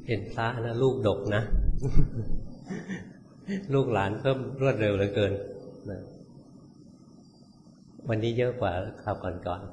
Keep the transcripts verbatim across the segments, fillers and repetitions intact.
เป็นพระนะลูกดกนะ ลูกหลานเพิ่มรวดเร็วเหลือเกินนะวันนี้เยอะกว่าคราวก่อน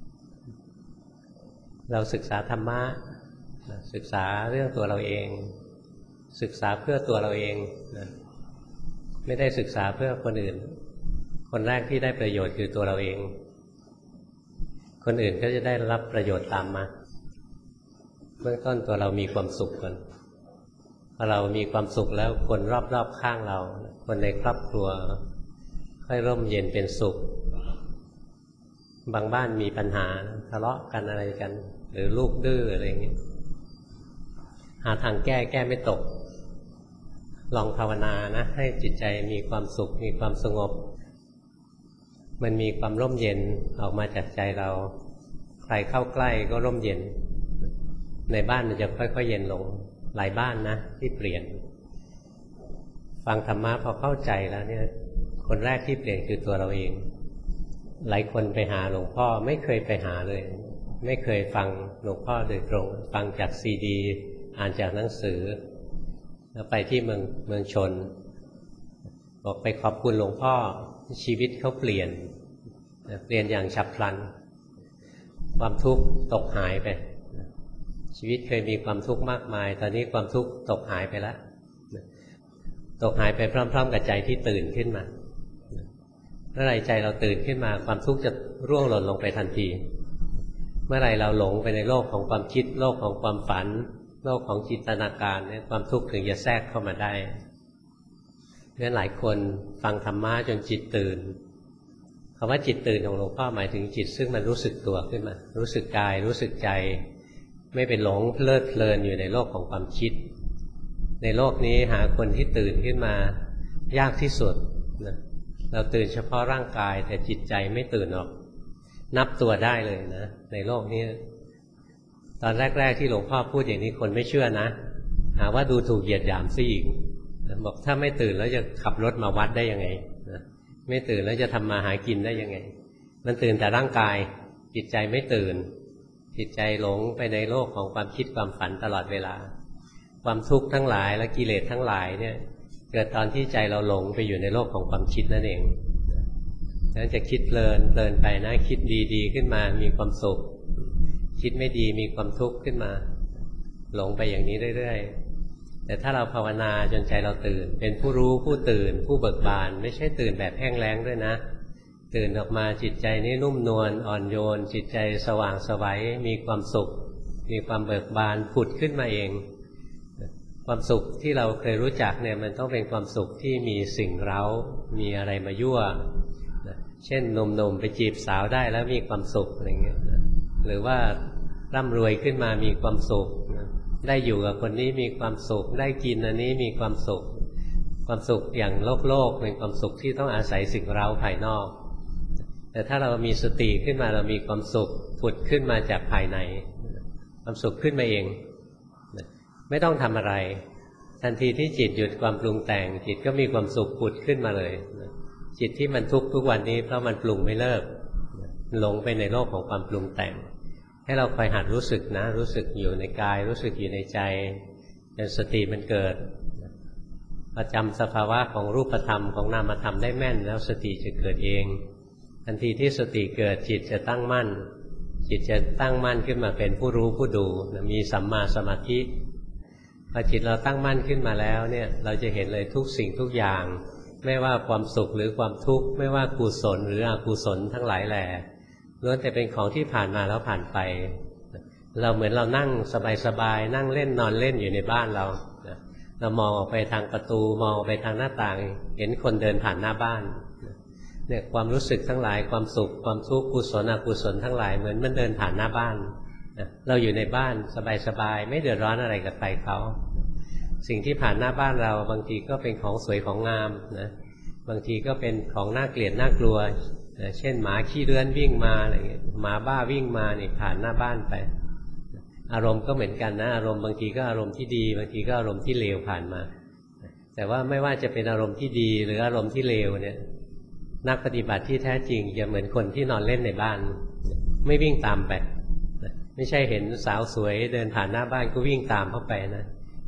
ๆเราศึกษาธรรมะศึกษาเรื่องตัวเราเองศึกษาเพื่อตัวเราเองนะไม่ได้ศึกษาเพื่อคนอื่นคนแรกที่ได้ประโยชน์คือตัวเราเองคนอื่นก็จะได้รับประโยชน์ตามมาเบื้องต้นตัวเรามีความสุขก่อนพอเรามีความสุขแล้วคนรอบๆข้างเราคนในครอบครัวค่อยร่มเย็นเป็นสุขบางบ้านมีปัญหาทะเลาะกันอะไรกันหรือลูกดื้ออะไรอย่างเงี้ยหาทางแก้แก้ไม่ตกลองภาวนานะให้จิตใจมีความสุขมีความสงบมันมีความร่มเย็นออกมาจากใจเราใครเข้าใกล้ก็ร่มเย็นในบ้านมันจะค่อยๆเย็นลงหลายบ้านนะที่เปลี่ยนฟังธรรมะพอเข้าใจแล้วเนี่ยคนแรกที่เปลี่ยนคือตัวเราเองหลายคนไปหาหลวงพ่อไม่เคยไปหาเลยไม่เคยฟังหลวงพ่อโดยตรงฟังจากซีดีอ่านจากหนังสือแล้วไปที่เมืองเมืองชนบอกไปขอบคุณหลวงพ่อชีวิตเขาเปลี่ยนเปลี่ยนอย่างฉับพลันความทุกข์ตกหายไปชีวิตเคยมีความทุกข์มากมายตอนนี้ความทุกข์ตกหายไปแล้วตกหายไปพร้อมๆกับใจที่ตื่นขึ้นมาเมื่อไรใจเราตื่นขึ้นมาความทุกข์จะร่วงหล่นลงไปทันทีเมื่อไรเราหลงไปในโลกของความคิดโลกของความฝันโลกของจินตนาการเนี่ยความทุกข์ถึงจะแทรกเข้ามาได้เพราะฉะนั้นหลายคนฟังธรรมะจนจิตตื่นคำว่าจิตตื่นของหลวงพ่อหมายถึงจิตซึ่งมันรู้สึกตัวขึ้นมารู้สึกกายรู้สึกใจไม่เป็นหลงเพลิดเพลินอยู่ในโลกของความคิดในโลกนี้หาคนที่ตื่นขึ้นมายากที่สุดนะเราตื่นเฉพาะร่างกายแต่จิตใจไม่ตื่นหรอกนับตัวได้เลยนะในโลกนี้ตอนแรกๆที่หลวงพ่อพูดอย่างนี้คนไม่เชื่อนะหาว่าดูถูกเหยียดหยามซะอีกบอกถ้าไม่ตื่นแล้วจะขับรถมาวัดได้ยังไงนะไม่ตื่นแล้วจะทำมาหากินได้ยังไงมันตื่นแต่ร่างกายจิตใจไม่ตื่นจิตใจหลงไปในโลกของความคิดความฝันตลอดเวลาความทุกข์ทั้งหลายและกิเลสทั้งหลายเนี่ยเกิดตอนที่ใจเราหลงไปอยู่ในโลกของความคิดนั่นเองนั้นจะคิดเพลินเพลินไปนะคิดดีๆขึ้นมามีความสุขคิดไม่ดีมีความทุกข์ขึ้นมาหลงไปอย่างนี้เรื่อยๆแต่ถ้าเราภาวนาจนใจเราตื่นเป็นผู้รู้ผู้ตื่นผู้เบิกบานไม่ใช่ตื่นแบบแห้งแล้งด้วยนะตื่นออกมาจิตใจนี่นุ่มนวลอ่อนโยนจิตใจสว่างไสวมีความสุขมีความเบิกบานผุดขึ้นมาเองความสุขที่เราเคยรู้จักเนี่ยมันต้องเป็นความสุขที่มีสิ่งเร้ามีอะไรมายั่วเช่นหนุ่มๆไปจีบสาวได้แล้วมีความสุขอะไรเงี้ยหรือว่าร่ำรวยขึ้นมามีความสุขได้อยู่กับคนนี้มีความสุขได้กินอันนี้มีความสุขความสุขอย่างโลกโลกเป็นความสุขที่ต้องอาศัยสิ่งเร้าภายนอกแต่ถ้าเรามีสติขึ้นมาเรามีความสุขผุดขึ้นมาจากภายในความสุขขึ้นมาเองไม่ต้องทำอะไรทันทีที่จิตหยุดความปรุงแต่งจิตก็มีความสุขผุดขึ้นมาเลยจิตที่มันทุกข์ทุกวันนี้เพราะมันปรุงไม่เลิกหลงไปในโลกของความปรุงแต่งให้เราคอยหัดรู้สึกนะรู้สึกอยู่ในกายรู้สึกอยู่ในใจจนสติมันเกิดประจำสภาวะของรูปธรรมของนามธรรมได้แม่นแล้วสติจะเกิดเองทันทีที่สติเกิดจิตจะตั้งมั่นจิตจะตั้งมั่นขึ้นมาเป็นผู้รู้ผู้ดูมีสัมมาสมาธิพอจิตเราตั้งมั่นขึ้นมาแล้วเนี่ยเราจะเห็นเลยทุกสิ่งทุกอย่างไม่ว่าความสุขหรือความทุกข์ไม่ว่ากุศลหรืออกุศลทั้งหลายแหล่ล้วนแต่เป็นของที่ผ่านมาแล้วผ่านไปเราเหมือนเรานั่งสบายๆนั่งเล่นนอนเล่นอยู่ในบ้านเราเรามองออกไปทางประตูมองออกไปทางหน้าต่างเห็นคนเดินผ่านหน้าบ้านเนี่ยความรู้สึกทั้งหลายความสุขความทุกข์กุศลอกุศลทั้งหลายเหมือนมันเดินผ่านหน้าบ้านเราอยู่ในบ้านสบายๆไม่เดือดร้อนอะไรกับใครเขาสิ่งที่ผ่านหน้าบ้านเราบางทีก็เป็นของสวยของงามนะบางทีก็เป็นของน่าเกลียดน่ากลัวนะเช่นหมาขี้เลื้อนวิ่งมาอะไรเงี้ยหมาบ้าวิ่งมานี่ผ่านหน้าบ้านไปอารมณ์ก็เหมือนกันนะอารมณ์บางทีก็อารมณ์ที่ดีบางทีก็อารมณ์ที่เลวผ่านมาแต่ว่าไม่ว่าจะเป็นอารมณ์ที่ดีหรืออารมณ์ที่เลวเนี่ยนักปฏิบัติที่แท้จริงจะเหมือนคนที่นอนเล่นในบ้านไม่วิ่งตามไปไม่ใช่เห็นสาวสวยเดินผ่านหน้าบ้านก็วิ่งตามเข้าไปนะ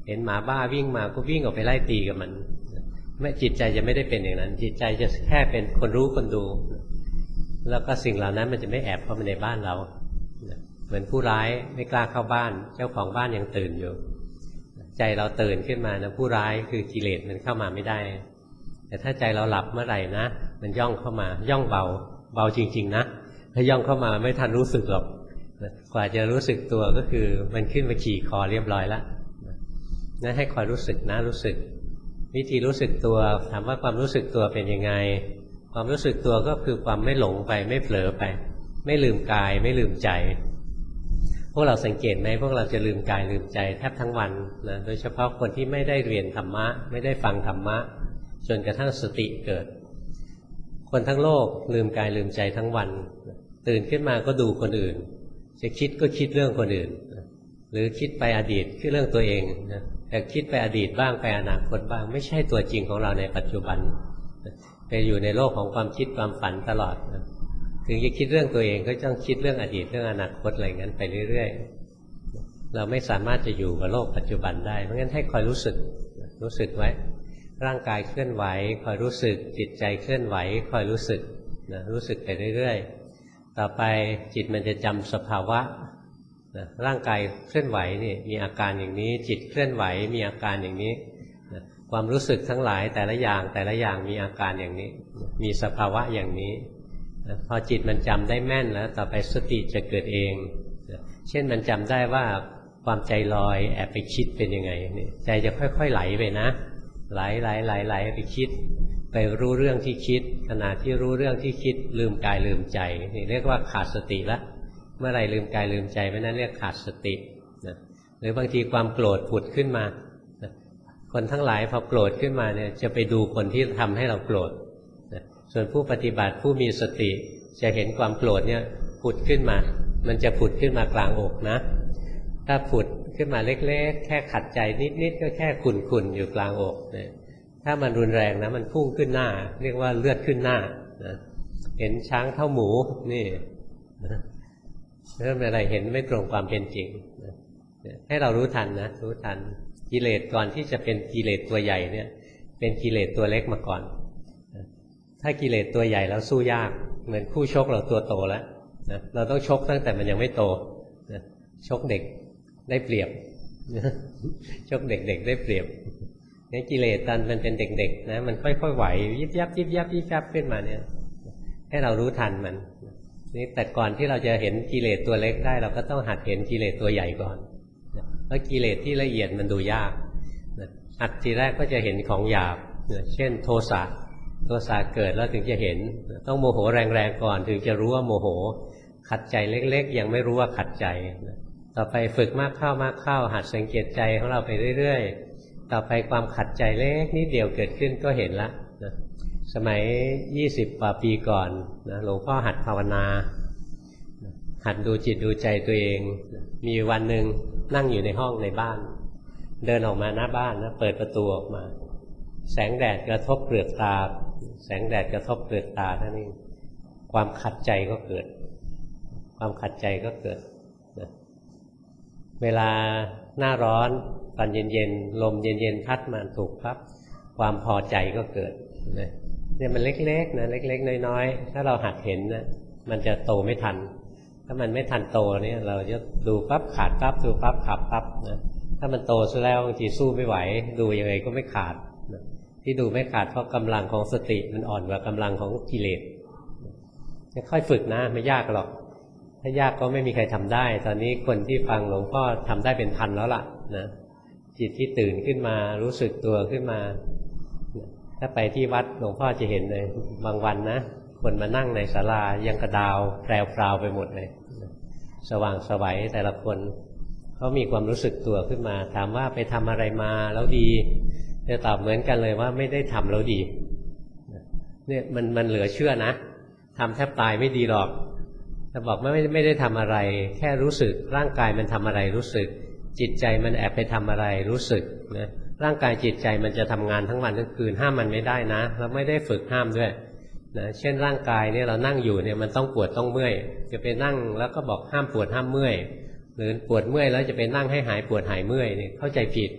เห็นหมาบ้าวิ่งมาก็วิ่งออกไปไล่ตีกับมันไม่จิตใจจะไม่ได้เป็นอย่างนั้นจิตใจจะแค่เป็นคนรู้คนดูแล้วก็สิ่งเหล่านั้นมันจะไม่แอบเข้ามาในบ้านเราเหมือนผู้ร้ายไม่กล้าเข้าบ้านเจ้าของบ้านยังตื่นอยู่ใจเราตื่นขึ้นมานะผู้ร้ายคือกิเลสมันเข้ามาไม่ได้แต่ถ้าใจเราหลับเมื่อไหร่นะมันย่องเข้ามาย่องเบาเบาจริงๆนะถ้าย่องเข้ามาไม่ทันรู้สึกหรอกกว่าจะรู้สึกตัวก็คือมันขึ้นมาขี่คอเรียบร้อยแล้วนั่นให้คอยรู้สึกนะรู้สึกวิธีรู้สึกตัวถามว่าความรู้สึกตัวเป็นยังไงความรู้สึกตัวก็คือความไม่หลงไปไม่เผลอไปไม่ลืมกายไม่ลืมใจพวกเราสังเกตไหมพวกเราจะลืมกายลืมใจแทบทั้งวันนะโดยเฉพาะคนที่ไม่ได้เรียนธรรมะไม่ได้ฟังธรรมะจนกระทั่งสติเกิดคนทั้งโลกลืมกายลืมใจทั้งวันตื่นขึ้นมาก็ดูคนอื่นจะคิดก็คิดเรื่องคนอื่นหรือคิดไปอดีตคือเรื่องตัวเองนะแต่คิดไปอดีตบ้างไปอนาคตบ้างไม่ใช่ตัวจริงของเราในปัจจุบันไปอยู่ในโลกของความคิดความฝันตลอดนะถึงจะคิดเรื่องตัวเองก็ต้องคิดเรื่องอดีตเรื่องอนาคตอะไรงั้นไปเรื่อยๆเราไม่สามารถจะอยู่กับโลกปัจจุบันได้เพราะงั้นให้คอยรู้สึกรู้สึกไว้ร่างกายเคลื่อนไหวคอยรู้สึกจิตใจเคลื่อนไหวคอยรู้สึกนะรู้สึกไปเรื่อยๆต่อไปจิตมันจะจำสภาวะนะร่างกายเคลื่อนไหวนี่มีอาการอย่างนี้จิตเคลื่อนไหวมีอาการอย่างนี้นะความรู้สึกทั้งหลายแต่ละอย่างแต่ละอย่างมีอาการอย่างนี้มีสภาวะอย่างนี้นะพอจิตมันจำได้แม่นแล้วต่อไปสติจะเกิดเองนะเช่นมันจำได้ว่าความใจลอยแอบไปคิดเป็นยังไงนี่ใจจะค่อยๆไหลไปนะไหลไหลไหลไหลไปคิดไปรู้เรื่องที่คิดขณะที่รู้เรื่องที่คิดลืมกายลืมใจนี่เรียกว่าขาดสติละเมื่อไรลืมกายลืมใจเพราะนั้นเรียกขาดสตินะหรือบางทีความโกรธผุดขึ้นมานะคนทั้งหลายพอโกรธขึ้นมาเนี่ยจะไปดูคนที่ทำให้เราโกรธนะส่วนผู้ปฏิบัติผู้มีสติจะเห็นความโกรธเนี่ยผุดขึ้นมามันจะผุดขึ้นมากลางอกนะถ้าผุดขึ้นมาเล็กๆแค่ขัดใจนิดๆก็แค่ขุ่นๆอยู่กลางอกนะถ้ามันรุนแรงนะมันพุ่งขึ้นหน้าเรียกว่าเลือดขึ้นหน้านะเห็นช้างเท่าหมูนี่นะเรื่องอะไรเห็นไม่ตรงความเป็นจริงนะให้เรารู้ทันนะรู้ทันกิเลสก่อนที่จะเป็นกิเลสตัวใหญ่เนี่ยเป็นกิเลสตัวเล็กมาก่อนนะถ้ากิเลสตัวใหญ่แล้วสู้ยากเหมือนคู่ชกเราตัวโตแล้วนะเราต้องชกตั้งแต่มันยังไม่โตนะชกเด็กได้เปรียบชกเด็กๆได้เปรียบนี่กิเลสตอนมันเป็นเด็กๆนะมันค่อยๆไหวยิบยับยิบยับยิบยับขึ้นมาเนี่ยให้เรารู้ทันมันนี่แต่ก่อนที่เราจะเห็นกิเลสตัวเล็กได้เราก็ต้องหัดเห็นกิเลสตัวใหญ่ก่อนเพราะกิเลสที่ละเอียดมันดูยากหัดทีแรกก็จะเห็นของหยาบเช่นโทสะโทสะเกิดแล้วถึงจะเห็นต้องโมโหแรงๆก่อนถึงจะรู้ว่าโมโหขัดใจเล็กๆยังไม่รู้ว่าขัดใจต่อไปฝึกมากเข้ามากเข้าหัดสังเกตใจของเราไปเรื่อยๆต่อไปความขัดใจเล็กนิดเดียวเกิดขึ้นก็เห็นละนะสมัยยี่สิบกว่าปีก่อนนะหลวงพ่อหัดภาวนาหัดดูจิตดูใจตัวเองมีวันหนึ่งนั่งอยู่ในห้องในบ้านเดินออกมาหน้าบ้านนะเปิดประตูออกมาแสงแดดกระทบเปลือกตาแสงแดดกระทบเปลือกตาท่านี้ความขัดใจก็เกิดความขัดใจก็เกิดนะเวลาหน้าร้อนตอนเย็นๆลมเย็นๆพัดมาถูกปั๊บความพอใจก็เกิดนะเนี่ยมันเล็กๆนะเล็กๆน้อยๆถ้าเราหัดเห็นนะมันจะโตไม่ทันถ้ามันไม่ทันโตเนี่ยเราจะดูปั๊บขาดปั๊บดูปั๊บขาดปั๊บนะถ้ามันโตซะแล้วบางทีสู้ไม่ไหวดูยังไงก็ไม่ขาดนะที่ดูไม่ขาดเพราะกำลังของสติมันอ่อนกว่ากำลังของกิเลสค่อยฝึกนะไม่ยากหรอกถ้ายากก็ไม่มีใครทำได้ตอนนี้คนที่ฟังหลวงพ่อทำได้เป็นพันแล้วล่ะนะจิตที่ตื่นขึ้นมารู้สึกตัวขึ้นมาถ้าไปที่วัดหลวงพ่อจะเห็นเลยบางวันนะคนมานั่งในศาลายังกระดาวแพรวๆไปหมดเลยสว่างไสวแต่ละคนเขามีความรู้สึกตัวขึ้นมาถามว่าไปทำอะไรมาแล้วดีจะตอบเหมือนกันเลยว่าไม่ได้ทำแล้วดีเนี่ยมันมันเหลือเชื่อนะทำแทบตายไม่ดีหรอกแต่บอกว่าไม่ไม่ได้ทำอะไรแค่รู้สึกร่างกายมันทำอะไรรู้สึกจิตใจมันแอบไปทำอะไรรู้สึกนะร่างกายจิตใจมันจะทำงานทั้งวันทั้งคืนห้ามมันไม่ได้นะเราไม่ได้ฝึกห้ามด้วยนะเช่นร่างกายเนี่ยเรานั่งอยู่เนี่ยมันต้องปวดต้องเมื่อยจะไปนั่งแล้วก็บอกห้ามปวดห้ามเมื่อยหรือปวดเมื่อยแล้วจะไปนั่งให้หายปวดหายเมื่อยเนี่ยเข้าใจผิด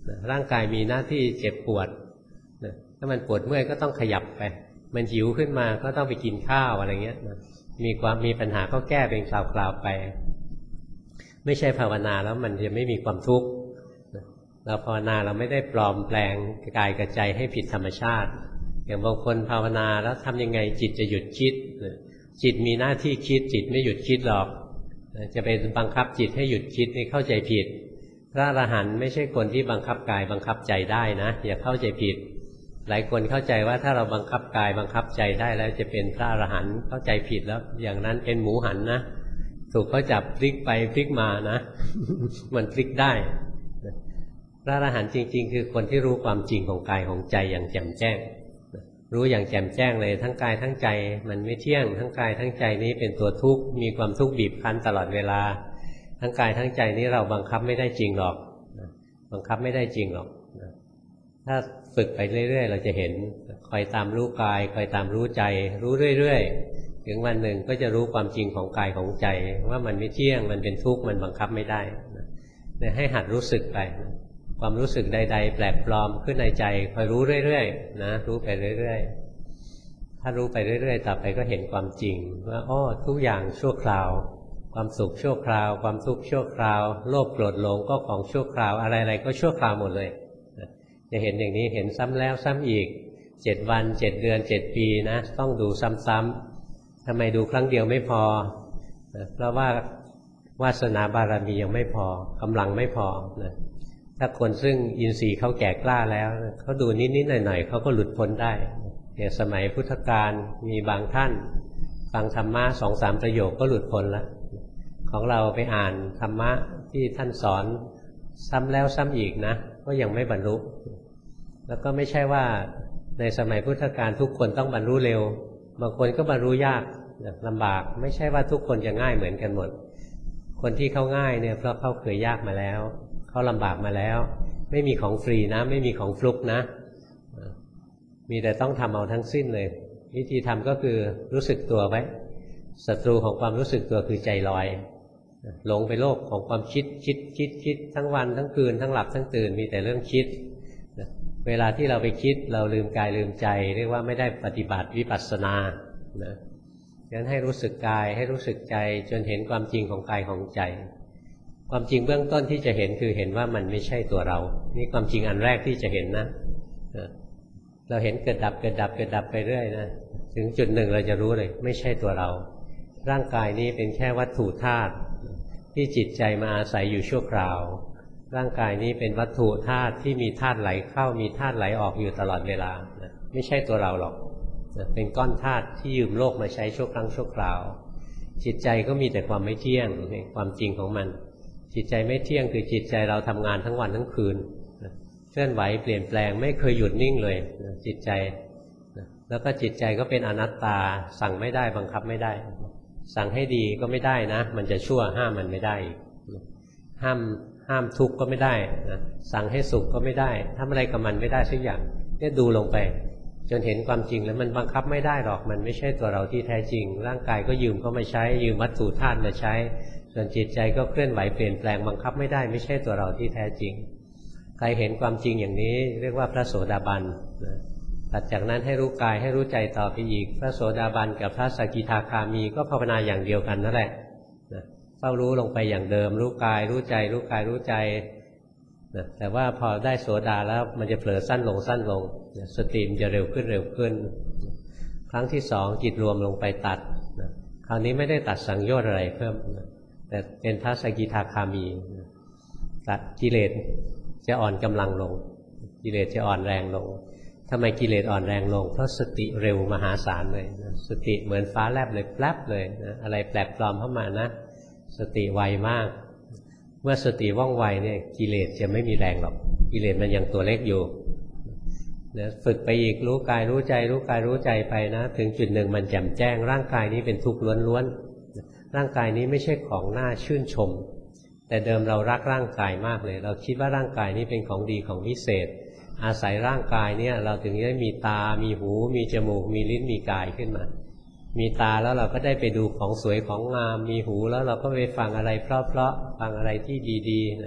ร่างกายมีหน้าที่เจ็บปวดถ้ามันปวดเมื่อยก็ต้องขยับไปมันหิวขึ้นมาก็ต้องไปกินข้าวอะไรเงี้ยมีความมีปัญหาก็แก้เป็นคราวๆไปไม่ใช่ภาวนาแล้วมันจะไม่มีความทุกข์เราภาวนาเราไม่ได้ปลอมแปลงกายกับใจให้ผิดธรรมชาติอย่างบางคนภาวนาแล้วทำยังไงจิตจะหยุดคิดจิตมีหน้าที่คิดจิตไม่หยุดคิดหรอกจะไปบังคับจิตให้หยุดคิดนี่เข้าใจผิดพระอรหันต์ไม่ใช่คนที่บังคับกายบังคับใจได้นะอย่าเข้าใจผิดหลายคนเข้าใจว่าถ้าเราบังคับกายบังคับใจได้แล้วจะเป็นพระอรหันต์เข้าใจผิดแล้วอย่างนั้นเป็นหมูหันนะถูกเขาจับพลิกไปพลิกมานะ มันพลิกได้พระอรหันต์จริงๆคือคนที่รู้ความจริงของกายของใจอย่างแจ่มแจ้งรู้อย่างแจ่มแจ้งเลยทั้งกายทั้งใจมันไม่เที่ยงทั้งกายทั้งใจนี้เป็นตัวทุกข์มีความทุกข์บีบคั้นตลอดเวลาทั้งกายทั้งใจนี้เราบังคับไม่ได้จริงหรอกบังคับไม่ได้จริงหรอกถ้าฝึกไปเรื่อยๆเราจะเห็นคอยตามรู้กายคอยตามรู้ใจรู้เรื่อยๆถึงวันหนึ่งก็จะรู้ความจริงของกายของใจว่ามันไม่เที่ยงมันเป็นทุกข์มันบังคับไม่ได้เนี่ยให้หัดรู้สึกไปความรู้สึกใดๆแปลกปลอมขึ้นในใจคอยรู้เรื่อยๆนะรู้ไปเรื่อยๆถ้ารู้ไปเรื่อยๆต่อไปก็เห็นความจริงว่าอ้อทุกอย่างชั่วคราวความสุขชั่วคราวความทุกข์ชั่วคราวโลภโกรธหลงก็ของชั่วคราวอะไรๆก็ชั่วคราวหมดเลยจะเห็นอย่างนี้เห็นซ้ำแล้วซ้ำอีกเจ็ดวันเจ็ดเดือนเจ็ดปีนะต้องดูซ้ำๆทำไมดูครั้งเดียวไม่พอเพราะว่าวาสนาบารมียังไม่พอกำลังไม่พอนะถ้าคนซึ่งอินทรีย์เขาแก่กล้าแล้วเขาดูนิดๆหน่อยๆเขาก็หลุดพ้นได้อย่างสมัยพุทธกาลมีบางท่านฟังธรรมะสองสามประโยคก็หลุดพ้นแล้วของเราไปอ่านธรรมะที่ท่านสอนซ้ำแล้วซ้ำอีกนะก็ยังไม่บรรลุแล้วก็ไม่ใช่ว่าในสมัยพุทธกาลทุกคนต้องบรรลุเร็วบางคนก็บรรลุยากลำบากไม่ใช่ว่าทุกคนจะง่ายเหมือนกันหมดคนที่เขาง่ายเนี่ยเพราะเขาเคยยากมาแล้วเขาลำบากมาแล้วไม่มีของฟรีนะไม่มีของฟลุกนะมีแต่ต้องทำเอาทั้งสิ้นเลยวิธีทำก็คือรู้สึกตัวไว้ศัตรูของความรู้สึกตัวคือใจลอยหลงไปโลกของความคิดคิดคิดคิดทั้งวันทั้งคืนทั้งหลับทั้งตื่นมีแต่เรื่องคิดเวลาที่เราไปคิดเราลืมกายลืมใจเรียกว่าไม่ได้ปฏิบัติวิปัสสนานะงั้นให้รู้สึกกายให้รู้สึกใจจนเห็นความจริงของกายของใจความจริงเบื้องต้นที่จะเห็นคือเห็นว่ามันไม่ใช่ตัวเรานี่ความจริงอันแรกที่จะเห็นนะเราเห็นเกิดดับเกิดดับเกิดดับไปเรื่อยนะถึงจุดหนึ่งเราจะรู้เลยไม่ใช่ตัวเราร่างกายนี้เป็นแค่วัตถุธาตุที่จิตใจมาอาศัยอยู่ชั่วคราวร่างกายนี้เป็นวัตถุธาตุที่มีธาตุไหลเข้ามีธาตุไหลออกอยู่ตลอดเวลาไม่ใช่ตัวเราหรอกเป็นก้อนธาตุที่ยืมโลกมาใช้ชั่วครั้งชั่วคราวจิตใจก็มีแต่ความไม่เที่ยงความจริงของมันจิตใจไม่เที่ยงคือจิตใจเราทำงานทั้งวันทั้งคืนเคลื่อนไหวเปลี่ยนแปลงไม่เคยหยุดนิ่งเลยจิตใจแล้วก็จิตใจก็เป็นอนัตตาสั่งไม่ได้บังคับไม่ได้สั่งให้ดีก็ไม่ได้นะมันจะชั่วห้ามมันไม่ได้ห้ามห้ามทุกข์ก็ไม่ได้นะสั่งให้สุขก็ไม่ได้ทำอะไรกับมันไม่ได้สักอย่างเนี่ยดูลงไปจนเห็นความจริงแล้วมันบังคับไม่ได้หรอกมันไม่ใช่ตัวเราที่แท้จริงร่างกายก็ยืมเขามาใช้ยืมวัตถุธาตุมาใช้ส่วนจิตใจก็เคลื่อนไหวเปลี่ยนแปลงบังคับไม่ได้ไม่ใช่ตัวเราที่แท้จริงใครเห็นความจริงอย่างนี้เรียกว่าพระโสดาบันนะถัดจากนั้นให้รู้กายให้รู้ใจต่อไปอีกพระโสดาบันกับพระสกิทาคามีก็ภาวนาอย่างเดียวกันนั่นแหละนะเฝ้ารู้ลงไปอย่างเดิมรู้กายรู้ใจรู้กายรู้ใจนะแต่ว่าพอได้โสดาแล้วมันจะเผลอสั้นลงสั้นลงนะสติมันจะเร็วขึ้นเร็วขึ้นครั้งที่สองจิตรวมลงไปตัดนะคราวนี้ไม่ได้ตัดสังโยชน์อะไรเพิ่มนะแต่เป็นพระสกิทาคามีนะตัดกิเลสจะอ่อนกำลังลงกิเลสจะอ่อนแรงลงทำไมกิเลสอ่อนแรงลงเพราะสติเร็วมหาศาลเลยนะสติเหมือนฟ้าแลบเลยแป๊บเลยนะอะไรแปลกปลอมเข้ามานะสติไวมากเมื่อสติว่องไวเนี่ยกิเลสจะไม่มีแรงหรอกกิเลสมันยังตัวเล็กอยู่นะฝึกไปอีกรู้กายรู้ใจรู้กายรู้ใจไปนะถึงจุดหนึ่งมันแจ่มแจ้งร่างกายนี้เป็นทุกข์ล้วนๆร่างกายนี้ไม่ใช่ของน่าชื่นชมแต่เดิมเรารักร่างกายมากเลยเราคิดว่าร่างกายนี้เป็นของดีของวิเศษอาศัยร่างกายเนี่ยเราถึงได้มีตามีหูมีจมูกมีลิ้นมีกายขึ้นมามีตาแล้วเราก็ได้ไปดูของสวยของงามมีหูแล้วเราก็ไปฟังอะไรเพราะๆฟังอะไรที่ดีๆนะ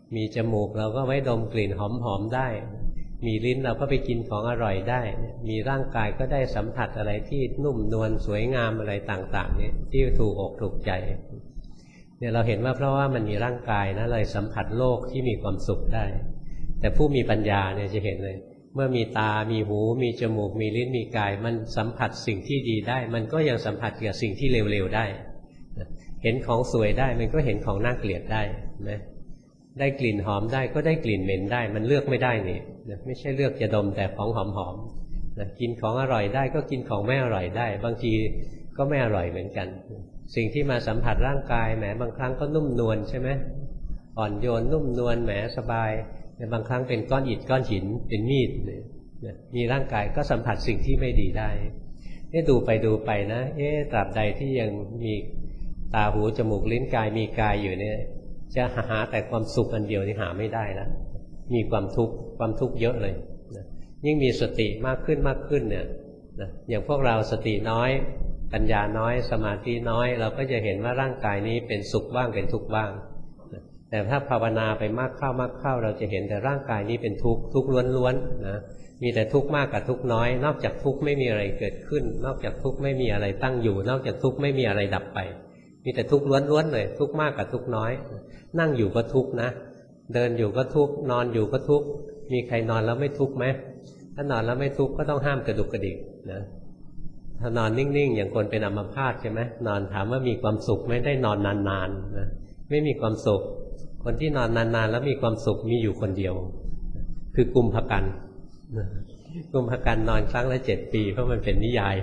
มีจมูกเราก็ไว้ดมกลิ่นหอมๆได้มีลิ้นเราก็ไปกินของอร่อยได้มีร่างกายก็ได้สัมผัสอะไรที่นุ่มนวลสวยงามอะไรต่างๆเนี่ยที่ถูกอกถูกใจเนี่ยเราเห็นว่าเพราะว่ามันมีร่างกายนะเลยสัมผัสโลกที่มีความสุขได้แต่ผู้มีปัญญาเนี่ยจะเห็นเลยเมื่อมีตามีหูมีจมูกมีลิ้นมีกายมันสัมผัสสิ่งที่ดีได้มันก็ยังสัมผัสกับสิ่งที่เลวๆได้เห็นของสวยได้มันก็เห็นของน่าเกลียดได้นะได้กลิ่นหอมได้ก็ได้กลิ่นเหม็นได้มันเลือกไม่ได้นี่ไม่ใช่เลือกจะดมแต่ของหอมๆนะกินของอร่อยได้ก็กินของไม่อร่อยได้บางทีก็ไม่อร่อยเหมือนกันสิ่งที่มาสัมผัสร่างกายแหมบางครั้งก็นุ่มนวลใช่ไหมอ่อนโยนนุ่มนวลแหมสบายแต่บางครั้งเป็นก้อนอิฐก้อนหินเป็นมีดมีร่างกายก็สัมผัสสิ่งที่ไม่ดีได้นี่ดูไปดูไปนะเอ๊ะตราบใดที่ยังมีตาหูจมูกลิ้นกายมีกายอยู่เนี่ยจะหาแต่ความสุขอันเดียวนี่หาไม่ได้แล้วมีความทุกข์ความทุกข์เยอะเลยนะยิ่งมีสติมากขึ้นมากขึ้นเนี่ยนะอย่างพวกเราสติน้อยปัญญาน้อยสมาธิน้อยเราก็จะเห็นว่าร่างกายนี้เป็นสุขบ้างเป็นทุกข์บ้างนะแต่ถ้าภาวนาไปมากเข้ามากเข้าเราจะเห็นแต่ร่างกายนี้เป็นทุกข์ทุกข์ล้วนๆนะมีแต่ทุกข์มากกับทุกข์น้อยนอกจากทุกข์ไม่มีอะไรเกิดขึ้นนอกจากทุกข์ไม่มีอะไรตั้งอยู่นอกจากทุกข์ไม่มีอะไรดับไปมีแต่ทุกข์ล้วนๆเลยทุกข์มากกับทุกข์น้อยนั่งอยู่ก็ทุกข์นะเดินอยู่ก็ทุกข์นอนอยู่ก็ทุกข์มีใครนอนแล้วไม่ทุกข์ไหมถ้านอนแล้วไม่ทุกข์ก็ต้องห้ามกระดุกกระดิกนะถ้านอนนิ่งๆอย่างคนเป็นอัมพาตใช่ไหมนอนถามว่ามีความสุขไม่ได้นอนนานๆนะไม่มีความสุขคนที่นอนนานๆแล้วมีความสุขมีอยู่คนเดียวคือกุมภกันกุมภกันนอนครั้งละเจ็ดปีเพราะมันเป็นนิยาย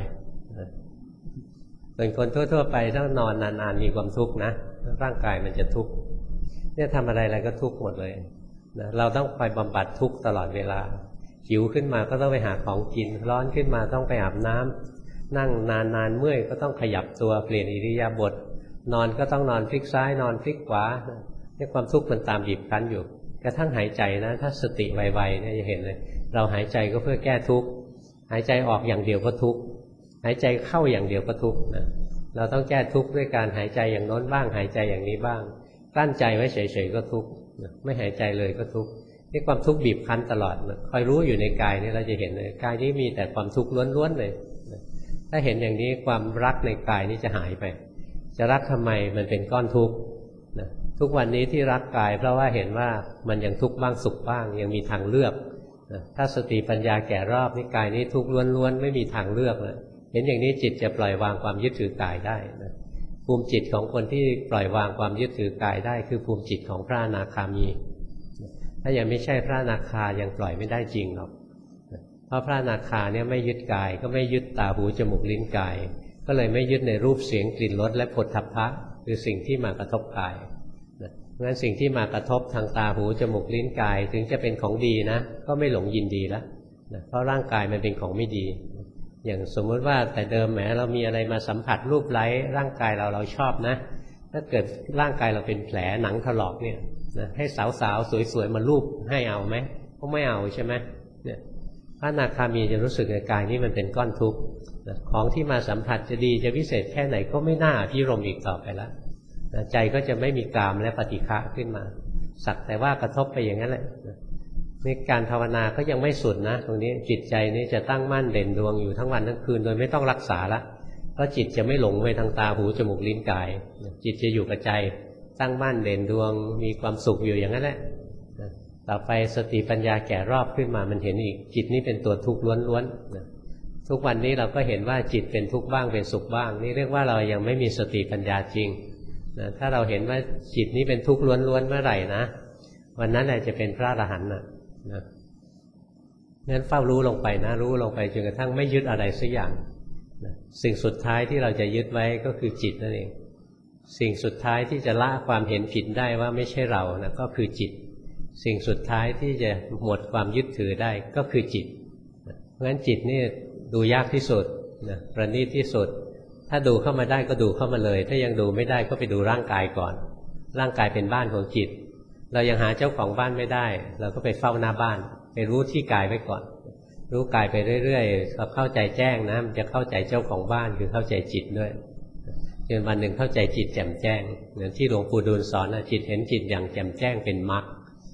เป็นคนทั่วๆไปถ้านอนนานๆมีความทุกข์นะร่างกายมันจะทุกข์เนี่ยทำอะไรอะไรก็ทุกข์หมดเลยนะเราต้องคอยบำบัดทุกข์ตลอดเวลาหิวขึ้นมาก็ต้องไปหาของกินร้อนขึ้นมาต้องไปอาบน้ำนั่งนานๆเมื่อยก็ต้องขยับตัวเปลี่ยนอิริยาบถนอนก็ต้องนอนพลิกซ้ายนอนพลิกขวาเนี่ยความทุกข์มันตามบีบคั้นอยู่กระทั่งหายใจนะถ้าสติไวๆเนี่ยจะเห็นเลยเราหายใจก็เพื่อแก้ทุกข์หายใจออกอย่างเดียวก็ทุกข์หายใจเข้าอย่างเดียวก็ทุกข์นะเราต้องแก้ทุกข์ด้วยการหายใจอย่างโน้นบ้างหายใจอย่างนี้บ้างกลั้นใจไว้เฉยๆก็ทุกข์ไม่หายใจเลยก็ทุกข์นี่ความทุกข์บีบคั้นตลอดคอยรู้อยู่ในกายนี่เราจะเห็นเลยกายนี้มีแต่ความทุกข์ล้วนๆเลยถ้าเห็นอย่างนี้ความรักในกายนี้จะหายไปจะรักทำไมมันเป็นก้อนทุกข์ทุกวันนี้ที่รักกายเพราะว่าเห็นว่ามันยังทุกข์บ้างสุขบ้างยังมีทางเลือกถ้าสติปัญญาแก่รอบนี่กายนี้ทุกข์ล้วนๆไม่มีทางเลือกเลยเห็นอย่างนี้จิตจะปล่อยวางความยึดถือกายได้นะภูมิจิตของคนที่ปล่อยวางความยึดถือกายได้คือภูมิจิตของพระอนาคามีถ้ายังไม่ใช่พระอนาคายังปล่อยไม่ได้จริงหรอกเพราะพระอนาคาเนี่ยไม่ยึดกายก็ไม่ยึดตาหูจมูกลิ้นกายก็เลยไม่ยึดในรูปเสียงกลิ่นรสและผลทัพพะคือสิ่งที่มากระทบกายเพราะฉะนั้นสิ่งที่มากระทบทางตาหูจมูกลิ้นกายถึงจะเป็นของดีนะก็ไม่หลงยินดีแล้วเพราะร่างกายมันเป็นของไม่ดีอย่างสมมติว่าแต่เดิมแหมเรามีอะไรมาสัมผัสรูปไร้ร่างกายเราเราชอบนะถ้าเกิดร่างกายเราเป็นแผลหนังถลอกเนี่ยนะให้สาวๆสวยๆมารูปให้เอาไหมก็ไม่เอาใช่ไหมเนี่ยพระอนาคามีจะรู้สึกในกายนี้มันเป็นก้อนทุกข์ของที่มาสัมผัสจะดีจะวิเศษแค่ไหนก็ไม่น่าพิรมย์อีกต่อไปแล้วใจก็จะไม่มีกามและปฏิฆะขึ้นมาสักแต่ว่ากระทบไปอย่างนั้นแหละในการภาวนาก็ยังไม่สุดนะตรงนี้จิตใจนี้จะตั้งมั่นเด่นดวงอยู่ทั้งวันทั้งคืนโดยไม่ต้องรักษาละเพราะจิตจะไม่หลงไปทางตาหูจมูกลิ้นกายจิตจะอยู่กับใจตั้งมั่นเด่นดวงมีความสุขอยู่อย่างนั้นแหละต่อไปสติปัญญาแก่รอบขึ้นมามันเห็นอีกจิตนี้เป็นตัวทุกข์ล้วนๆทุกวันนี้เราก็เห็นว่าจิตเป็นทุกข์บ้างเป็นสุขบ้างนี่เรียกว่าเรายังไม่มีสติปัญญาจริงนะถ้าเราเห็นว่าจิตนี้เป็นทุกข์ล้วนๆเมื่อไหร่นะวันนั้นแหละจะเป็นพระอรหันต์นะนะงั้นเฝ้ารู้ลงไปนะรู้ลงไปจนกระทั่งไม่ยึดอะไรสักอย่างนะสิ่งสุดท้ายที่เราจะยึดไว้ก็คือจิตนั่นเองสิ่งสุดท้ายที่จะละความเห็นผิดได้ว่าไม่ใช่เรานะก็คือจิตสิ่งสุดท้ายที่จะหมดความยึดถือได้ก็คือจิตนะเพราะฉะนั้นจิตนี่ดูยากที่สุดนะประณีตที่สุดถ้าดูเข้ามาได้ก็ดูเข้ามาเลยถ้ายังดูไม่ได้ก็ไปดูร่างกายก่อนร่างกายเป็นบ้านของจิตเรายังหาเจ้าของบ้านไม่ได้เราก็ไปเฝ้าหน้าบ้านไปรู้ที่กายไว้ก่อนรู้กายไปเรื่อยๆพอเข้าใจแจ้งนะมันจะเข้าใจเจ้าของบ้านคือเข้าใจจิตด้วยจนวันหนึ่งเข้าใจจิตแจ่มแจ้งเหมือนที่หลวงปู่ดูลสอนนะจิตเห็นจิตอย่างแจ่มแจ้งเป็นมรรค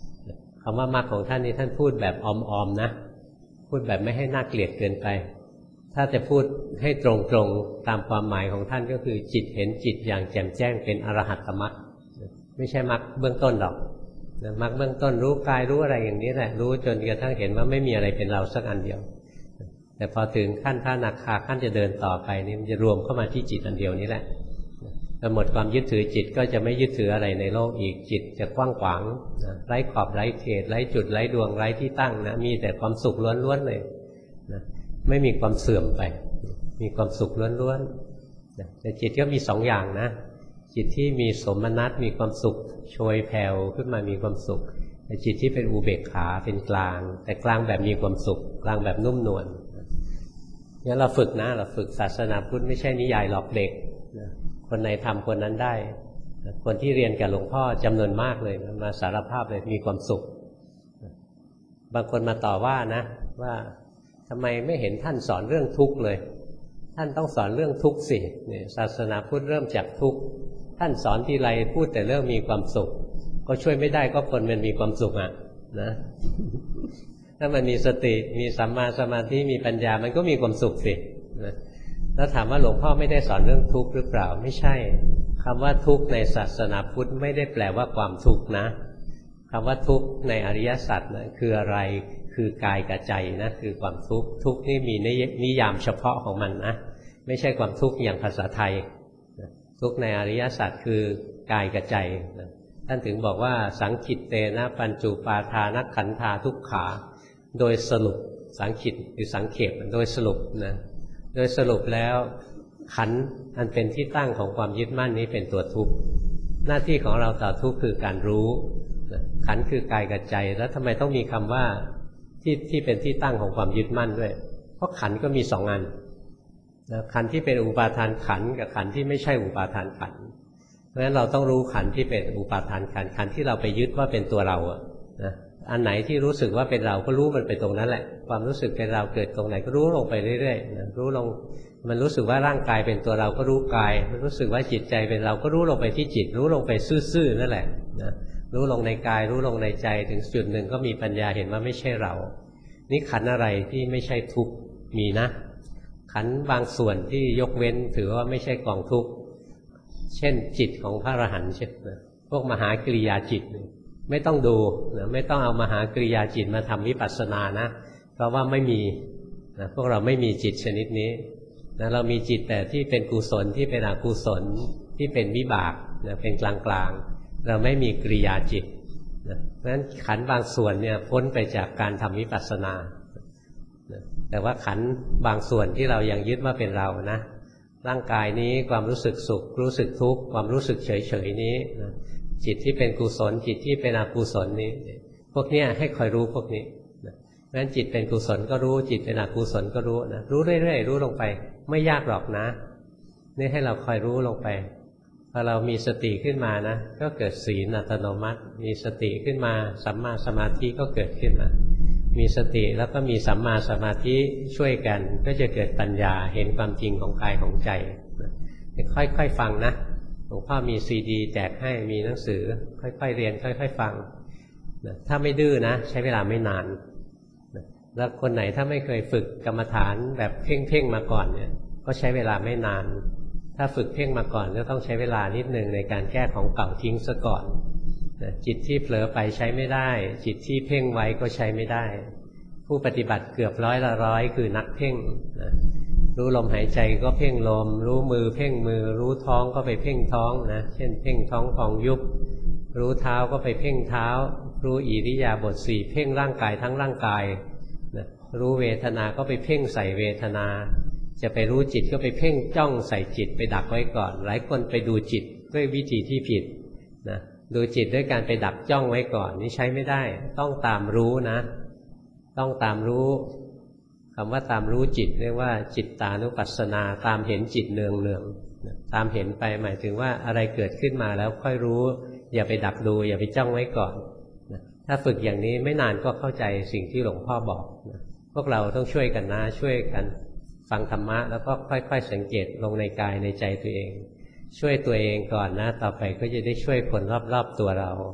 คำว่ามรรคของท่านนี้ท่านพูดแบบออมๆนะพูดแบบไม่ให้น่าเกลียดเกินไปถ้าจะพูดให้ตรงๆตามความหมายของท่านก็คือจิตเห็นจิตอย่างแจ่มแจ้งเป็นอรหัตตมรรคไม่ใช่มรรคเบื้องต้นหรอกมรรคเบื้องต้นรู้กายรู้อะไรอย่างนี้แหละรู้จนกระทั่งเห็นว่าไม่มีอะไรเป็นเราสักอันเดียวแต่พอถึงขั้นพระอนาคาขั้นจะเดินต่อไปนี่มันจะรวมเข้ามาที่จิตอันเดียวนี้แหละพอหมดความยึดถือจิตก็จะไม่ยึดถืออะไรในโลกอีกจิตจะกว้างขวางนะไร้ขอบไร้เขตไร้จุดไร้ดวงไร้ที่ตั้งนะมีแต่ความสุขล้วนๆเลยนะไม่มีความเสื่อมไปมีความสุขล้วนๆนะแต่จิตก็มีสองอย่างนะจิตที่มีสมนัตมีความสุขโชยแผ่วขึ้นมามีความสุขแต่จิตที่เป็นอุเบกขาเป็นกลางแต่กลางแบบมีความสุขกลางแบบนุ่มนวลงั้นเราฝึกนะเราฝึกศาสนาพุทธไม่ใช่นิยายหลอกเด็กนะคนไหนทำคนนั้นได้คนที่เรียนกับหลวงพ่อจำนวนมากเลยมาสารภาพเลยมีความสุขบางคนมาต่อว่านะว่าทำไมไม่เห็นท่านสอนเรื่องทุกข์เลยท่านต้องสอนเรื่องทุกข์สิเนี่ยศาสนาพุทธเริ่มจากทุกข์ท่านสอนทีไรพูดแต่เรื่องมีความสุขก็ช่วยไม่ได้ก็คนมันมีความสุขอ่ะนะถ้ามันมีสติมีสัมมาสมาธิมีปัญญามันก็มีความสุขสินะแล้วถามว่าหลวงพ่อไม่ได้สอนเรื่องทุกข์หรือเปล่าไม่ใช่คำว่าทุกข์ในศาสนาพุทธไม่ได้แปลว่าความทุกข์นะคำว่าทุกข์ในอริยสัจนะคืออะไรคือกายกับใจนะคือความทุกข์ทุกข์นี่มีนิยามเฉพาะของมันนะไม่ใช่ความทุกข์อย่างภาษาไทยทุกข์ในอริยสัจคือกายกับใจท่านถึงบอกว่าสังคิตเตนะปัญจุปาทานขันธาทุกขาโดยสรุปสังคิตหรือสังเขปโดยสรุปนะโดยสรุปแล้วขันธ์อันเป็นที่ตั้งของความยึดมั่นนี้เป็นตัวทุกข์หน้าที่ของเราต่อทุกข์คือการรู้ขันธ์คือกายกับใจแล้วทำไมต้องมีคำว่าที่ที่เป็นที่ตั้งของความยึดมั่นด้วยเพราะขันธ์ก็มีสองอันขันธ์ที่เป็นอุปาทานขันธ์กับขันธ์ที่ไม่ใช่อุปาทานขันธ์เพราะฉะนั้นเราต้องรู้ขันธ์ที่เป็นอุปาทานขันธ์ขันธ์ที่เราไปยึดว่าเป็นตัวเราอะนะอันไหนที่รู้สึกว่าเป็นเราก็รู้มันไปตรงนั้นแหละความรู้สึกเป็นเราเกิดตรงไหนก็รู้ลงไปเรื่อยๆนะรู้ลงมันรู้สึกว่าร่างกายเป็นตัวเราก็รู้กายมันรู้สึกว่าจิตใจเป็นเราก็รู้ลงไปที่จิตรู้ลงไปซื่อๆนั่นแหละนะรู้ลงในกายรู้ลงในใจถึงจุดหนึ่งก็มีปัญญาเห็นว่าไม่ใช่เรานี่ขันธ์อะไรที่ไม่ใช่ทุกข์มีนะขันธ์บางส่วนที่ยกเว้นถือว่าไม่ใช่กองทุกข์เช่นจิตของพระอรหันต์เช่นพวกมหากริยาจิตไม่ต้องดูนะไม่ต้องเอามหากริยาจิตมาทำวิปัสสนานะเพราะว่าไม่มีนะพวกเราไม่มีจิตชนิดนี้นะเรามีจิตแต่ที่เป็นกุศลที่เป็นอกุศลที่เป็นวิบากนะเป็นกลางๆเราไม่มีกริยาจิตนะเพราะฉะนั้นขันธ์บางส่วนเนี่ยพ้นไปจากการทำวิปัสสนานะแต่ว่าขันธ์บางส่วนที่เรายังยึดว่าเป็นเรานะร่างกายนี้ความรู้สึกสุขรู้สึกทุกข์ความรู้สึกเฉยๆนี้นะจิตที่เป็นกุศลจิตที่เป็นอกุศลนี้พวกนี้ให้คอยรู้พวกนี้นะเพราะฉะนั้นจิตเป็นกุศลก็รู้จิตเป็นอกุศลก็รู้นะรู้เรื่อยๆรู้ลงไปไม่ยากหรอกนะนี่ให้เราคอยรู้ลงไปพอเรามีสติขึ้นมานะก็เกิดศีลอัตโนมัติมีสติขึ้นมาสัมมาสมาธิก็เกิดขึ้นมามีสติแล้วก็มีสัมมาสมาธิช่วยกันก็จะเกิดปัญญาเห็นความจริงของกายของใจค่อยๆฟังนะหลวงพ่อมีซีดีแจกให้มีหนังสือค่อยๆเรียนค่อยๆฟังถ้าไม่ดื้อนะใช้เวลาไม่นานแล้วคนไหนถ้าไม่เคยฝึกกรรมฐานแบบเพ่งๆมาก่อนเนี่ยก็ใช้เวลาไม่นานถ้าฝึกเพ่งมาก่อนก็ต้องใช้เวลานิดนึงในการแก้ของเก่าทิ้งซะก่อนจิตที่เผลอไปใช้ไม่ได้จิตที่เพ่งไว้ก็ใช้ไม่ได้ผู้ปฏิบัติเกือบร้อยละร้อยคือนักเพ่งนะรู้ลมหายใจก็เพ่งลมรู้มือเพ่งมือรู้ท้องก็ไปเพ่งท้องนะเช่นเพ่งท้องพองยุบรู้เท้าก็ไปเพ่งเท้ารู้อิริยาบถสี่เพ่งร่างกายทั้งร่างกายนะรู้เวทนาก็ไปเพ่งใส่เวทนาจะไปรู้จิตก็ไปเพ่งจ้องใส่จิตไปดักไว้ก่อนหลายคนไปดูจิตด้วยวิธีที่ผิดนะดูจิตด้วยการไปดักจ้องไว้ก่อนนี่ใช้ไม่ได้ต้องตามรู้นะต้องตามรู้คำว่าตามรู้จิตเรียกว่าจิตตานุปัสสนาตามเห็นจิตเนืองเนืองตามเห็นไปหมายถึงว่าอะไรเกิดขึ้นมาแล้วค่อยรู้อย่าไปดักดูอย่าไปจ้องไว้ก่อนถ้าฝึกอย่างนี้ไม่นานก็เข้าใจสิ่งที่หลวงพ่อบอกพวกเราต้องช่วยกันนะช่วยกันฟังธรรมะแล้วก็ค่อยๆสังเกตลงในกายในใจตัวเองช่วยตัวเองก่อนนะต่อไปก็จะได้ช่วยคนรอบๆตัวเรา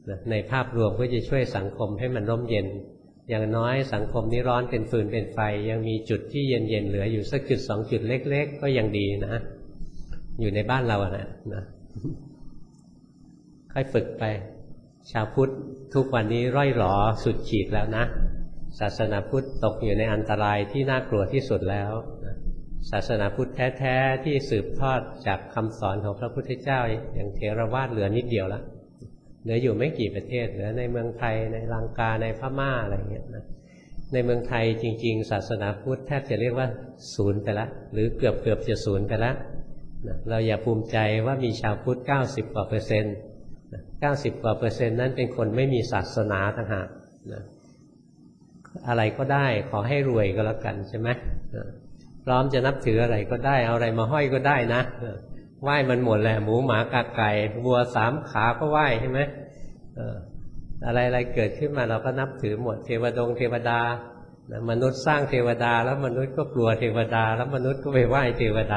ในภาพรวมก็จะช่วยสังคมให้มันร่มเย็นอย่างน้อยสังคมนี้ร้อนเป็นฟืนเป็นไฟยังมีจุดที่เย็นๆเหลืออยู่สักจุดสองจุดเล็กๆก็ยังดีนะอยู่ในบ้านเรานะนะค่อยฝึกไปชาวพุทธทุกวันนี้ร่อยหรอสุดขีดแล้วนะศาสนาพุทธตกอยู่ในอันตรายที่น่ากลัวที่สุดแล้วศาสนาพุทธแท้ๆที่สืบทอดจากคำสอนของพระพุทธเจ้าอย่างเถรวาทเหลือนิดเดียวละเหลืออยู่ไม่กี่ประเทศเหลือในเมืองไทยในลังกาในพม่าอะไรเงี้ยนะในเมืองไทยจริงๆศาสนาพุทธแทบจะเรียกว่าศูนย์ไปแล้วหรือเกือบเกือบจะศูนย์ไปแล้วนะเราอย่าภูมิใจว่ามีชาวพุทธเก้าสิบกว่าเปอร์เซ็นต์เก้าสิบกว่าเปอร์เซ็นต์นั้นเป็นคนไม่มีศาสนาต่างหากนะอะไรก็ได้ขอให้รวยก็แล้วกันใช่ไหมพร้อมจะนับถืออะไรก็ได้เอาอะไรมาห้อยก็ได้นะไหว้มันหมดแหละหมูหมากาไก่วัวสามขาก็ไหว้ใช่ไหมอะไรอะไรเกิดขึ้นมาเราก็นับถือหมดเทวดงเทวดามนุษย์สร้างเทวดาแล้วมนุษย์ก็กลัวเทวดาแล้วมนุษย์ก็ไปไหว้เทวดา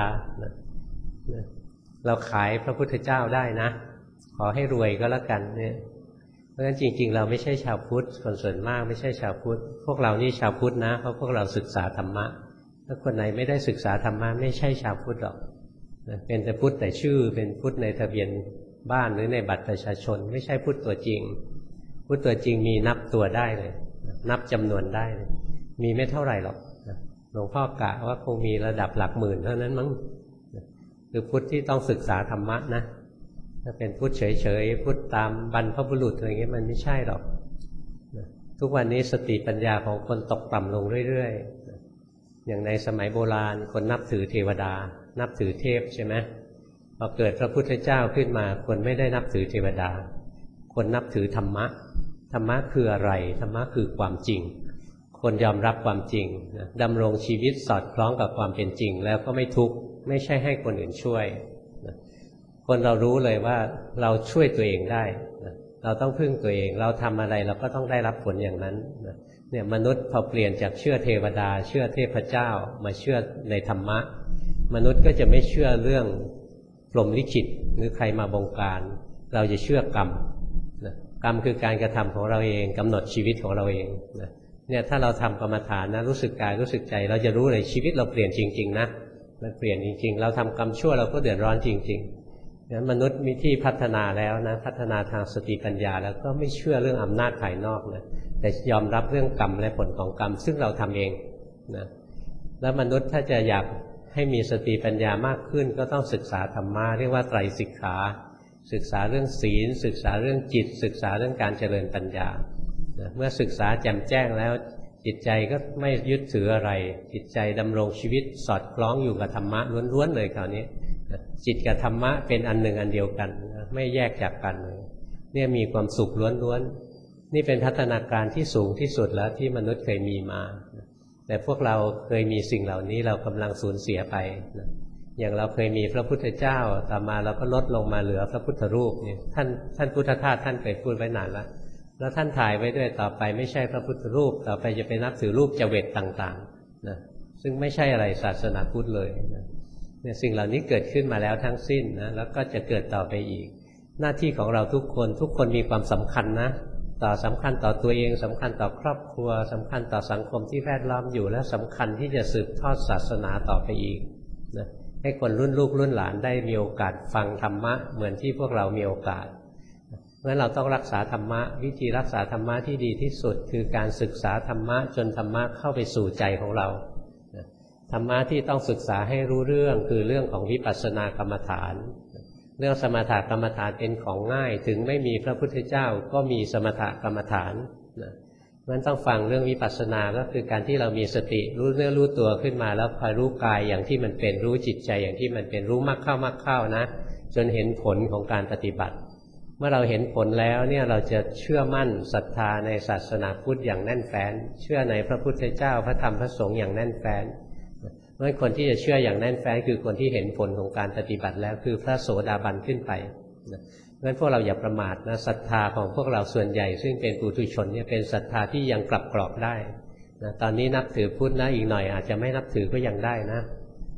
เราขายพระพุทธเจ้าได้นะขอให้รวยก็แล้วกันเนี่ยเพราะฉะนั้นจริงๆเราไม่ใช่ชาวพุทธคนส่วนมากไม่ใช่ชาวพุทธพวกเรานี่ชาวพุทธนะเพราะพวกเราศึกษาธรรมะถ้าคนไหนไม่ได้ศึกษาธรรมะไม่ใช่ชาวพุทธหรอกเป็นแต่พุทธแต่ชื่อเป็นพุทธในทะเบียนบ้านหรือในบัตรประชาชนไม่ใช่พุทธตัวจริงพุทธตัวจริงมีนับตัวได้เลยนับจำนวนได้เลยมีไม่เท่าไหร่หรอกหลวงพ่อกะว่าคงมีระดับหลักหมื่นเท่านั้นมั้งคือพุทธที่ต้องศึกษาธรรมะนะถ้าเป็นพุทธเฉยๆพุทธตามบรรพบุรุษอะไรเงี้ยมันไม่ใช่หรอกทุกวันนี้สติปัญญาของคนตกต่ำลงเรื่อยๆอย่างในสมัยโบราณคนนับถือเทวดานับถือเทพใช่ไหมพอเกิดพระพุทธเจ้าขึ้นมาคนไม่ได้นับถือเทวดาคนนับถือธรรมะธรรมะคืออะไรธรรมะคือความจริงคนยอมรับความจริงดำรงชีวิตสอดคล้องกับความเป็นจริงแล้วก็ไม่ทุกข์ไม่ใช่ให้คนอื่นช่วยคนเรารู้เลยว่าเราช่วยตัวเองได้เราต้องพึ่งตัวเองเราทำอะไรเราก็ต้องได้รับผลอย่างนั้นเนี่ยมนุษย์พอเปลี่ยนจากเชื่อเทวดาเชื่อเทพเจ้ามาเชื่อในธรรมะมนุษย์ก็จะไม่เชื่อเรื่องพรหมลิขิตหรือใครมาบงการเราจะเชื่อกรรมกรรมคือการกระทำของเราเองกำหนดชีวิตของเราเองเนี่ยถ้าเราทำกรรมฐานนะรู้สึกกายรู้สึกใจเราจะรู้เลยชีวิตเราเปลี่ยนจริงๆนะมันเปลี่ยนจริงๆเราทำกรรมชั่วเราก็เดือดร้อนจริงๆนั้นมนุษย์มีที่พัฒนาแล้วนะพัฒนาทางสติปัญญาแล้วก็ไม่เชื่อเรื่องอำนาจภายนอกนะแต่ยอมรับเรื่องกรรมและผลของกรรมซึ่งเราทำเองนะแล้วมนุษย์ถ้าจะอยากให้มีสติปัญญามากขึ้นก็ต้องศึกษาธรรมะเรียกว่าไตรสิกขาศึกษาเรื่องศีลศึกษาเรื่องจิตศึกษาเรื่องการเจริญปัญญาเมื่อศึกษาแจ่มแจ้งแล้วจิตใจก็ไม่ยึดถืออะไรจิตใจดำรงชีวิตสอดคล้องอยู่กับธรรมะล้วนๆเลยคราวนี้จิตกับธรรมะเป็นอันหนึ่งอันเดียวกันไม่แยกจากกันเลยเนี่ยมีความสุขล้วนๆนี่เป็นพัฒนาการที่สูงที่สุดแล้วที่มนุษย์เคยมีมาแต่พวกเราเคยมีสิ่งเหล่านี้เรากำลังสูญเสียไปอย่างเราเคยมีพระพุทธเจ้าต่อมาเราก็ลดลงมาเหลือพระพุทธรูปเนี่ยท่านท่านพุทธทาสท่านเคยพูดไว้นานแล้วแล้วท่านถ่ายไว้ด้วยต่อไปไม่ใช่พระพุทธรูปต่อไปจะไปนับถือรูปเจวิตต่างๆนะซึ่งไม่ใช่อะไรศาสนาพุทธเลยนะเนี่ยสิ่งเหล่านี้เกิดขึ้นมาแล้วทั้งสิ้นนะแล้วก็จะเกิดต่อไปอีกหน้าที่ของเราทุกคนทุกคนมีความสำคัญนะต่อสำคัญต่อตัวเองสำคัญต่อครอบครัวสำคัญต่อสังคมที่แวดล้อมอยู่และสำคัญที่จะสืบทอดศาสนาต่อไปอีกนะให้คนรุ่นลูกรุ่นหลานได้มีโอกาสฟังธรรมะเหมือนที่พวกเรามีโอกาสเพราะฉะนั้นเราต้องรักษาธรรมะวิธีรักษาธรรมะที่ดีที่สุดคือการศึกษาธรรมะจนธรรมะเข้าไปสู่ใจของเราธรรมะที่ต้องศึกษาให้รู้เรื่องคือเรื่องของวิปัสสนากรรมฐานเรื่องสมถกรรมฐานเป็นของง่ายถึงไม่มีพระพุทธเจ้าก็มีสมถกรรมฐานนะนั้นต้องฟังเรื่องวิปัสสนาก็คือการที่เรามีสติรู้เนื้อรู้ตัวขึ้นมาแล้วคอยรู้กายอย่างที่มันเป็นรู้จิตใจอย่างที่มันเป็นรู้มากเข้ามากเข้านะจนเห็นผลของการปฏิบัติเมื่อเราเห็นผลแล้วเนี่ยเราจะเชื่อมั่นศรัทธาในศาสนาพุทธอย่างแน่นแฟ้นเชื่อในพระพุทธเจ้าพระธรรมพระสงฆ์อย่างแน่นแฟ้นเพราะฉะนั้นคนที่จะเชื่ออย่างแน่นแฟ้นคือคนที่เห็นผลของการปฏิบัติแล้วคือพระโสดาบันขึ้นไปเพราะฉะนั้นพวกเราอย่าประมาทนะศรัทธาของพวกเราส่วนใหญ่ซึ่งเป็นปุถุชนเนี่ยเป็นศรัทธาที่ยังกลับกรอกได้นะตอนนี้นับถือพุทธนะอีกหน่อยอาจจะไม่นับถือก็ยังได้นะ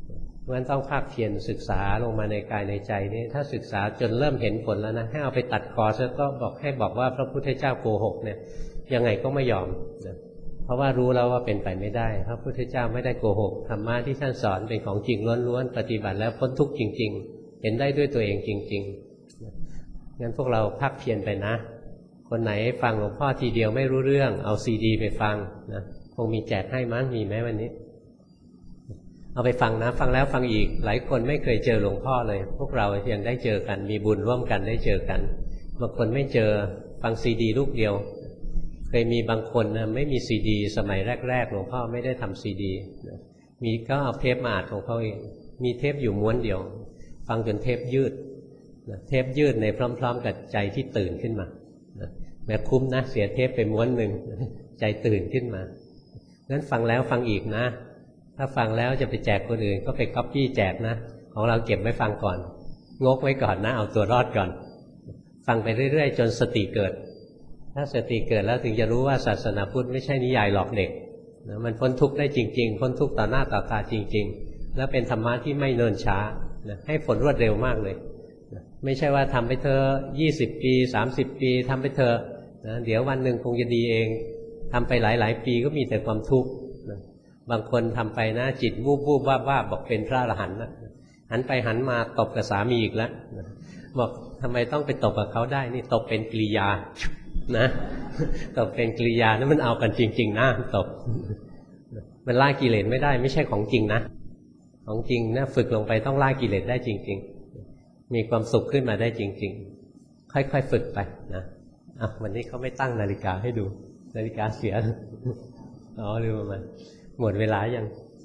ราะฉะนั้นต้องภาคเพียรศึกษาลงมาในกายในใจนี่ถ้าศึกษาจนเริ่มเห็นผลแล้วนะให้เอาไปตัดคอซะก็บอกให้บอกว่าพระพุทธเจ้าโกหกเนี่ยยังไงก็ไม่ยอมนะเพราะว่ารู้แล้วว่าเป็นไปไม่ได้พระพุทธเจ้าไม่ได้โกหกธรรมะที่ท่านสอนเป็นของจริงล้วนๆปฏิบัติแล้วพ้นทุกข์จริงๆเห็นได้ด้วยตัวเองจริงๆงั้นพวกเราภาคเพียรไปนะคนไหนฟังหลวงพ่อทีเดียวไม่รู้เรื่องเอาซีดีไปฟังนะคงมีแจกให้มั้งมีไหมวันนี้เอาไปฟังนะฟังแล้วฟังอีกหลายคนไม่เคยเจอหลวงพ่อเลยพวกเรายังได้เจอกันมีบุญร่วมกันได้เจอกันบางคนไม่เจอฟังซีดีลูกเดียวเคยมีบางคนนะไม่มีซีดีสมัยแรกๆหลวงพ่อไม่ได้ทำซีดีมีก็เอาเทปมาอัดของเขาเองมีเทปอยู่ม้วนเดียวฟังจนเทปยืดเทปยืดในพร้อมๆกับใจที่ตื่นขึ้นมาแม้คุ้มนะเสียเทปไปม้วนหนึ่งใจตื่นขึ้นมางั้นฟังแล้วฟังอีกนะถ้าฟังแล้วจะไปแจกคนอื่นก็ไปก๊อปปี้แจกนะของเราเก็บไว้ฟังก่อนงกไว้ก่อนนะเอาตัวรอดก่อนฟังไปเรื่อยๆจนสติเกิดถ้าสติเกิดแล้วถึงจะรู้ว่าศาสนาพุทธไม่ใช่นิยายหลอกเด็กนะมันพ้นทุกข์ได้จริงๆพ้นทุกข์ต่อหน้าต่อตาจริงๆแล้วเป็นธรรมะที่ไม่เนิ่นช้านะให้ผลรวดเร็วมากเลยนะไม่ใช่ว่าทำไปเธอยี่สิบปีสามสิบปีทำไปเธอนะเดี๋ยววันหนึ่งคงจะดีเองทำไปหลายๆปีก็มีแต่ความทุกข์นะบางคนทำไปนะจิตวูบวูบว่าว่าบอกเป็นพระอรหันต์นะหันไปหันมาตบกับสามีอีกแล้วนะบอกทำไมต้องไปตบกับเขาได้นี่ตบเป็นกริยานะตบเป็นกริยานั่นมันเอากันจริงๆนะตบมันล่ากิเลสไม่ได้ไม่ใช่ของจริงนะของจริงนะฝึกลงไปต้องล่ากิเลสได้จริงๆมีความสุขขึ้นมาได้จริงๆค่อยๆฝึกไปนะอ่ะวันนี้เขาไม่ตั้งนาฬิกาให้ดูนาฬิกาเสียอ๋อลืมมันหมดเวลายัง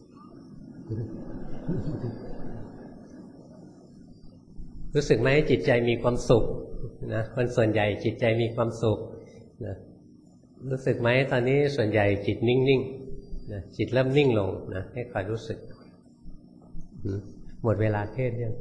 รู้สึกไหมจิตใจมีความสุขนะคนส่วนใหญ่จิตใจมีความสุขนะรู้สึกไหมตอนนี้ส่วนใหญ่จิตนิ่งๆนะจิตเริ่มนิ่งลงนะให้คอยรู้สึกหมดเวลาเทศยัง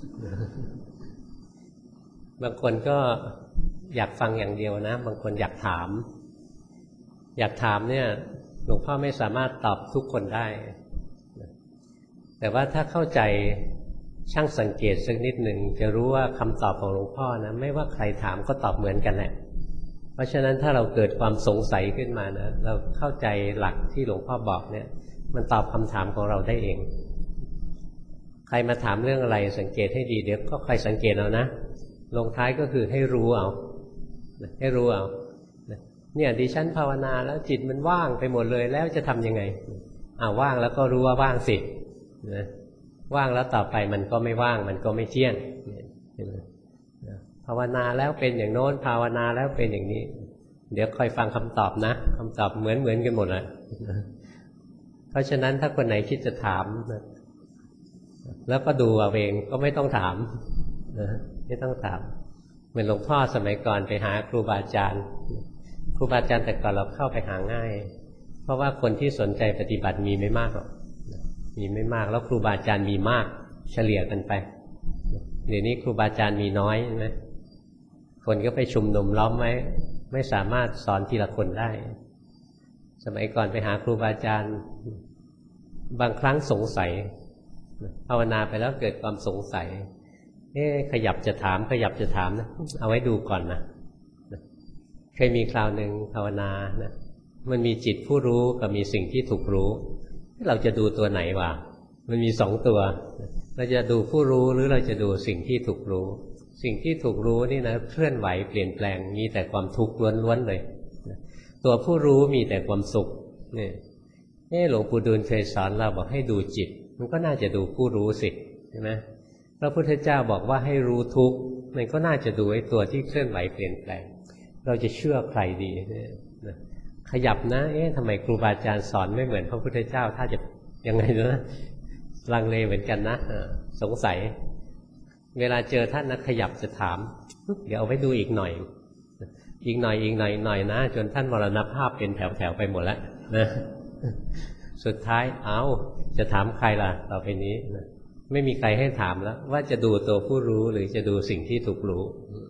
บางคนก็อยากฟังอย่างเดียวนะบางคนอยากถามอยากถามเนี่ยหลวงพ่อไม่สามารถตอบทุกคนได้แต่ว่าถ้าเข้าใจช่างสังเกตสักนิดหนึ่งจะรู้ว่าคำตอบของหลวงพ่อนะไม่ว่าใครถามก็ตอบเหมือนกันแหละเพราะฉะนั้นถ้าเราเกิดความสงสัยขึ้นมานะเราเข้าใจหลักที่หลวงพ่อบอกเนี่ยมันตอบคำถามของเราได้เองใครมาถามเรื่องอะไรสังเกตให้ดีเดี๋ยวก็ค่อยสังเกตเอานะลงท้ายก็คือให้รู้เอาให้รู้เอาเนี่ยดิฉันภาวนาแล้วจิตมันว่างไปหมดเลยแล้วจะทำยังไงอ้าวว่างแล้วก็รู้ว่าว่างสินะว่างแล้วต่อไปมันก็ไม่ว่างมันก็ไม่เที่ยงภาวนาแล้วเป็นอย่างโน้นภาวนาแล้วเป็นอย่างนี้เดี๋ยวคอยฟังคำตอบนะคำตอบเหมือนเหมือนกันหมดเลยเพราะฉะนั้นถ้าคนไหนคิดจะถามแล้วก็ดูเอาเองก็ไม่ต้องถามไม่ต้องถามเหมือนหลวงพ่อสมัยก่อนไปหาครูบาอาจารย์ครูบาอาจารย์แต่ก่อนเราเข้าไปหาง่ายเพราะว่าคนที่สนใจปฏิบัติมีไม่มากหรอกมีไม่มากแล้วครูบาอาจารย์มีมากเฉลี่ยกันไปเดี๋ยวนี้ครูบาอาจารย์มีน้อยใช่ไหมคนก็ไปชุมนุมล้อมไว้ไม่สามารถสอนทีละคนได้สมัยก่อนไปหาครูบาอาจารย์บางครั้งสงสัยภาวนาไปแล้วเกิดความสงสัยเอ๊ะขยับจะถามขยับจะถามนะเอาไว้ดูก่อนนะเคยมีคราวหนึ่งภาวนานะมันมีจิตผู้รู้กับมีสิ่งที่ถูกรู้เราจะดูตัวไหนวะมันมีสองตัวเราจะดูผู้รู้หรือเราจะดูสิ่งที่ถูกรู้สิ่งที่ถูกรู้นี่นะเคลื่อนไหวเปลี่ยนแปลงมีแต่ความทุกข์ล้วนๆเลยตัวผู้รู้มีแต่ความสุขนี่นี่หลวงปู่ดูลเคยสอนเราบอกให้ดูจิตมันก็น่าจะดูผู้รู้สิใช่ไหมพระพุทธเจ้าบอกว่าให้รู้ทุกข์มันก็น่าจะดูไอ้ตัวที่เคลื่อนไหวเปลี่ยนแปลงเราจะเชื่อใครดีนะขยับนะเอ๊ะทำไมครูบาอาจารย์สอนไม่เหมือนพระพุทธเจ้าถ้าจะยังไงนะลังเลเหมือนกันนะสงสัยเวลาเจอท่านนะขยับจะถามเดี๋ยวเอาไว้ดูอีกหน่อยอีกหน่อยอีกหน่อยหน่อยนะจนท่านมรณภาพเป็นแถวๆไปหมดแล้วนะสุดท้ายเอาจะถามใครล่ะต่อไปนี้นะไม่มีใครให้ถามแล้วว่าจะดูตัวผู้รู้หรือจะดูสิ่งที่ถูกรู้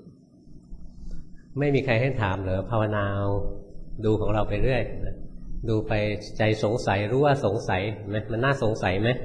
ไม่มีใครให้ถามเหรอภาวนาดูของเราไปเรื่อยนะดูไปใจสงสัยรู้ว่าสงสัยไหมมันน่าสงสัยไหม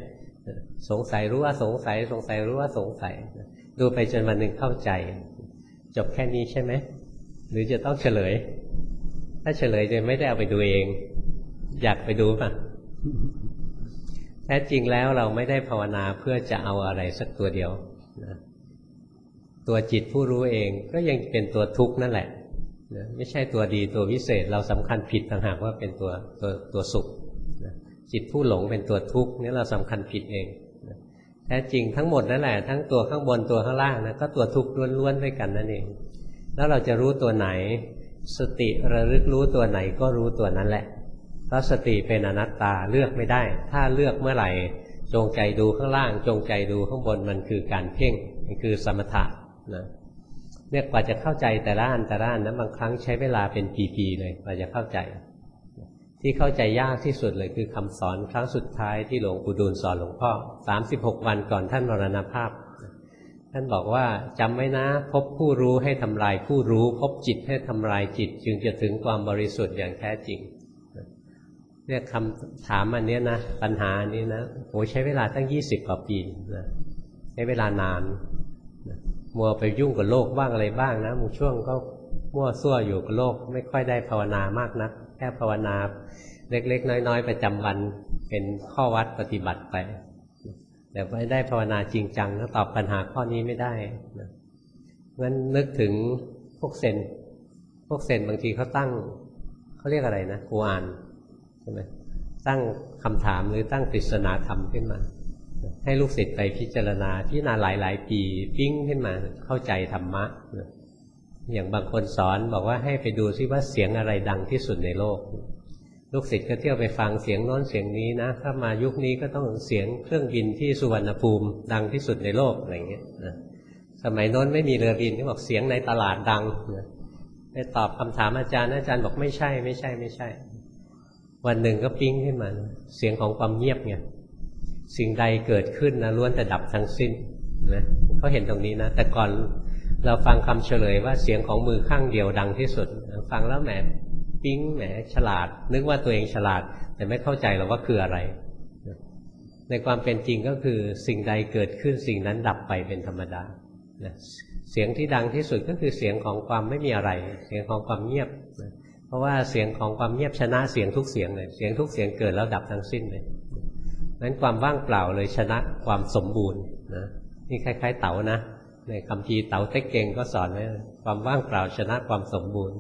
สงสัยรู้ว่าสงสัยสงสัยรู้ว่าสงสัยดูไปจนวันหนึ่งเข้าใจจบแค่นี้ใช่ไหมหรือจะต้องเฉลยถ้าเฉลยจะไม่ได้เอาไปดูเองอยากไปดูป่ะแท้จริงแล้วเราไม่ได้ภาวนาเพื่อจะเอาอะไรสักตัวเดียวนะตัวจิตผู้รู้เองก็ยังเป็นตัวทุกข์นั่นแหละนะไม่ใช่ตัวดีตัววิเศษเราสำคัญผิดต่างหากว่าเป็นตัวตัวตัวสุขนะจิตผู้หลงเป็นตัวทุกข์นี่เราสำคัญผิดเองนะแท้จริงทั้งหมดนั่นแหละทั้งตัวข้างบนตัวข้างล่างนะก็ตัวทุกข์ล้วนๆด้วยกันนั่นเองแล้วเราจะรู้ตัวไหนสติระลึกรู้ตัวไหนก็รู้ตัวนั้นแหละเพราะสติเป็นอนัตตาเลือกไม่ได้ถ้าเลือกเมื่อไหร่จงใจดูข้างล่างจงใจดูข้างบนมันคือการเพ่งมันคือสมถะนะเนี่ยกว่าจะเข้าใจแต่ละอันแต่ละอันนะบางครั้งใช้เวลาเป็นปีๆเลยกว่าจะเข้าใจที่เข้าใจยากที่สุดเลยคือคำสอนครั้งสุดท้ายที่หลวงปู่ดูลสอนหลวงพ่อสามสิบหกวันก่อนท่านมรณภาพท่านบอกว่าจำไว้นะพบผู้รู้ให้ทำลายผู้รู้พบจิตให้ทำลายจิตจึงจะถึงความบริสุทธิ์อย่างแท้จริงเนี่ยคำถามอันนี้นะปัญหาอันนี้นะโหใช้เวลาตั้งยี่สิบกว่าปีนะใช้เวลานานนะมัวไปยุ่งกับโลกบ้างอะไรบ้างนะบางช่วงก็มั่วซั่วอยู่กับโลกไม่ค่อยได้ภาวนามากนักแค่ภาวนาเล็กๆน้อยๆประจำวันเป็นข้อวัดปฏิบัติไปแต่ไม่ได้ภาวนาจริงจังแล้วตอบปัญหาข้อนี้ไม่ได้นะงั้นนึกถึงพวกเซนพวกเซนบางทีเขาตั้งเขาเรียกอะไรนะกูอ่านใช่ไหมตั้งคำถามหรือตั้งปริศนาธรรมขึ้นมาให้ลูกศิษย์ไปพิจารณาที่นานหลายๆปีปิ้งขึ้นมาเข้าใจธรรมะอย่างบางคนสอนบอกว่าให้ไปดูซิว่าเสียงอะไรดังที่สุดในโลกลูกศิษย์ก็เที่ยวไปฟังเสียงโน้นเสียงนี้นะถ้ามายุคนี้ก็ต้องเสียงเครื่องบินที่สุวรรณภูมิดังที่สุดในโลกอะไรเงี้ยนะสมัยโน้นไม่มีเรือบินก็บอกเสียงในตลาดดังนะไปตอบคำถามอาจารย์อาจารย์บอกไม่ใช่ไม่ใช่ไม่ใช่วันหนึ่งก็ปิ้งขึ้นมาเสียงของความเงียบไงสิ่งใดเกิดขึ้นนะล้วนแต่ดับทั้งสิ้นนะเขาเห็นตรงนี้นะแต่ก่อนเราฟังคำเฉลยว่าเสียงของมือข้างเดียวดังที่สุดฟังแล้วแหมปิ้งแหมฉลาดนึกว่าตัวเองฉลาดแต่ไม่เข้าใจหรอกว่าคืออะไรในความเป็นจริงก็คือสิ่งใดเกิดขึ้นสิ่งนั้นดับไปเป็นธรรมดาเสียงที่ดังที่สุดก็คือเสียงของความไม่มีอะไรเสียงของความเงียบเพราะว่าเสียงของความเงียบชนะเสียงทุกเสียงเลยเสียงทุกเสียงเกิดแล้วดับทั้งสิ้นเลยนั้นความว่างเปล่าเลยชนะความสมบูรณ์นะนี่คล้ายๆเต๋านะในคัมภีร์เต๋าเต็กเก่งก็สอนไว้ความว่างเปล่าชนะความสมบูรณ์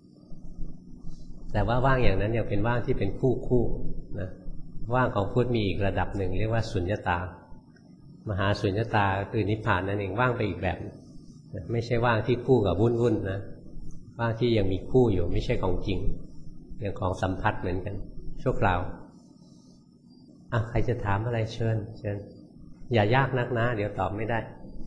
แต่ว่าว่างอย่างนั้นยังเป็นว่างที่เป็นคู่คู่นะว่างของพุทธมีอีกระดับหนึ่งเรียกว่าสุญญตามหาสุญญตาคือนิพพานนั่นเองว่างไปอีกแบบนะไม่ใช่ว่างที่คู่กับวุ่นวุ่นนะว่างที่ยังมีคู่อยู่ไม่ใช่ของจริงอย่างของสัมผัสเหมือนกันชั่วคราวอ่ะใครจะถามอะไรเชิญเชิญอย่ายากนักนะเดี๋ยวตอบไม่ได้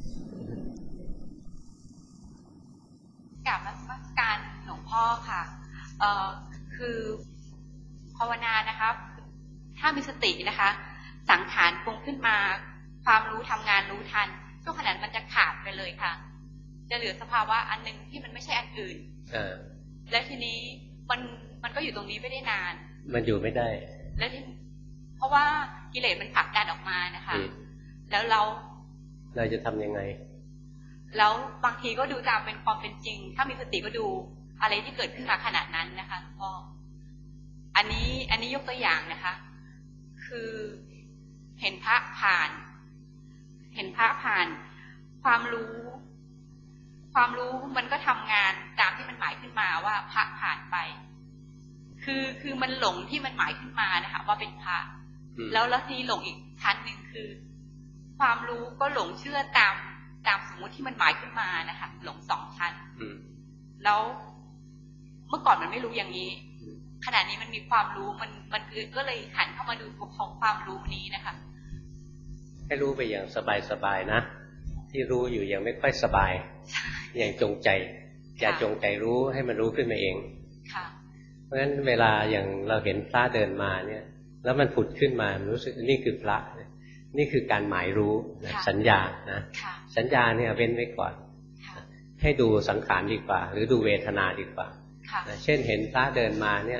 กราบนมัสการหลวงพ่อค่ะเอ่อคือภาวนานะคะถ้ามีสตินะคะสังขารปรุงขึ้นมาความรู้ทำงานรู้ทันช่วงขณะมันจะขาดไปเลยค่ะจะเหลือสภาวะอันหนึ่งที่มันไม่ใช่อันอื่นและทีนี้มันมันก็อยู่ตรงนี้ไม่ได้นานมันอยู่ไม่ได้และที่เพราะว่ากิเลสมันผลักดันออกมานะคะแล้วเราเราจะทำยังไงแล้วบางทีก็ดูตามเป็นความเป็นจริงถ้ามีสติก็ดูอะไรที่เกิดขึ้นมาขนาดนั้นนะคะหลวงพ่ออันนี้อันนี้ยกตัวอย่างนะคะคือเห็นพระผ่านเห็นพระผ่านความรู้ความรู้มันก็ทำงานตามที่มันหมายขึ้นมาว่าพระผ่านไปคือคือมันหลงที่มันหมายขึ้นมานะคะว่าเป็นพระแล้วแล้วทีหลงอีกชั้นหนึ่งคือความรู้ก็หลงเชื่อตามตามสมมุติที่มันหมายขึ้นมานะคะหลงสองชั้นแล้วเมื่อก่อนมันไม่รู้อย่างนี้ขณะนี้มันมีความรู้มันมันคือก็เลยหันเข้ามาดูของความรู้นี้นะคะให้รู้ไปอย่างสบายๆนะที่รู้อยู่ยังไม่ค่อยสบายอย่างจงใจอย่าจงใจรู้ให้มันรู้ขึ้นมาเองเพราะฉะนั้นเวลาอย่างเราเห็นพระเดินมาเนี่ยแล้วมันผุดขึ้นมารู้สึกนี่คือพระนี่คือการหมายรู้สัญญานะสัญญาเนี่ยเว้นไว้ก่อนให้ดูสังขารดีกว่าหรือดูเวทนาดีกว่าเช่นเห็นพระเดินมาเนี่ย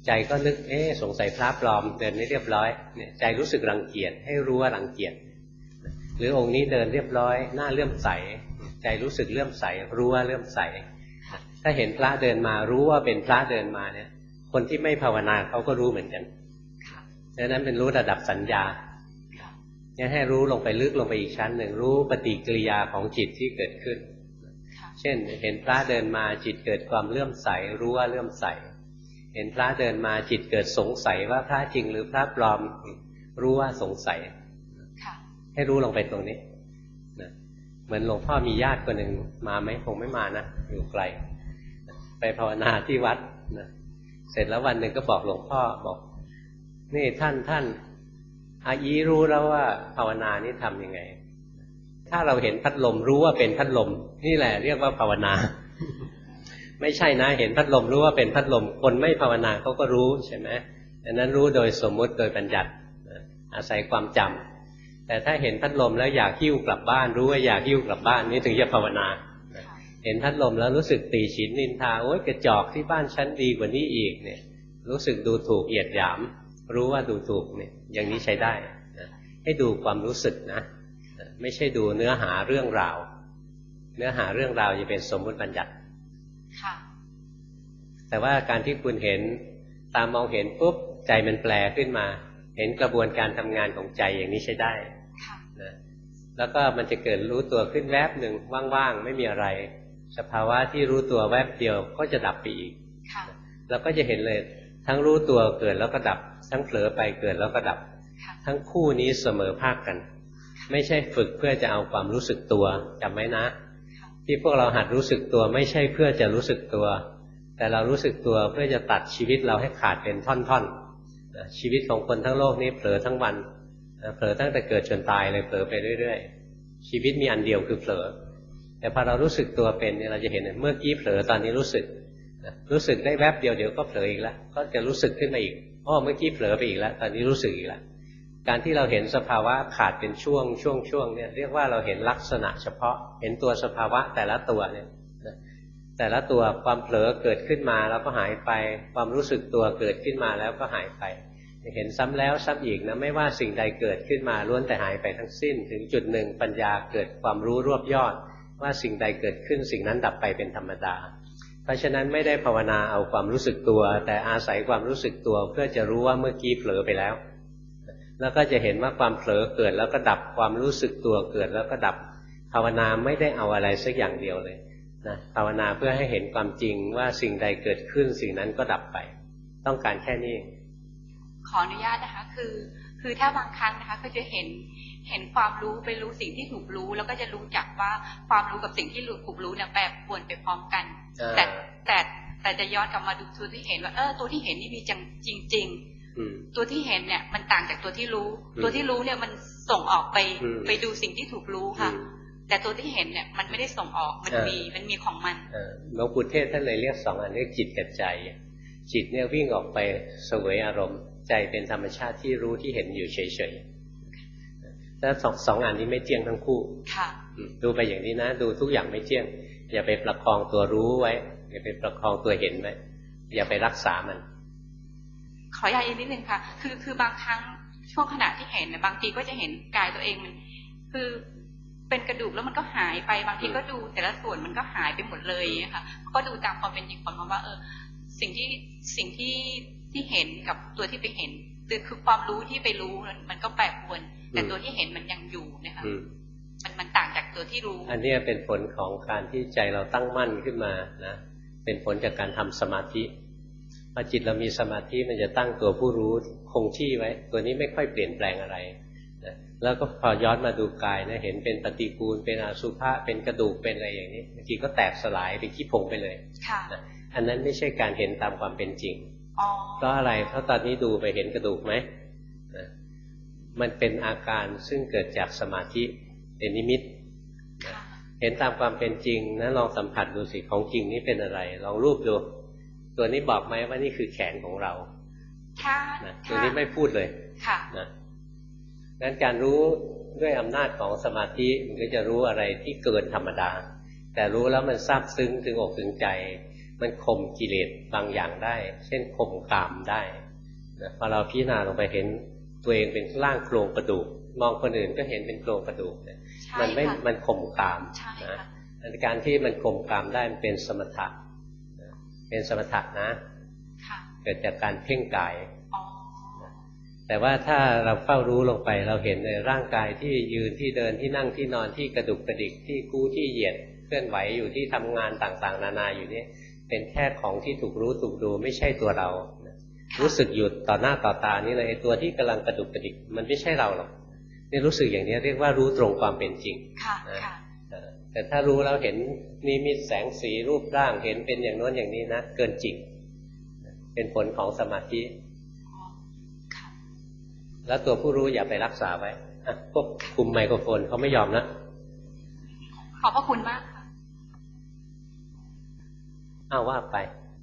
ใจก็นึกเอ๊ะสงสัยพระปลอมเดินไม่เรียบร้อยเนี่ยใจรู้สึกรังเกียจให้รู้ว่ารังเกียจหรือองค์นี้เดินเรียบร้อยหน้าเลื่อมใสใจรู้สึกเลื่อมใสรู้ว่าเลื่อมใสถ้าเห็นพระเดินมารู้ว่าเป็นพระเดินมาเนี่ยคนที่ไม่ภาวนาเขาก็รู้เหมือนกันดังนั้นเป็นรู้ระดับสัญญาเนี่ยให้รู้ลงไปลึกลงไปอีกชั้นหนึ่งรู้ปฏิกิริยาของจิตที่เกิดขึ้นเช่นเห็นพระเดินมาจิตเกิดความเลื่อมใสรู้ว่าเลื่อมใสเห็นพระเดินมาจิตเกิดสงสัยว่าพระจริงหรือพระปลอมรู้ว่าสงสัยให้รู้ลงไปตรงนี้นะเหมือนหลวงพ่อมีญาติคนหนึ่งมาไหมคงไม่มานะอยู่ไกลไปภาวนาที่วัดนะเสร็จแล้ววันหนึ่งก็บอกหลวงพ่อบอกนี่ท่านท่านอายีรู้แล้วว่าภาวนานี่ทำยังไงถ้าเราเห็นพัดลมรู้ว่าเป็นพัดลมนี่แหละเรียกว่าภาวนา ไม่ใช่นะเห็นพัดลมรู้ว่าเป็นพัดลมคนไม่ภาวนาเขาก็รู้ใช่ไหมดังนั้นรู้โดยสมมุติโดยบัญญัติอาศัยความจำแต่ถ้าเห็นพัดลมแล้วอยากหิ้วกลับบ้านรู้ว่าอยากหิ้วกลับบ้านนี่ถึงจะภาวนาเห็นพัดลมแล้วรู้สึกตีฉินนินทาโอ๊ยกระจอกที่บ้านชั้นดีกว่านี้อีกเนี่ยรู้สึกดูถูกเหยียดหยามรู้ว่าดูถูกเนี่ยอย่างนี้ใช้ได้นะให้ดูความรู้สึกนะไม่ใช่ดูเนื้อหาเรื่องราวเนื้อหาเรื่องราวจะเป็นสมมุติบัญญัติแต่ว่าการที่คุณเห็นตามองเห็นปุ๊บใจมันแปลขึ้นมาเห็นกระบวนการทำงานของใจอย่างนี้ใช้ได้นะแล้วก็มันจะเกิดรู้ตัวขึ้นแวบหนึ่งว่างๆไม่มีอะไรสภาวะที่รู้ตัวแวบเดียวก็จะดับไปอีกแล้วก็จะเห็นเลยทั้งรู้ตัวเกิดแล้วก็ดับทั้งเผลอไปเกิดแล้วก็ดับทั้งคู่นี้เสมอภาคกันไม่ใช่ฝึกเพื่อจะเอาความรู้สึกตัวจำไว้นะที่พวกเราหัดรู้สึกตัวไม่ใช่เพื่อจะรู้สึกตัวแต่เรารู้สึกตัวเพื่อจะตัดชีวิตเราให้ขาดเป็นท่อนๆชีวิตของคนทั้งโลกนี้เผลอทั้งวันเผลอตั้งแต่เกิดจนตายเลยเผลอไปเรื่อยๆชีวิตมีอันเดียวคือเผลอแต่พอเรารู้สึกตัวเป็นเนี่ยเราจะเห็นเมื่อกี้เผลอตอนนี้รู้สึกรู้สึกได้แวบเดียวเดี๋ยวก็เผลออีกแล้วก็จะรู้สึกขึ้นมาอีกอ้อเมื่อกี้เผลอไปอีกแล้วตอนนี้รู้สึกอีกแล้วการที่เราเห็นสภาวะขาดเป็นช่วงช่วงช่วงเนี่ยเรียกว่าเราเห็นลักษณะเฉพาะเห็นตัวสภาวะแต่ละตัวเนี่ยแต่ละตัวความเผลอเกิดขึ้นมาแล้วก็หายไปความรู้สึกตัวเกิดขึ้นมาแล้วก็หายไปเห็นซ้ำแล้วซ้ำอีกนะไม่ว่าสิ่งใดเกิดขึ้นมาล้วนแต่หายไปทั้งสิ้นถึงจุดหนึ่งปัญญาเกิดความรู้รวบยอดว่าสิ่งใดเกิดขึ้นสิ่งนั้นดับไปเป็นธรรมดาเพราะฉะนั้นไม่ได้ภาวนาเอาความรู้สึกตัวแต่อาศัยความรู้สึกตัวเพื่อจะรู้ว่าเมื่อกี้เผลอไปแล้วแล้วก็จะเห็นว่าความเผลอเกิดแล้วก็ดับความรู้สึกตัวเกิดแล้วก็ดับภาวนาไม่ได้เอาอะไรสักอย่างเดียวเลยนะภาวนาเพื่อให้เห็นความจริงว่าสิ่งใดเกิดขึ้นสิ่งนั้นก็ดับไปต้องการแค่นี้ขออนุญาตนะคะคือคือถ้าบางครั้งนะคะก็จะเห็นเห็นความรู้ไปรู้สิ่งที่ถูกรู้แล้วก็จะรู้จักว่าความรู้กับสิ่งที่ถูกรู้เนี่ยแปรปรวนไปพร้อมกันแต่แต่แต่จะย้อนกลับมาดูตัวที่เห็นว่าเออตัวที่เห็นนี่มีจริงจริงตัวที่เห็นเนี่ยมันต่างจากตัวที่รู้ตัวที่รู้เนี่ยมันส่งออกไปไปดูสิ่งที่ถูกรู้ค่ะแต่ตัวที่เห็นเนี่ยมันไม่ได้ส่งออกมันมีมันมีของมันหลวงปู่เทศท่านเลยเรียกสองอันเรียกจิตกับใจจิตเนี่ยวิ่งออกไปเสวยอารมณ์ใจเป็นธรรมชาติที่รู้ที่เห็นอยู่เฉยๆแล้วสองสองอันนี้ไม่เที่ยงทั้งคู่ดูไปอย่างนี้นะดูทุกอย่างไม่เที่ยงอย่าไปประคองตัวรู้ไว้อย่าไปประคองตัวเห็นไว้อย่าไปรักษามันขออนุญาตอีกนิดนึงค่ะคือคือบางครั้งช่วงขณะที่เห็นนะบางทีก็จะเห็นกายตัวเองมันคือเป็นกระดูกแล้วมันก็หายไปบางทีก็ดูแต่ละส่วนมันก็หายไปหมดเลยค่ะก็ดูตามความเป็นจริงของมันว่าเออสิ่งที่สิ่งที่ที่เห็นกับตัวที่ไปเห็นคือความรู้ที่ไปรู้มันก็แปรปรวนแต่ตัวที่เห็นมันยังอยู่นะคะมันมันต่างจากตัวที่รู้อันนี้เป็นผลของการที่ใจเราตั้งมั่นขึ้นมานะเป็นผลจากการทำสมาธิพอจิตเรามีสมาธิมันจะตั้งตัวผู้รู้คงที่ไว้ตัวนี้ไม่ค่อยเปลี่ยนแปลงอะไรนะแล้วก็พอย้อนมาดูกายนะเห็นเป็นปฏิกูลเป็นอสุภะเป็นกระดูกเป็นอะไรอย่างนี้บางทีก็แตกสลายเป็นขี้ผงไปเลยนะอันนั้นไม่ใช่การเห็นตามความเป็นจริงเพราะอะไรเพราะตอนนี้ดูไปเห็นกระดูกไหมนะมันเป็นอาการซึ่งเกิดจากสมาธิเป็นนิมิตนะเห็นตามความเป็นจริงนะลองสัมผัสดูสิของจริงนี่เป็นอะไรลองรูปดูตัวนี้บอกไหมว่านี่คือแขนของเรานะตัวนี้ไม่พูดเลยนะงั้นการรู้ด้วยอำนาจของสมาธิมันก็จะรู้อะไรที่เกินธรรมดาแต่รู้แล้วมันซาบซึ้งถึงอกถึงใจมันข่มกิเลสบางอย่างได้เช่นข่มกามได้นะพอเราพิจารณาลงไปเห็นตัวเองเป็นร่างโครงกระดูกมองคนอื่นก็เห็นเป็นโครงกระดูกเนี่ยมันไม่มันข่มกามนะการที่มันข่มกามได้มันเป็นสมถะเป็นสมถะนะเกิดจากการเพ่งกายแต่ว่าถ้าเราเฝ้ารู้ลงไปเราเห็นในร่างกายที่ยืนที่เดินที่นั่งที่นอนที่กระดุกกระดิกที่กู้ที่เหยียดเคลื่อนไหวอยู่ที่ทำงานต่างๆนานาอยู่นี่เป็นแค่ของที่ถูกรู้ถูกดูไม่ใช่ตัวเรารู้สึกอยู่ต่อหน้าต่อตานี่เลยตัวที่กำลังกระดุกกระดิกมันไม่ใช่เราหรอกนี่รู้สึกอย่างนี้เรียกว่ารู้ตรงความเป็นจริงแต่ถ้ารู้แล้วเห็นนิมิตแสงสีรูปร่างเห็นเป็นอย่างโน้นอย่างนี้นะเกินจริงเป็นผลของสมาธิแล้วตัวผู้รู้อย่าไปรักษาไว้พวกคุมไมโครโฟนเขาไม่ยอมนะขอบพระคุณมากค่ะอ้าวว่าไป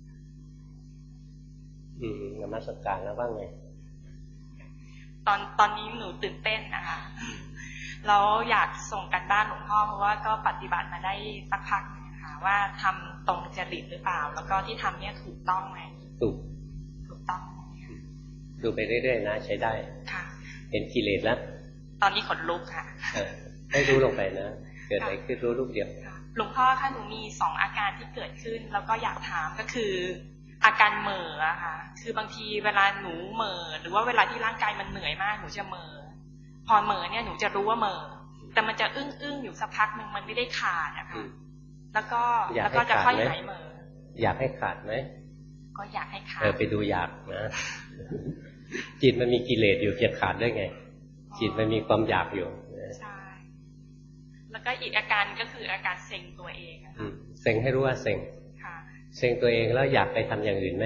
อืมนมัสการแล้วบ้างไงตอนตอนนี้หนูตื่นเต้นนะคะแล้วอยากส่งกันบ้านหลวงพ่อเพราะว่าก็ปฏิบัติมาได้สักพักนึงค่ะว่าทำตรงจริตหรือเปล่าแล้วก็ที่ทำเนี่ยถูกต้องไหมถูกถูกต้องดูไปเรื่อยๆนะใช้ได้ค่ะเห็นกิเลสแล้วตอนนี้ขนลุกค่ะให้รู้ลงไปนะเกิดอะไรขึ้นรู้ลูกเดียวหลวงพ่อคะหนูมีสองอาการที่เกิดขึ้นแล้วก็อยากถามก็คืออาการเหม่ออะค่ะคือบางทีเวลาหนูเหม่อหรือว่าเวลาที่ร่างกายมันเหนื่อยมากหนูจะเหม่อพอเหม่อเนี่ยหนูจะรู้ว่าเหม่อแต่มันจะอึ้งอึ้งอยู่สักพักหนึ่งมันไม่ได้ขาดอะค่ะแล้วก็แล้วก็จะค่อยหายเหม่ออยากให้ขาดไหมก็อยากให้ขาดเออไปดูอยากนะจิตมันมีกิเลสอยู่จะขาดได้ไงจิตมันมีความอยากอยู่ใช่แล้วก็อีกอาการก็คืออาการเซ็งตัวเองอะค่ะเซ็งให้รู้ว่าเซ็งเซ็งตัวเองแล้วอยากไปทำอย่างอื่นไหม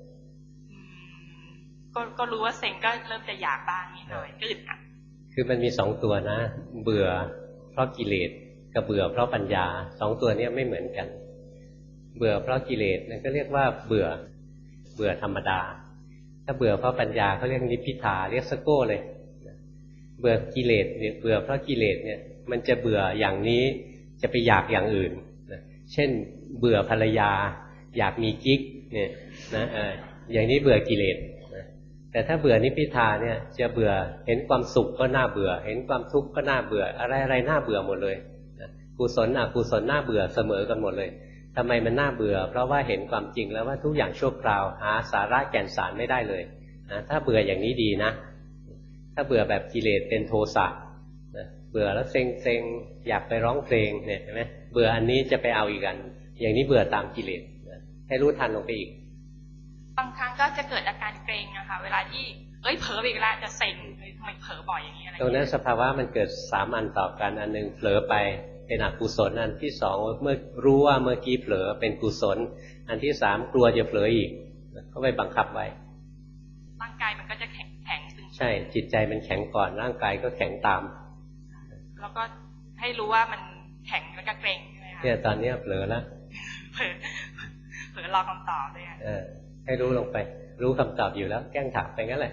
ก็ก็รู้ว่าเซ็งก็เริ่มจะอยากบ้างนิดหน่อยก็อึดอัดคือมันมีสองตัวนะเบื่อเพราะกิเลสกับเบื่อเพราะปัญญาสองตัวนี้ไม่เหมือนกันเบื่อเพราะกิเลสนั่นก็เรียกว่าเบื่อเบื่อธรรมดาถ้าเบื่อเพราะปัญญาเขาเรียกนิพพิทาเรียกสโก้เลยเบื่อกิเลสเนี่ยเบื่อเพราะกิเลสเนี่ยมันจะเบื่ออย่างนี้จะไปอยากอย่างอื่นเช่นเบื่อภรรยาอยากมีกิ๊กเนี่ยนะเอออย่างนี้เบื่อกิเลสนะแต่ถ้าเบื่อนิพพิทาเนี่ยจะเบื่อเห็นความสุขก็น่าเบื่อเห็นความทุกข์ก็น่าเบื่ออะไรอะไรน่าเบื่อหมดเลยนะกุศลอกุศลน่าเบื่อเสมอกันหมดเลยทำไมมันน่าเบื่อเพราะว่าเห็นความจริงแล้วว่าทุกอย่างชั่วคราวหาสาระแก่นสารไม่ได้เลยนะถ้าเบื่ออย่างนี้ดีนะถ้าเบื่อแบบกิเลสเป็นโทสะนะเบื่อแล้วเซ็งเซ็งอยากไปร้องเพลงเนี่ยเห็นไหมเบื่ออันนี้จะไปเอาอีกอันอย่างนี้เบื่อตามกิเลสให้รู้ทันลงไปอีกบางครั้งก็จะเกิดอาการเกรงอะค่ะเวลาที่เอ้ยเผลออีกแล้วจะเซ็งทำไมเผลอบ่อยอย่างนี้อะไรตรงนั้นสภาวะมันเกิดสามอันต่อกันอันหนึ่งเผลอไปเป็นอกุศลอันที่สองเมื่อรู้ว่าเมื่อกี้เผลอเป็นกุศลอันที่สามกลัวจะเผลออีกก็ไปบังคับไว้ร่างกายมันก็จะแข็งแข็งตึงใช่จิตใจมันแข็งก่อนร่างกายก็แข็งตามแล้วก็ให้รู้ว่ามันแข็งแล้วก็เกรงใช่ไหมคะเนี่ยตอนนี้เผลอแล้วเผลอเผลอรอคำตอบเลยเออให้รู้ลงไปรู้คำตอบอยู่แล้วแกล้งถามไปงั้นแหละ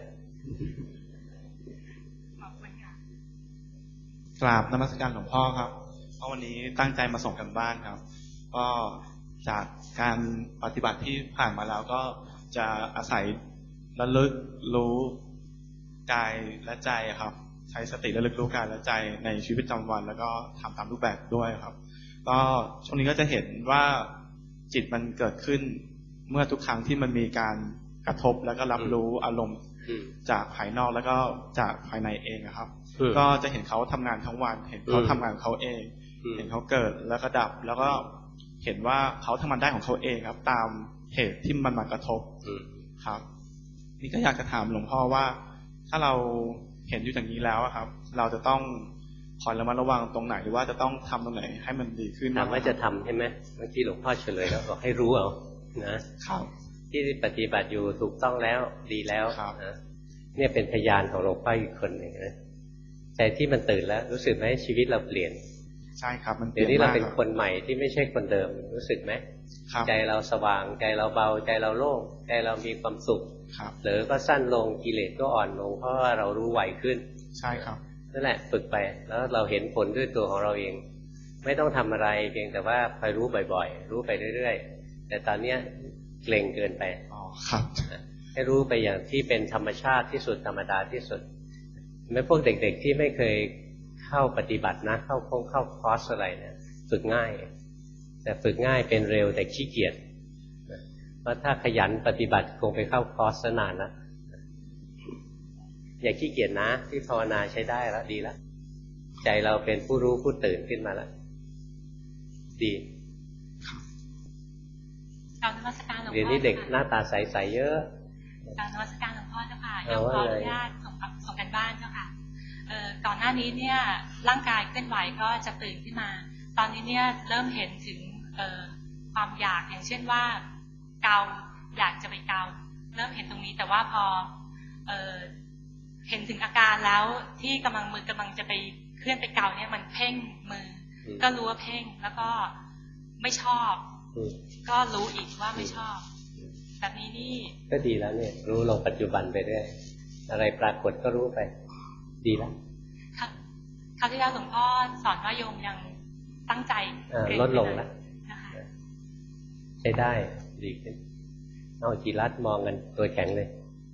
ขอบคุณค่ะกราบนมัสการหลวงพ่อครับเพราะวันนี้ตั้งใจมาส่งกันบ้านครับก็จากการปฏิบัติที่ผ่านมาแล้วก็จะอาศัยระลึกรู้กายและใจครับใช้สติระลึกรู้กายและใจในชีวิตประจำวันแล้วก็ทำตามรูปแบบด้วยครับก็ช่วงนี้ก็จะเห็นว่าจิตมันเกิดขึ้นเมื่อทุกครั้งที่มันมีการกระทบแล้วก็รับรู้อารมณ์จากภายนอกแล้วก็จากภายในเองครับก็จะเห็นเขาทำงานทั้งวันเห็นเขาทำงานเขาเองเห็นเขาเกิดแล้วก็ดับแล้วก็เห็นว่าเขาทำมันได้ของเขาเองครับตามเหตุที่มันมากระทบครับนี่ก็อยากจะถามหลวงพ่อว่าถ้าเราเห็นอยู่อย่างนี้แล้วครับเราจะต้องคอยระมัดระวังตรงไหนหรือว่าจะต้องทำตรงไหนให้มันดีขึ้นถามว่าจะทำใช่ไหมเมื่อกี้หลวงพ่อเฉลยแล้วบอกให้รู้เอานะครับที่ปฏิบัติอยู่ถูกต้องแล้วดีแล้วนะเนี่ยเป็นพยานของหลวงพ่ออีกคนหนึ่งนะใจที่มันตื่นแล้วรู้สึกไหมชีวิตเราเปลี่ยนใช่ครับมันเดี๋ยวนี้เราเป็นคนใหม่ที่ไม่ใช่คนเดิมรู้สึกไหมใจเราสว่างใจเราเบาใจเราโล่งใจเรามีความสุขหรือก็สั้นลงกิเลสก็อ่อนลงเพราะว่าเรารู้ไหวขึ้นใช่ครับนั่นแหละฝึกไปแล้วเราเห็นผลด้วยตัวของเราเองไม่ต้องทำอะไรเพียงแต่ว่าคอยรู้บ่อยๆรู้ไปเรื่อยๆแต่ตอนเนี้ยเกรงเกินไปอ๋อครับให้รู้ไปอย่างที่เป็นธรรมชาติที่สุดธรรมดาที่สุดไม่พวกเด็กๆที่ไม่เคยเข้าปฏิบัตินะเข้าคงเข้าคอร์สอะไรเนี่ยฝึกง่ายแต่ฝึกง่ายเป็นเร็วแต่ขี้เกียจเพราะถ้าขยันปฏิบัติคงไปเข้าคอร์สนานแล้วอย่าขี้เกียจนะที่ภาวนาใช้ได้แล้วดีแล้วใจเราเป็นผู้รู้ผู้ตื่นขึ้นมาแล้วดีการนมัสการหลวงพ่อเดี๋ยวนี้เด็กหน้าตาใสๆเยอะการนมัสการหลวงพ่อเจ้าค่ะยกขออนุญาตส่งส่งกันบ้านเจ้าค่ะเอ่อก่อนหน้านี้เนี่ยร่างกายเคลื่อนไหวก็จะตื่นขึ้นมาตอนนี้เนี่ยเริ่มเห็นถึงเอ่อความอยากอย่างเช่นว่าเกาอยากจะไปเกาเริ่มเห็นตรงนี้แต่ว่าพอเอ่อเห็นถึงอาการแล้วที่กำลังมือกำลังจะไปเคลื่อนไปเกาเนี่ยมันเพ่งมือก็รู้ว่าเพ่งแล้วก็ไม่ชอบก็รู้อีกว่าไม่ชอบแบบนี้นี่ก็ดีแล้วเนี่ยรู้ลงปัจจุบันไปเรื่อยอะไรปรากฏก็รู้ไปดีแล้วครับคราวที่แล้วหลวงพ่อสอนว่าโยมยังตั้งใจลดลงแล้วใช้ได้ดีขึ้นเอาจีรัตมองกันตัวแข็งเลย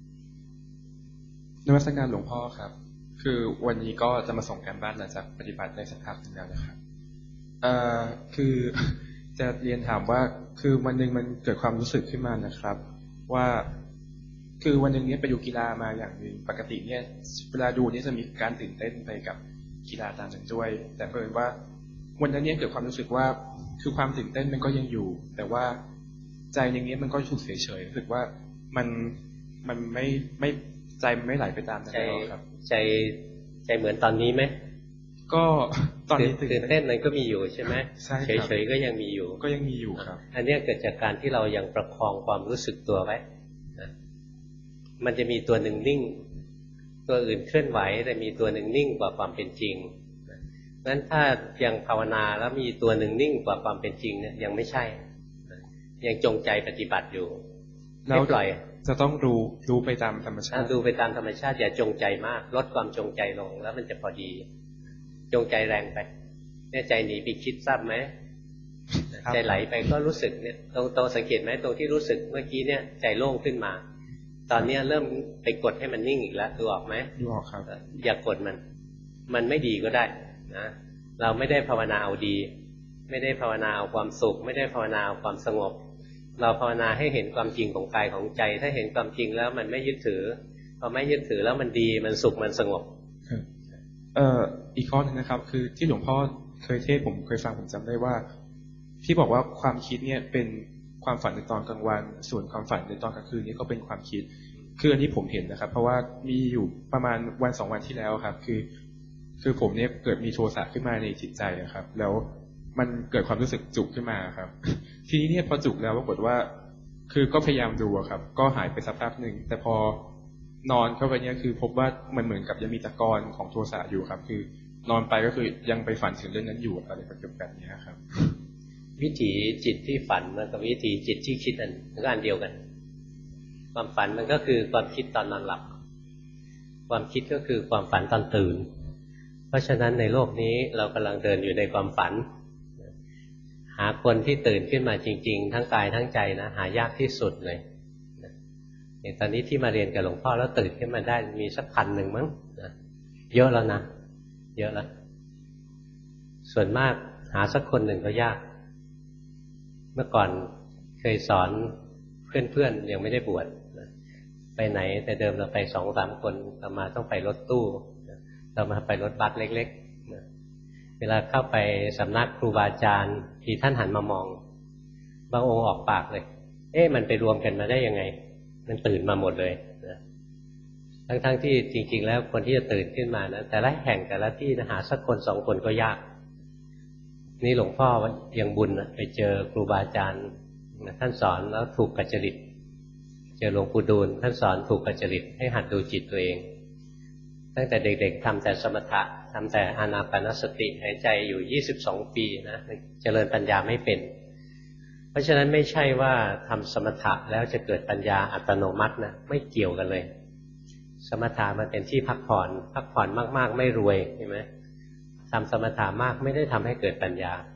นมัสการหลวงพ่อครับคือวันนี้ก็จะมาส่งการบ้านหลังจากปฏิบัติในสภาพนึงแล้วนะครับเอ่อคือจะเรียนถามว่าคือวันหนึ่งมันเกิดความรู้สึกขึ้นมานะครับว่าคือวันหนึ่งเนี้ยไปดูกีฬามาอย่างหนึ่งปกติเนี่ยเวลาดูเนี่ยจะมีการตื่นเต้นไปกับกีฬาตามนั้นด้วยแต่เพิ่นว่าวันนั้นเนี่ยเกิดความรู้สึกว่าคือความตื่นเต้นมันก็ยังอยู่แต่ว่าใจอย่างนี้มันก็ถูกเฉยเฉยรู้สึกว่ามันมันไม่ไม่ใจมันไม่ไหลไปตามนั้นแล้วครับใจใจเหมือนตอนนี้ไหมก็ตอนนี้ตื่นเต้นมันก็มีอยู่ใช่ไหมใช่เฉยๆก็ยังมีอยู่ก็ยังมีอยู่ครับอันนี้เกิดจากการที่เรายังประคองความรู้สึกตัวไว้มันจะมีตัวหนึ่งนิ่งตัวอื่นเคลื่อนไหวแต่มีตัวหนึ่งนิ่งกว่าความเป็นจริงงั้นถ้ายังภาวนาแล้วมีตัวหนึ่งนิ่งกว่าความเป็นจริงเนี่ยยังไม่ใช่ยังจงใจปฏิบัติอยู่ไม่ปล่อยจะต้องรู้รู้ไปตามธรรมชาติดูไปตามธรรมชาติอย่าจงใจมากลดความจงใจลงแล้วมันจะพอดีจงใจแรงไปเนี่ยใจหนีไปคิดทราบไหมใจไหลไปก็รู้สึกเนี่ยตรงตรงสังเกตไหมตรงที่รู้สึกเมื่อกี้เนี่ยใจโล่งขึ้นมาตอนนี้เริ่มไปกดให้มันนิ่งอีกแล้วดูออกไหมดูออกครับอย่ากดมันมันไม่ดีก็ได้นะเราไม่ได้ภาวนาเอาดีไม่ได้ภาวนาเอาความสุขไม่ได้ภาวนาเอาความสงบเราภาวนาให้เห็นความจริงของกายของใจถ้าเห็นความจริงแล้วมันไม่ยึดถือพอไม่ยึดถือแล้วมันดีมันสุขมันสงบเอ่ออีกข้อนึงนะครับคือที่หลวงพ่อเคยเทศผมเคยฟังผมจำได้ว่าที่บอกว่าความคิดเนี่ยเป็นความฝันในตอนกลางวันส่วนความฝันในตอนกลางคืนนี่ก็เป็นความคิดคืออันนี้ผมเห็นนะครับเพราะว่ามีอยู่ประมาณวันสองวันที่แล้วครับคือคือผมเนี่ยเกิดมีโทสะขึ้นมาในจิตใจครับแล้วมันเกิดความรู้สึกจุกขึ้นมาครับทีนี้เนี่ยพอจุกแล้วปรากฏว่าคือก็พยายามดูครับก็หายไปสักพักหนึ่งแต่พอนอนเข้าไปเนี่ยคือพบว่ามันเหมือนกับยังมีตะกอนของโทสะอยู่ครับคือนอนไปก็คือยังไปฝันถึงเรื่องนั้นอยู่อะไรแบบนี้ครับวิถีจิตที่ฝันมันกับวิถีจิตที่คิดอันก็อันเดียวกันความฝันมันก็คือความคิดตอนนอนหลับความคิดก็คือความฝันตอนตื่นเพราะฉะนั้นในโลกนี้เรากำลังเดินอยู่ในความฝันหาคนที่ตื่นขึ้นมาจริงๆทั้งกายทั้งใจนะหายากที่สุดเลยอย่างตอนนี้ที่มาเรียนกับหลวงพ่อแล้วตื่นขึ้นมาได้มีสักพันหนึ่งมั้งนะเยอะแล้วนะเยอะแล้วส่วนมากหาสักคนหนึ่งก็ยากเมื่อก่อนเคยสอนเพื่อนๆยังไม่ได้บวชนะไปไหนแต่เดิมเราไปสองสามคนเรามาต้องไปรถตู้เรามาไปรถบัสเล็กๆนะเวลาเข้าไปสำนักครูบาอาจารย์ที่ท่านหันมามองบางองค์ออกปากเลยเอ๊ะมันไปรวมกันมาได้ยังไงมันตื่นมาหมดเลยนะทั้งๆที่จริงๆแล้วคนที่จะตื่นขึ้นมานะแต่ละแห่งแต่ละที่นะหาสักคนสองคนก็ยากนี่หลวงพ่อยังบุญนะไปเจอครูบาอาจารย์ท่านสอนแล้วถูกกัจจริตเจอหลวงปู่ดูลท่านสอนถูกกัจจริตให้หัดดูจิตตัวเองตั้งแต่เด็กๆทำแต่สมถะทำแต่อานาปานสติหายใจอยู่ยี่สิบสองปีนะเจริญปัญญาไม่เป็นเพราะฉะนั้นไม่ใช่ว่าทำสมถะแล้วจะเกิดปัญญาอัตโนมัตินะไม่เกี่ยวกันเลยสมถะมันเป็นที่พักผ่อนพักผ่อนมากๆไม่รวยเห็นไหมทำสมถะมากไม่ได้ทำให้เกิดปัญญา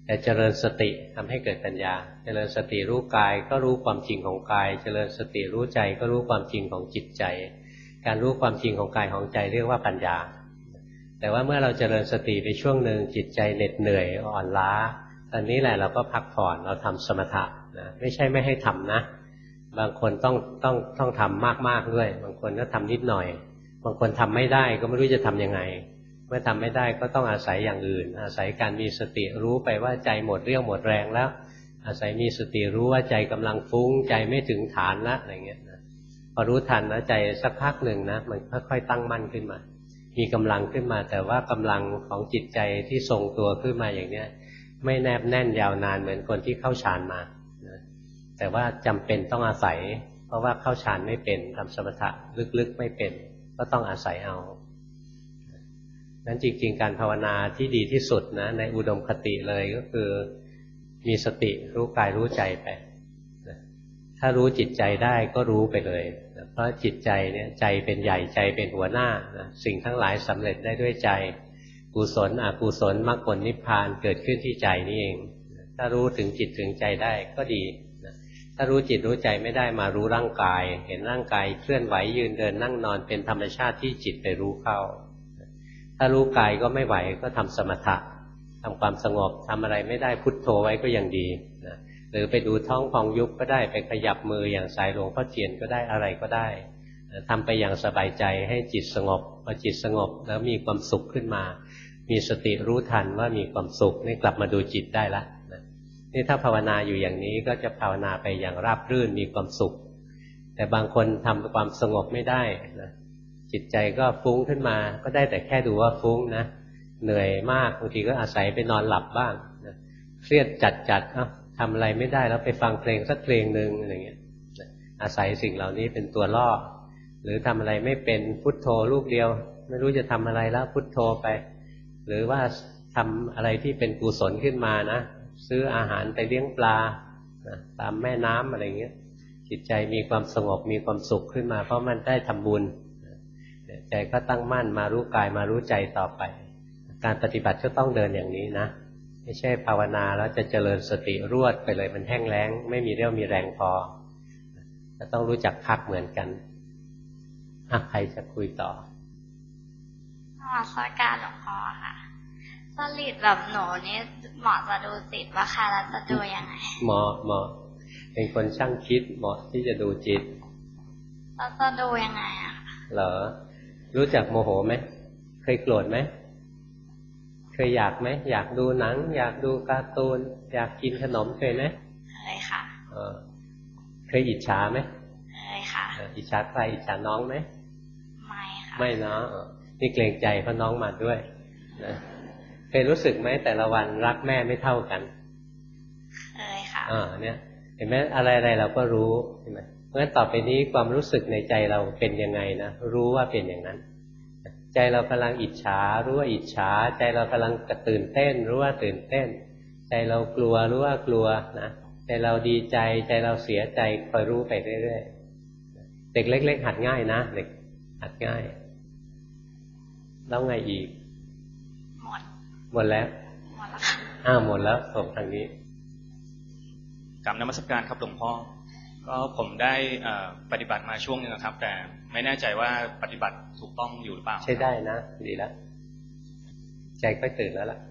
แต่เจริญสติทำให้เกิดปัญญาเจริญสติรู้กายก็รู้ความจริงของกายเจริญสติรู้ใจก็รู้ความจริงของจิตใจการรู้ความจริงของกายของใจเรียกว่าปัญญาแต่ว่าเมื่อเราเจริญสติไปช่วงหนึ่งจิตใจเหน็ดเหนื่อยอ่อนล้าตอนนี้แหละเราก็พักผ่อนเราทำสมถะนะไม่ใช่ไม่ให้ทำนะบางคนต้องต้องต้องทำมากๆด้วยบางคนก็ทำนิดหน่อยบางคนทำไม่ได้ก็ไม่รู้จะทำยังไงเมื่อทำไม่ได้ก็ต้องอาศัยอย่างอื่นอาศัยการมีสติรู้ไปว่าใจหมดเรี่ยวหมดแรงแล้วอาศัยมีสติรู้ว่าใจกำลังฟุ้งใจไม่ถึงฐานละอะไรเงี้ยนะพอรู้ทันนะใจสักพักหนึ่งนะมันค่อยๆตั้งมั่นขึ้นมามีกำลังขึ้นมาแต่ว่ากำลังของจิตใจที่ทรงตัวขึ้นมาอย่างเนี้ยไม่แนบแน่นยาวนานเหมือนคนที่เข้าฌานมานะแต่ว่าจำเป็นต้องอาศัยเพราะว่าเข้าฌานไม่เป็นทำสมถะลึกๆไม่เป็นก็ต้องอาศัยเอานั้นจริงๆการภาวนาที่ดีที่สุดนะในอุดมคติเลยก็คือมีสติรู้กายรู้ใจไปนะถ้ารู้จิตใจได้ก็รู้ไปเลยนะเพราะจิตใจเนี่ยใจเป็นใหญ่ใจเป็นหัวหน้านะสิ่งทั้งหลายสำเร็จได้ด้วยใจกุศลอกุศลมรรคผลนิพพานเกิดขึ้นที่ใจนี่เองนะถ้ารู้ถึงจิตถึงใจได้ก็ดีนะถ้ารู้จิตรู้ใจไม่ได้มารู้ร่างกายเห็นร่างกายเคลื่อนไหวยืนเดินนั่งนอนเป็นธรรมชาติที่จิตไปรู้เข้าถ้ารู้กายก็ไม่ไหวก็ทำสมถะทำความสงบทำอะไรไม่ได้พุทโธไว้ก็ยังดีนะหรือไปดูท้องพองยุบก็ได้ไปขยับมืออย่างสายหลวงพ่อเทียนก็ได้อะไรก็ได้ทำไปอย่างสบายใจให้จิตสงบพอจิตสงบแล้วมีความสุขขึ้นมามีสติรู้ทันว่ามีความสุขนี่กลับมาดูจิตได้ละนี่ถ้าภาวนาอยู่อย่างนี้ก็จะภาวนาไปอย่างราบรื่นมีความสุขแต่บางคนทำความสงบไม่ได้นะจิตใจก็ฟุ้งขึ้นมาก็ได้แต่แค่ดูว่าฟุ้งนะเหนื่อยมากบางทีก็อาศัยไปนอนหลับบ้างนะเครียดจัดๆเอ้าทำอะไรไม่ได้แล้วไปฟังเพลงสักเพลงหนึ่งอะไรเงี้ยอาศัยสิ่งเหล่านี้เป็นตัวล่อหรือทำอะไรไม่เป็นพุทโธลูกเดียวไม่รู้จะทำอะไรแล้วพุทโธไปหรือว่าทำอะไรที่เป็นกุศลขึ้นมานะซื้ออาหารไปเลี้ยงปลานะตามแม่น้ำอะไรเงี้ยจิตใจมีความสงบมีความสุขขึ้นมาเพราะมันได้ทำบุญใจก็ตั้งมั่นมารู้กายมารู้ใจต่อไปการปฏิบัติก็ต้องเดินอย่างนี้นะไม่ใช่ภาวนาแล้วจะเจริญสติรวดไปเลยมันแห้งแล้งไม่มีเรี่ยวมีแรงพอจะต้องรู้จักพักเหมือนกันอ่ะใครจะคุยต่อนมัสการหลวงพ่อค่ะสลิดแบบหนูนี่เหมาะจะดูจิตว่าค่ะแล้วจะดูยังไงเหมาะเหมาะเป็นคนช่างคิดเหมาะที่จะดูจิตแล้วจะดูยังไงอะเหรอรู้จักโมโหไหมเคยโกรธไหมเคยอยากไหมอยากดูหนังอยากดูการ์ตูนอยากกินขนมเคยไหมเคยค่ะเออเคยอิจฉาไหมเคยค่ะอิจฉาใครอิจฉาน้องไหมไม่ค่ะไม่เนาะนี่เกรงใจเพราะน้องมาด้วยนะเคยรู้สึกไหมแต่ละวันรักแม่ไม่เท่ากันเคยค่ะอ่าเนี่ยเห็นไหมอะไรๆเราก็รู้ใช่ไหมเพราะฉะนั้นต่อไปนี้ความรู้สึกในใจเราเป็นยังไงนะรู้ว่าเป็นอย่างนั้นใจเรากำลังอิจฉารู้ว่าอิจฉาใจเรากำลังตื่นเต้นรู้ว่าตื่นเต้นใจเรากลัวรู้ว่ากลัวนะใจเราดีใจใจเราเสียใจคอยรู้ไปเรื่อยๆเด็กเล็กๆหัดง่ายนะเด็กหัดง่ายแล้วไงอีกหมดหมดแล้วหมดแล้วอ้าวหมดแล้วส่งทางนี้กราบนมัสการครับหลวงพ่อก็ผมได้ปฏิบัติมาช่วงนึงครับแต่ไม่แน่ใจว่าปฏิบัติถูกต้องอยู่หรือเปล่าใช่ได้นะดีแล้วใจค่อยตื่นแล้วล่ะ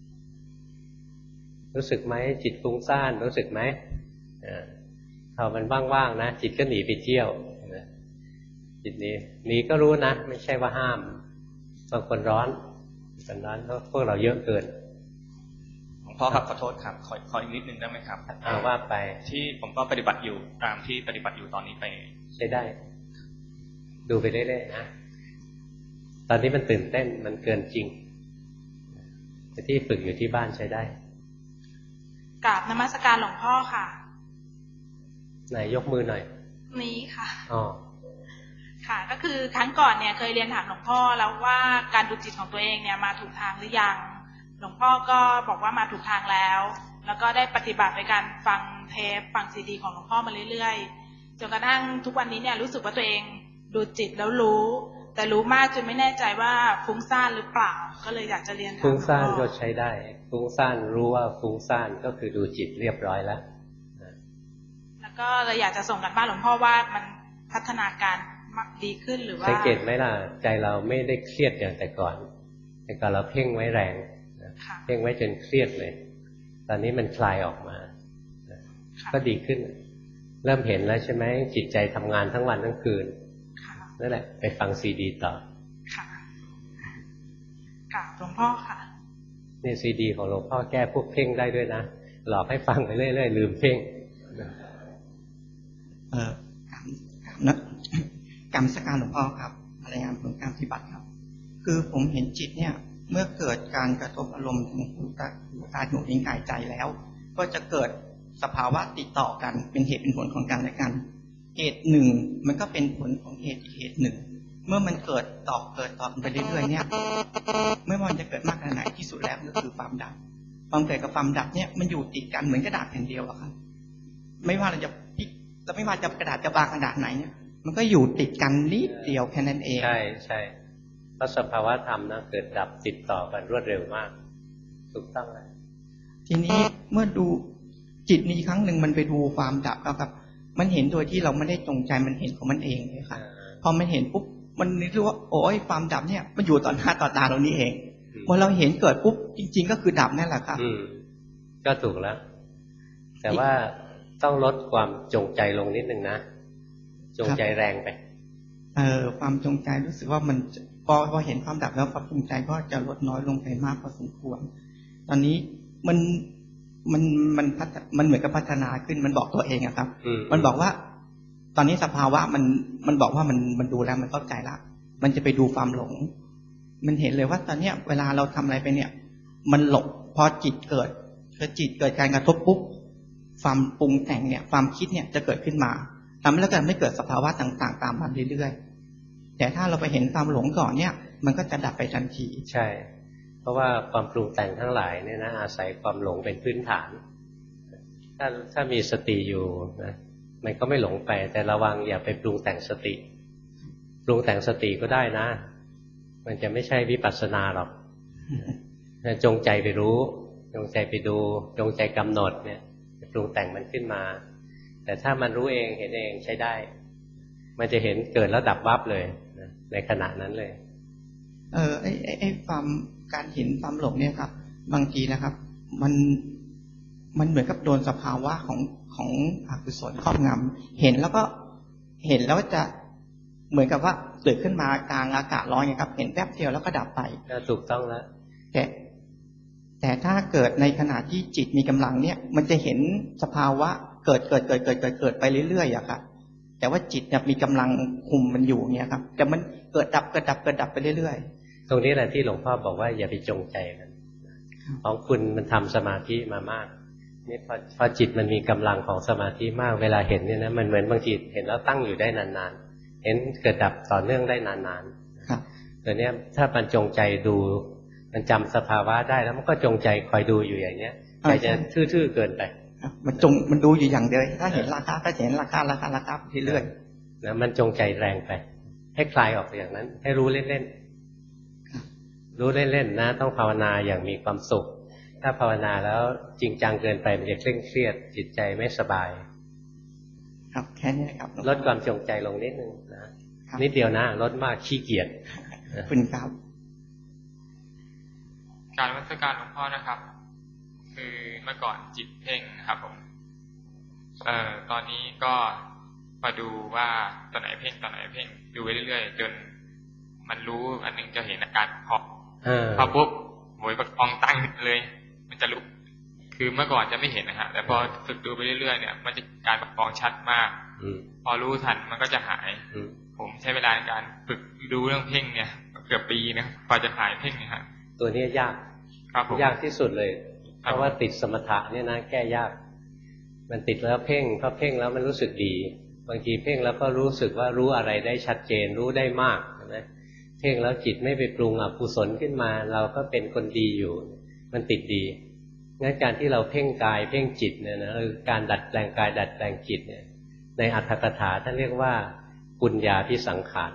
รู้สึกไหมจิตฟุ้งซ่านรู้สึกไหมพอมันว่างๆนะจิตก็หนีไปเที่ยวจิตนี้หนีก็รู้นะไม่ใช่ว่าห้ามบางคนร้อนบางคนร้อนเพราะพวกเราเยอะเกินหลวงพ่อครับขอโทษครับขอขออีกนิดนึงได้ไหมครับอ้าวว่าไปที่ผมก็ปฏิบัติอยู่ตามที่ปฏิบัติอยู่ตอนนี้ไปใช้ได้ดูไปเรื่อยๆนะตอนนี้มันตื่นเต้นมันเกินจริงแต่ที่ฝึกอยู่ที่บ้านใช้ได้กราบนมัสการหลวงพ่อค่ะไหนยกมือหน่อยนี้ค่ะอ๋อค่ะก็คือครั้งก่อนเนี่ยเคยเรียนถามหลวงพ่อแล้วว่าการดูจิตของตัวเองเนี่ยมาถูกทางหรือยังหลวงพ่อก็บอกว่ามาถูกทางแล้วแล้วก็ได้ปฏิบัติในการฟังเทปฟังซีดีของหลวงพ่อมาเรื่อยๆจนกระทั่งทุกวันนี้เนี่ยรู้สึกว่าตัวเองดูจิตแล้วรู้แต่รู้มากจนไม่แน่ใจว่าฟุ้งซ่านหรือเปล่าก็เลยอยากจะเรียนถามฟุ้งซ่านก็ใช้ได้ฟุ้งซ่านรู้ว่าฟุ้งซ่านก็คือดูจิตเรียบร้อยแล้วแล้วก็เลยอยากจะส่งกันบ้านหลวงพ่อว่ามันพัฒนาการดีขึ้นหรือว่าสังเกตไหมล่ะใจเราไม่ได้เครียดอย่างแต่ก่อนแต่ก่อนเราเพ่งไว้แรงเพ่งไว้จนเครียดเลยตอนนี้มันคลายออกมาก็ดีขึ้นเริ่มเห็นแล้วใช่ไหมจิตใจทำงานทั้งวันทั้งคืนนั่นแหละไปฟังซีดีต่อค่ะกราบหลวงพ่อค่ะนี่ซีดีของหลวงพ่อแก้พวกเพ่งได้ด้วยนะหลอกให้ฟังไปเรื่อยๆลืมเพ่งเออกรรมกรรมนะกรรมสักการหลวงพ่อครับรายงานผลการปฏิบัติครับคือผมเห็นจิตเนี่ยเมื่อเกิดการกระทบอารมณ์ของหูตาหูตาหูลิ้นกายใจแล้วก็จะเกิดสภาวะติดต่อกันเป็นเหตุเป็นผลของกันและกันเหตุหนึ่งมันก็เป็นผลของเหตุอีกเหตุหนึ่งเมื่อมันเกิดต่อเกิดต่อไปเรื่อยๆเนี่ยไม่ว่าจะเกิดมากขนาดไหนที่สุดแล้วก็คือความดับความเกิดกับความดับเนี่ยมันอยู่ติดกันเหมือนกระดาษแผ่นเดียวอะครับไม่ว่าเราจะพลิกแล้วไม่ว่าจะกระดาษจะบางขนาดไหนเนี่ยมันก็อยู่ติดกันนิดเดียวแค่นั้นเองใช่ใช่เพราะสภาวะธรรมนะเกิดดับติดต่อกันรวดเร็วมากถูกต้องเลยทีนี้เมื่อดูจิตนี้ครั้งหนึ่งมันไปดูความดับครับมันเห็นโดยที่เราไม่ได้จงใจมันเห็นของมันเองเลยค่ะพอมันเห็นปุ๊บมันนึกว่าโอ้ยความดับเนี่ยมันอยู่ต่อหน้าต่อตาเรานี่เองพอเราเห็นเกิดปุ๊บจริงๆก็คือดับนั่นแหละครับก็ถูกแล้วแต่ว่าต้องลดความจงใจลงนิดนึงนะจงใจแรงไปเออความจงใจรู้สึกว่ามันพอพอเห็นความดับแล้วความจงใจก็จะลดน้อยลงไปมากพอสมควรตอนนี้มันมันมันพัฒมันเหมือนกับพัฒนาขึ้นมันบอกตัวเองอะครับมันบอกว่าตอนนี้สภาวะมันมันบอกว่ามันมันดูแล้วมันเข้าใจละมันจะไปดูความหลงมันเห็นเลยว่าตอนเนี้ยเวลาเราทำอะไรไปเนี่ยมันหลงพอจิตเกิดพอจิตเกิดการกระทบปุ๊บความปรุงแต่งเนี่ยความคิดเนี่ยจะเกิดขึ้นมาทำแล้วก็ไม่เกิดสภาวะต่างๆตามมาเรื่อยๆแต่ถ้าเราไปเห็นความหลงก่อนเนี่ยมันก็จะดับไปทันทีใช่เพราะว่าความปรุงแต่งทั้งหลายเนี่ยนะอาศัยความหลงเป็นพื้นฐานถ้าถ้ามีสติอยู่นะมันก็ไม่หลงไปแต่ระวังอย่าไปปรุงแต่งสติปรุงแต่งสติก็ได้นะมันจะไม่ใช่วิปัสสนาหรอกจงใจไปรู้จงใจไปดูจงใจกำหนดเนี่ยปรุงแต่งมันขึ้นมาแต่ถ้ามันรู้เองเห็นเองใช้ได้มันจะเห็นเกิดแล้วดับวับเลยนะในขณะนั้นเลยเออไอ้ไอ้ไอ้ความการเห็นความหลงเนี่ยครับบางทีนะครับมันมันเหมือนกับโดนสภาวะของของอกุศลครอบงำเห็นแล้วก็เห็นแล้วจะเหมือนกับว่าเกิดขึ้นมากลางอากาศร้อนไงครับเห็นแป๊บเดียวแล้วก็ดับไปถูกต้องแล้วแต่แต่ถ้าเกิดในขณะที่จิตมีกำลังเนี่ยมันจะเห็นสภาวะเกิดเกิดเกิดเกิดเกิดเกิดไปเรื่อยๆอะครับแต่ว่าจิตเนี่ยมีกำลังคุมมันอยู่เนี่ยครับแต่มันเกิดดับเกิดดับเกิดดับไปเรื่อยๆตรงนี้แหละที่หลวงพ่อบอกว่าอย่าไปจงใจมันของคุณมันทำสมาธิมามากนี่พอพอจิตมันมีกำลังของสมาธิมากเวลาเห็นเนี่ยนะมันเหมือนบางทีเห็นแล้วตั้งอยู่ได้นานๆเห็นเกิดดับต่อเนื่องได้นานๆตัวเนี้ยถ้ามันจงใจดูมันจำสภาวะได้แล้วมันก็จงใจคอยดูอยู่อย่างเนี้ยใจจะทื่อๆเกินไปมันจงมันดูอยู่อย่างเดียวถ้าเห็นราคาก็เห็นราคาราคาราคาไปเรื่อยๆนะมันจงใจแรงไปให้คลายออกอย่างนั้นให้รู้เล่นๆรู้เล่นๆนะต้องภาวนาอย่างมีความสุขถ้าภาวนาแล้วจริงจังเกินไปมันจะเคร่งเครียดจิตใจไม่สบายครับแค่นี้ครับลดความจงใจลงนิดนึงนะนิดเดียวนะลดมากขี้เกียจคุณครับการวัฒการหลวงพ่อนะครับคือเมื่อก่อนจิตเพ่งครับผมเอ่อตอนนี้ก็มาดูว่าตอนไหนเพ่งตอนไหนเพ่งดูไปเรื่อยๆจนมันรู้อันนึงจะเห็นอาการพอพอปุ๊บโวยประคองตั้งเลยมันจะลุกคือเมื่อก่อนจะไม่เห็นนะฮะแต่พอฝึกดูไปเรื่อยๆเนี่ยมันจะการประคองชัดมากพอรู้ทันมันก็จะหายผมใช้เวลาในการฝึกดูเรื่องเพ่งเนี่ยเกือบปีนะกว่าจะหายเพ่งเนี่ยฮะตัวนี้ยากยากที่สุดเลยเพราะว่าติดสมถะเนี่ยนะแก้ยากมันติดแล้วเพ่งพอเพ่งแล้วมันรู้สึกดีบางทีเพ่งแล้วก็รู้สึกว่ารู้อะไรได้ชัดเจนรู้ได้มากนะเพ่งแล้วจิตไม่ไปปรุงอกุศลขึ้นมาเราก็เป็นคนดีอยู่มันติดดีงั้นการที่เราเพ่งกายเพ่งจิตเนี่ยนะคือการดัดแปลงกายดัดแปลงจิตเนี่ยในอรรถกถาท่านเรียกว่าปุญญาภิสังขาร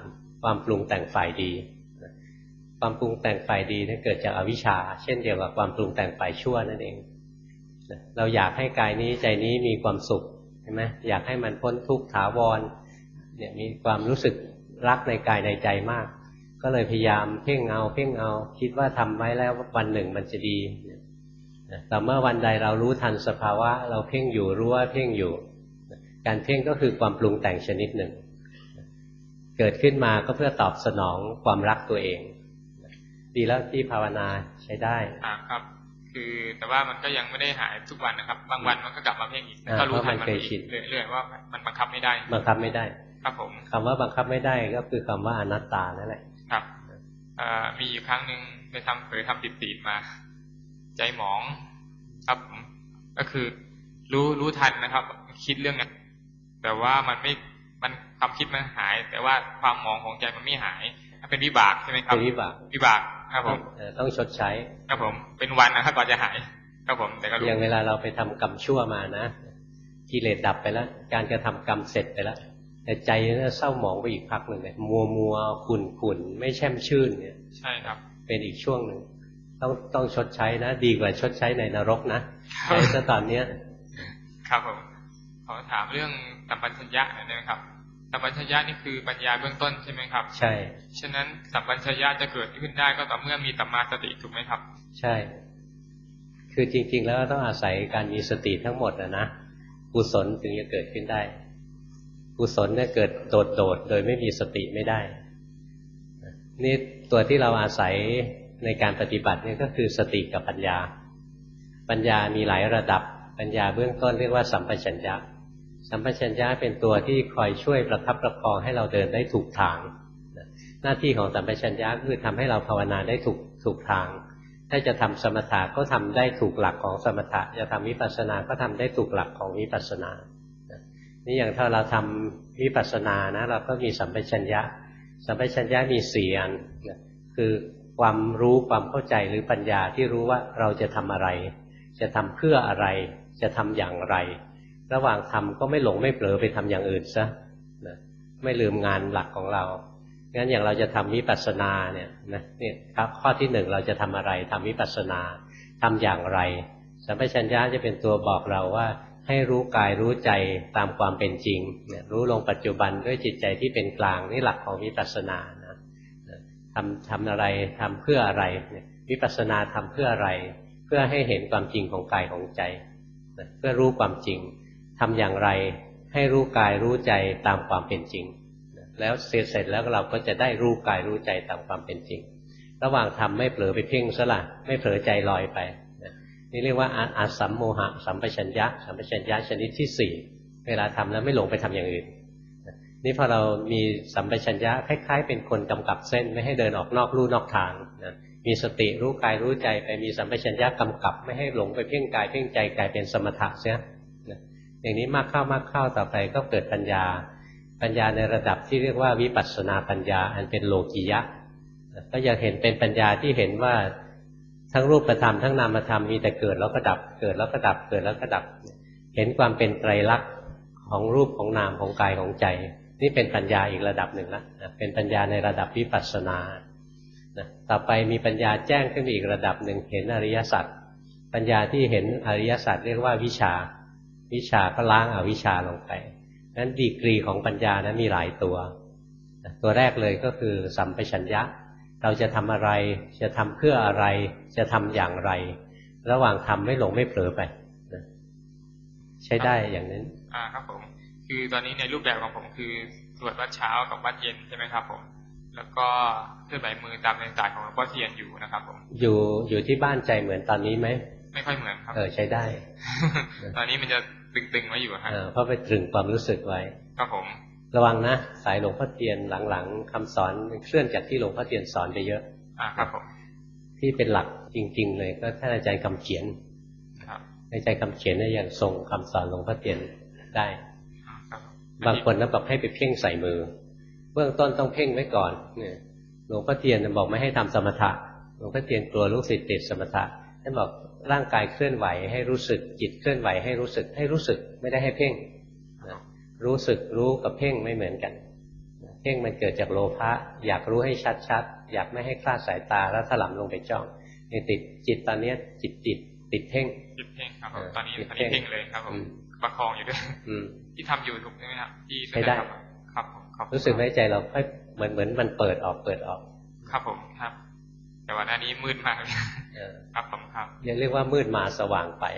ความปรุงแต่งฝ่ายดีความปรุงแต่งฝ่ายดีนี่เกิดจากอวิชชาเช่นเดียวกับความปรุงแต่งฝ่ายชั่วนั่นเองเราอยากให้กายนี้ใจนี้มีความสุขใช่ไหมอยากให้มันพ้นทุกข์ถาวรเนี่ยมีความรู้สึกรักในกายในใจมากก็เลยพยายามเพ่งเอาเพ่งเอาคิดว่าทำไว้แล้ววันหนึ่งมันจะดีแต่เมื่อวันใดเรารู้ทันสภาวะเราเพ่งอยู่รู้ว่าเพ่งอยู่การเพ่งก็คือความปรุงแต่งชนิดหนึ่งเกิดขึ้นมาก็เพื่อตอบสนองความรักตัวเองดีแล้วที่ภาวนาใช้ได้อ่าครับคือแต่ว่ามันก็ยังไม่ได้หายทุกวันนะครับบางวันมันก็กลับมาเพ่งอีกก็รู้ทันมันอีกเรื่อยๆว่ามันบังคับไม่ได้บังคับไม่ได้ครับผมคำว่าบังคับไม่ได้ก็คือคำว่าอนัตตานั่นแหละครับมีอยู่ครั้งหนึ่งไปทำเคยทำติดๆมาใจหมองครับก็คือรู้รู้ทันนะครับคิดเรื่องนั้นแต่ว่ามันไม่มันความคิดมันหายแต่ว่าความหมองของใจมันไม่หายเป็นวิบากใช่ไหมครับเป็นวิบากวิบากครับผมต้องชดใช้ครับผมเป็นวันนะครับก่อนจะหายครับผมแต่ก็อย่างเวลาเราไปทำกรรมชั่วมานะกิเลสดับไปแล้วการกระทำกรรมเสร็จไปแล้วแต่ใจเนี่ยเศร้าหมองไปอีกพักหนึ่งเลยมัวมัวขุ่นขุ่นไม่แช่มชื่นเนี่ยใช่ครับเป็นอีกช่วงหนึ่งต้องต้องชดใช้นะดีกว่าชดใช้ในนรกนะใช้ซะตอนเนี้ยครับผมขอถามเรื่องสัมปชัญญะหน่อยได้ไหมครับสัมปชัญญะนี่คือปัญญาเบื้องต้นใช่ไหมครับใช่ฉะนั้นสัมปชัญญะจะเกิดขึ้นได้ก็ต่อเมื่อมีสัมมาสติถูกไหมครับใช่คือจริงๆแล้วต้องอาศัยการมีสติทั้งหมดนะนะกุศลถึงจะเกิดขึ้นได้กุศลเนี่ยเกิดโดดๆโดยไม่มีสติไม่ได้นี่ตัวที่เราอาศัยในการปฏิบัตินี่ก็คือสติกับปัญญาปัญญามีหลายระดับปัญญาเบื้องต้นเรียกว่าสัมปชัญญะสัมปชัญญะเป็นตัวที่คอยช่วยประคับประคองให้เราเดินได้ถูกทางหน้าที่ของสัมปชัญญะคือทำให้เราภาวนาได้ถูกถูกทางถ้าจะทำสมถะก็ทำได้ถูกหลักของสมถะจะทำวิปัสสนาก็ทำได้ถูกหลักของวิปัสสนานี่อย่างถ้าเราทำวิปัสสนานะเราก็มีสัมปชัญญะสัมปชัญญะมีสี่อันคือความรู้ความเข้าใจหรือปัญญาที่รู้ว่าเราจะทำอะไรจะทำเพื่ออะไรจะทำอย่างไรระหว่างทำก็ไม่หลงไม่เผลอไปทำอย่างอื่นซะนะไม่ลืมงานหลักของเรางั้นอย่างเราจะทำวิปัสสนาเนี่ยนะเนี่ยครับข้อที่หนึ่งเราจะทำอะไรทำวิปัสสนาทำอย่างไรสัมปชัญญะจะเป็นตัวบอกเราว่าให้รู้กายรู้ใจตามความเป็นจริงเนี่ยรู้ลงปัจจุบันด้วยจิตใจที่เป็นกลางนี่หลักของวิปัสสนานะทำทำอะไรทำเพื่ออะไรเนี่ยวิปัสสนาทำเพื่ออะไรเพื่อให้เห็นความจริงของกายของใจนะเพื่อรู้ความจริงทำอย่างไรให้รู้กายรู้ใจตามความเป็นจริงนะแล้วเสร็จเสร็จแล้วเราก็จะได้รู้กายรู้ใจตามความเป็นจริงระหว่างทำไม่เผลอไปเพ่งซะละไม่เผลอใจลอยไปนี่เรียกว่าอาสัมโมหะสัมปชัญญะสัมปชัญญะชนิดที่สี่เวลาทำแล้วไม่หลงไปทำอย่างอื่นนี่พอเรามีสัมปชัญญะคล้ายๆเป็นคนกำกับเส้นไม่ให้เดินออกนอกลู่นอกทางนะมีสติรู้กายรู้ใจไปมีสัมปชัญญะกำกับไม่ให้หลงไปเพ่งกายเพ่งใจกลายเป็นสมถะเสียอย่างนี้มากเข้ามากเข้าต่อไปก็เกิดปัญญาปัญญาในระดับที่เรียกว่าวิปัสสนาปัญญาอันเป็นโลกิยะก็อยากเห็นเป็นปัญญาที่เห็นว่าทั้งรูปธรรมทั้งนามธรรมมีแต่เกิดแล้วก็ดับเกิดแล้วก็ดับเกิดแล้วก็ดับเห็นความเป็นไตรลักษณ์ของรูปของนามของกายของใจนี่เป็นปัญญาอีกระดับหนึ่งละเป็นปัญญาในระดับวิปัสสนาต่อไปมีปัญญาแจ้งขึ้นอีกระดับหนึ่งเห็นอริยสัจปัญญาที่เห็นอริยสัจเรียกว่าวิชาวิชาก็ล้างอวิชชาลงไปนั้นดีกรีของปัญญานะมีหลายตัวตัวแรกเลยก็คือสัมปชัญญะเราจะทำอะไรจะทำเพื่ออะไรจะทำอย่างไรระหว่างทำไม่หลงไม่เผลอไปใช้ได้อย่างนั้นอ่าครับผมคือตอนนี้ในรูปแบบของผมคือสวดวัดเช้ากับวัดเย็นใช่ไหมครับผมแล้วก็เคลื่อนไหวมือตามในสายของหลวงพ่อเทียนอยู่นะครับผมอยู่อยู่ที่บ้านใจเหมือนตอนนี้ไหมไม่ค่อยเหมือนครับเออใช้ได้ ตอนนี้มันจะตึงๆไว้อยู่ครับเพราะไปตรึงความรู้สึกไว้ครับผมระวังนะสายหลวงพ่อเทียนหลังๆคำสอนเคลื่อนจากที่หลวงพ่อเทียนสอนไปเยอะอ่าครับผมที่เป็นหลักจริงๆเลยก็ท่านอาจารย์คำเขียนครับอาจารย์คำเขียนเนี่ยยังทรงคำสอนหลวงพ่อเทียนได้บางคนนะบอกให้ไปเพ่งใส่มือเบื้องต้นต้องเพ่งไว้ก่อนเนี่ยหลวงพ่อเทียนบอกไม่ให้ทำสมถะหลวงพ่อเทียนกลัวลูกศิษย์ติดสมถะท่านบอกร่างกายเคลื่อนไหวให้รู้สึกจิตเคลื่อนไหวให้รู้สึกให้รู้สึกไม่ได้ให้เพ่งรู้สึกรู้กับเพ่งไม่เหมือนกันเพ่งมันเกิดจากโลภะอยากรู้ให้ชัดๆอยากไม่ให้คลาดสายตาแล้วถลำลงไปจ้องเนี่ยติดจิตตอนนี้จิตติดติดเพ่งติดเพ่งครับตอนนี้ตอนนี้เพ่งเลยครับผมประคองอยู่ด้วยที่ทำอยู่ถูกใช่ไหมครับที่ใช้ได้ครับครับรู้สึกไหมใจเราค่อยเหมือนเหมือนมันเปิดออกเปิดออกครับผมครับแต่ว่าหน้านี้มืดมากเลยครับผมครับยังเรียกว่ามืดมาสว่างไป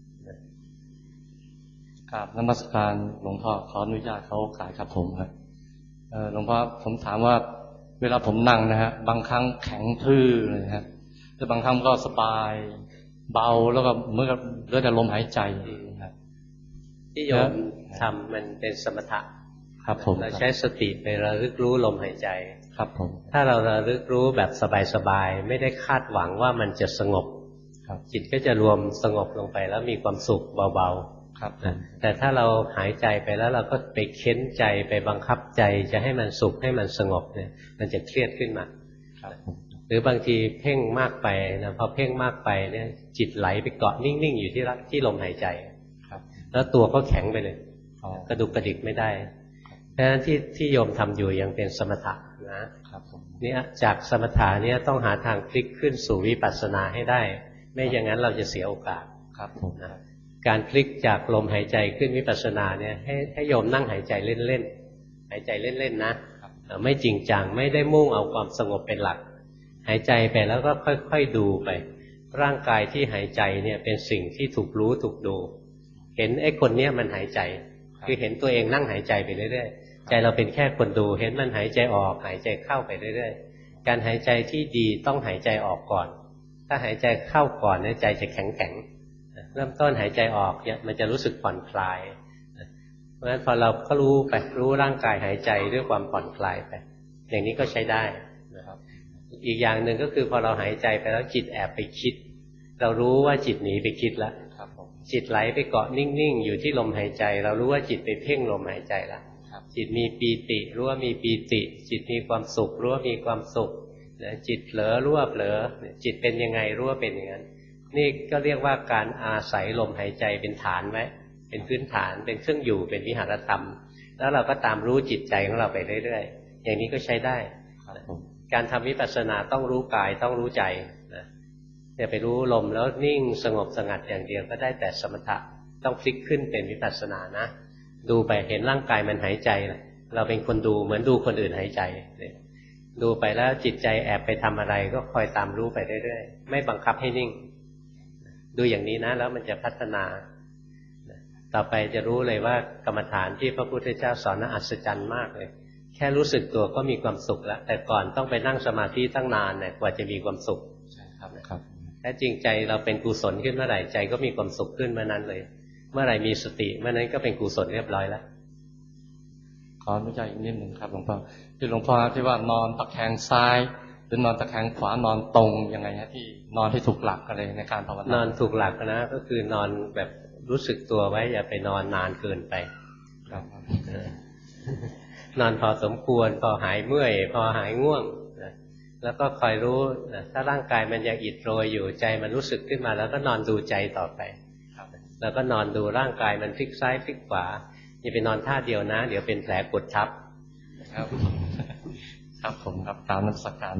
ครับนมัสการหลวงพ่อขออนุญาตเขาขายครับผมครับหลวงพ่อผมถามว่าเวลาผมนั่งนะฮะบางครั้งแข็งทื่อเลยฮะแต่บางครั้งก็สบายเบาแล้วก็เหมือนกับเหลือแต่ลมหายใจครับที่โยมทำมันเป็นสมถะครับผมเราใช้สติไประลึกรู้ลมหายใจครับผมถ้าเราระลึกรู้แบบสบายๆไม่ได้คาดหวังว่ามันจะสงบจิตก็จะรวมสงบลงไปแล้วมีความสุขเบาๆครับแต่ถ้าเราหายใจไปแล้วเราก็ไปเค้นใจไปบังคับใจจะให้มันสุขให้มันสงบเนี่ยมันจะเครียดขึ้นมาหรือบางทีเพ่งมากไปนะพอเพ่งมากไปเนี่ยจิตไหลไปเกาะนิ่งๆอยู่ที่ที่ลมหายใจแล้วตัวก็แข็งไปเลยกระดุกกระดิกไม่ได้เพราะฉะนั้นที่ที่โยมทำอยู่ยังเป็นสมถะนะครับเนี่ยจากสมถะเนี่ยต้องหาทางพลิกขึ้นสู่วิปัสสนาให้ได้ไม่อย่างนั้นเราจะเสียโอกาสครับผมนะการพลิกจากลมหายใจขึ้นวิปัสสนาเนี่ยให้ให้โยมนั่งหายใจเล่นๆหายใจเล่นๆนะไม่จริงจังไม่ได้มุ่งเอาความสงบเป็นหลักหายใจไปแล้วก็ค่อยๆดูไปร่างกายที่หายใจเนี่ยเป็นสิ่งที่ถูกรู้ถูกดูเห็นไอ้คนเนี้ยมันหายใจคือเห็นตัวเองนั่งหายใจไปเรื่อยๆใจเราเป็นแค่คนดูเห็นมันหายใจออกหายใจเข้าไปเรื่อยๆการหายใจที่ดีต้องหายใจออกก่อนถ้าหายใจเข้าก่อนเนี่ยใจจะแข็งๆเริ่มต้นหายใจออกเนี่ยมันจะรู้สึกผ่อนคลายเพราะฉะนั้นพอเราก็รู้ไปรู้ร่างกายหายใจด้วยความผ่อนคลายไปอย่างนี้ก็ใช้ได้นะครับอีกอย่างหนึ่งก็คือพอเราหายใจไปแล้วจิตแอบไปคิดเรารู้ว่าจิตหนีไปคิดแล้วจิตไหลไปเกาะนิ่งๆอยู่ที่ลมหายใจเรารู้ว่าจิตไปเพ่งลมหายใจแล้วจิตมีปีติรู้ว่ามีปีติจิตมีความสุขรู้ว่ามีความสุขจิตเผลอรู้ว่าเผลอจิตเป็นยังไงรู้ว่าเป็นอย่างนั้นนี่ก็เรียกว่าการอาศัยลมหายใจเป็นฐานไว้เป็นพื้นฐานเป็นเครื่องอยู่เป็นวิหารธรรมแล้วเราก็ตามรู้จิตใจของเราไปเรื่อยๆอย่างนี้ก็ใช้ได้การทำวิปัสสนาต้องรู้กายต้องรู้ใจนะอย่าไปรู้ลมแล้วนิ่งสงบสงัดอย่างเดียวก็ได้แต่สมถะต้องพลิกขึ้นเป็นวิปัสสนานะดูไปเห็นร่างกายมันหายใจเราเป็นคนดูเหมือนดูคนอื่นหายใจดูไปแล้วจิตใจแอบไปทำอะไรก็คอยตามรู้ไปเรื่อยๆไม่บังคับให้นิ่งดูอย่างนี้นะแล้วมันจะพัฒนาต่อไปจะรู้เลยว่ากรรมฐานที่พระพุทธเจ้าสอนน่าอัศจรรย์มากเลยแค่รู้สึกตัวก็มีความสุขแล้วแต่ก่อนต้องไปนั่งสมาธิตั้งนานเนี่ยกว่าจะมีความสุขใช่ครับครับแท้จริงใจเราเป็นกุศลขึ้นเมื่อไหร่ใจก็มีความสุขขึ้นเมื่อนั้นเลยเมื่อไหร่มีสติเมื่อนั้นก็เป็นกุศลเรียบร้อยแล้วขออนุญาตอีกนิดหนึ่งครับหลวงพ่อที่หลวงพ่อที่ว่านอนตะแคงซ้ายหรือนอนตะแคงขวานอนตรงยังไงฮะที่นอนที่ถูกหลักอะไรในการภาวนานอนถูกหลักนะก็คือนอนแบบรู้สึกตัวไว้อย่าไปนอนนานเกินไปครับนอนพอสมควรพอหายเมื่อยพอหายง่วงแล้วก็คอยรู้ถ้าร่างกายมันยังอิดโรยอยู่ใจมันรู้สึกขึ้นมาแล้วก็นอนดูใจต่อไปแล้วก็นอนดูร่างกายมันพลิกซ้ายพลิกขวาอย่าไปนอนท่าเดียวนะเดี๋ยวเป็นแผลกดทับครับครับผมครับตามนมัสการ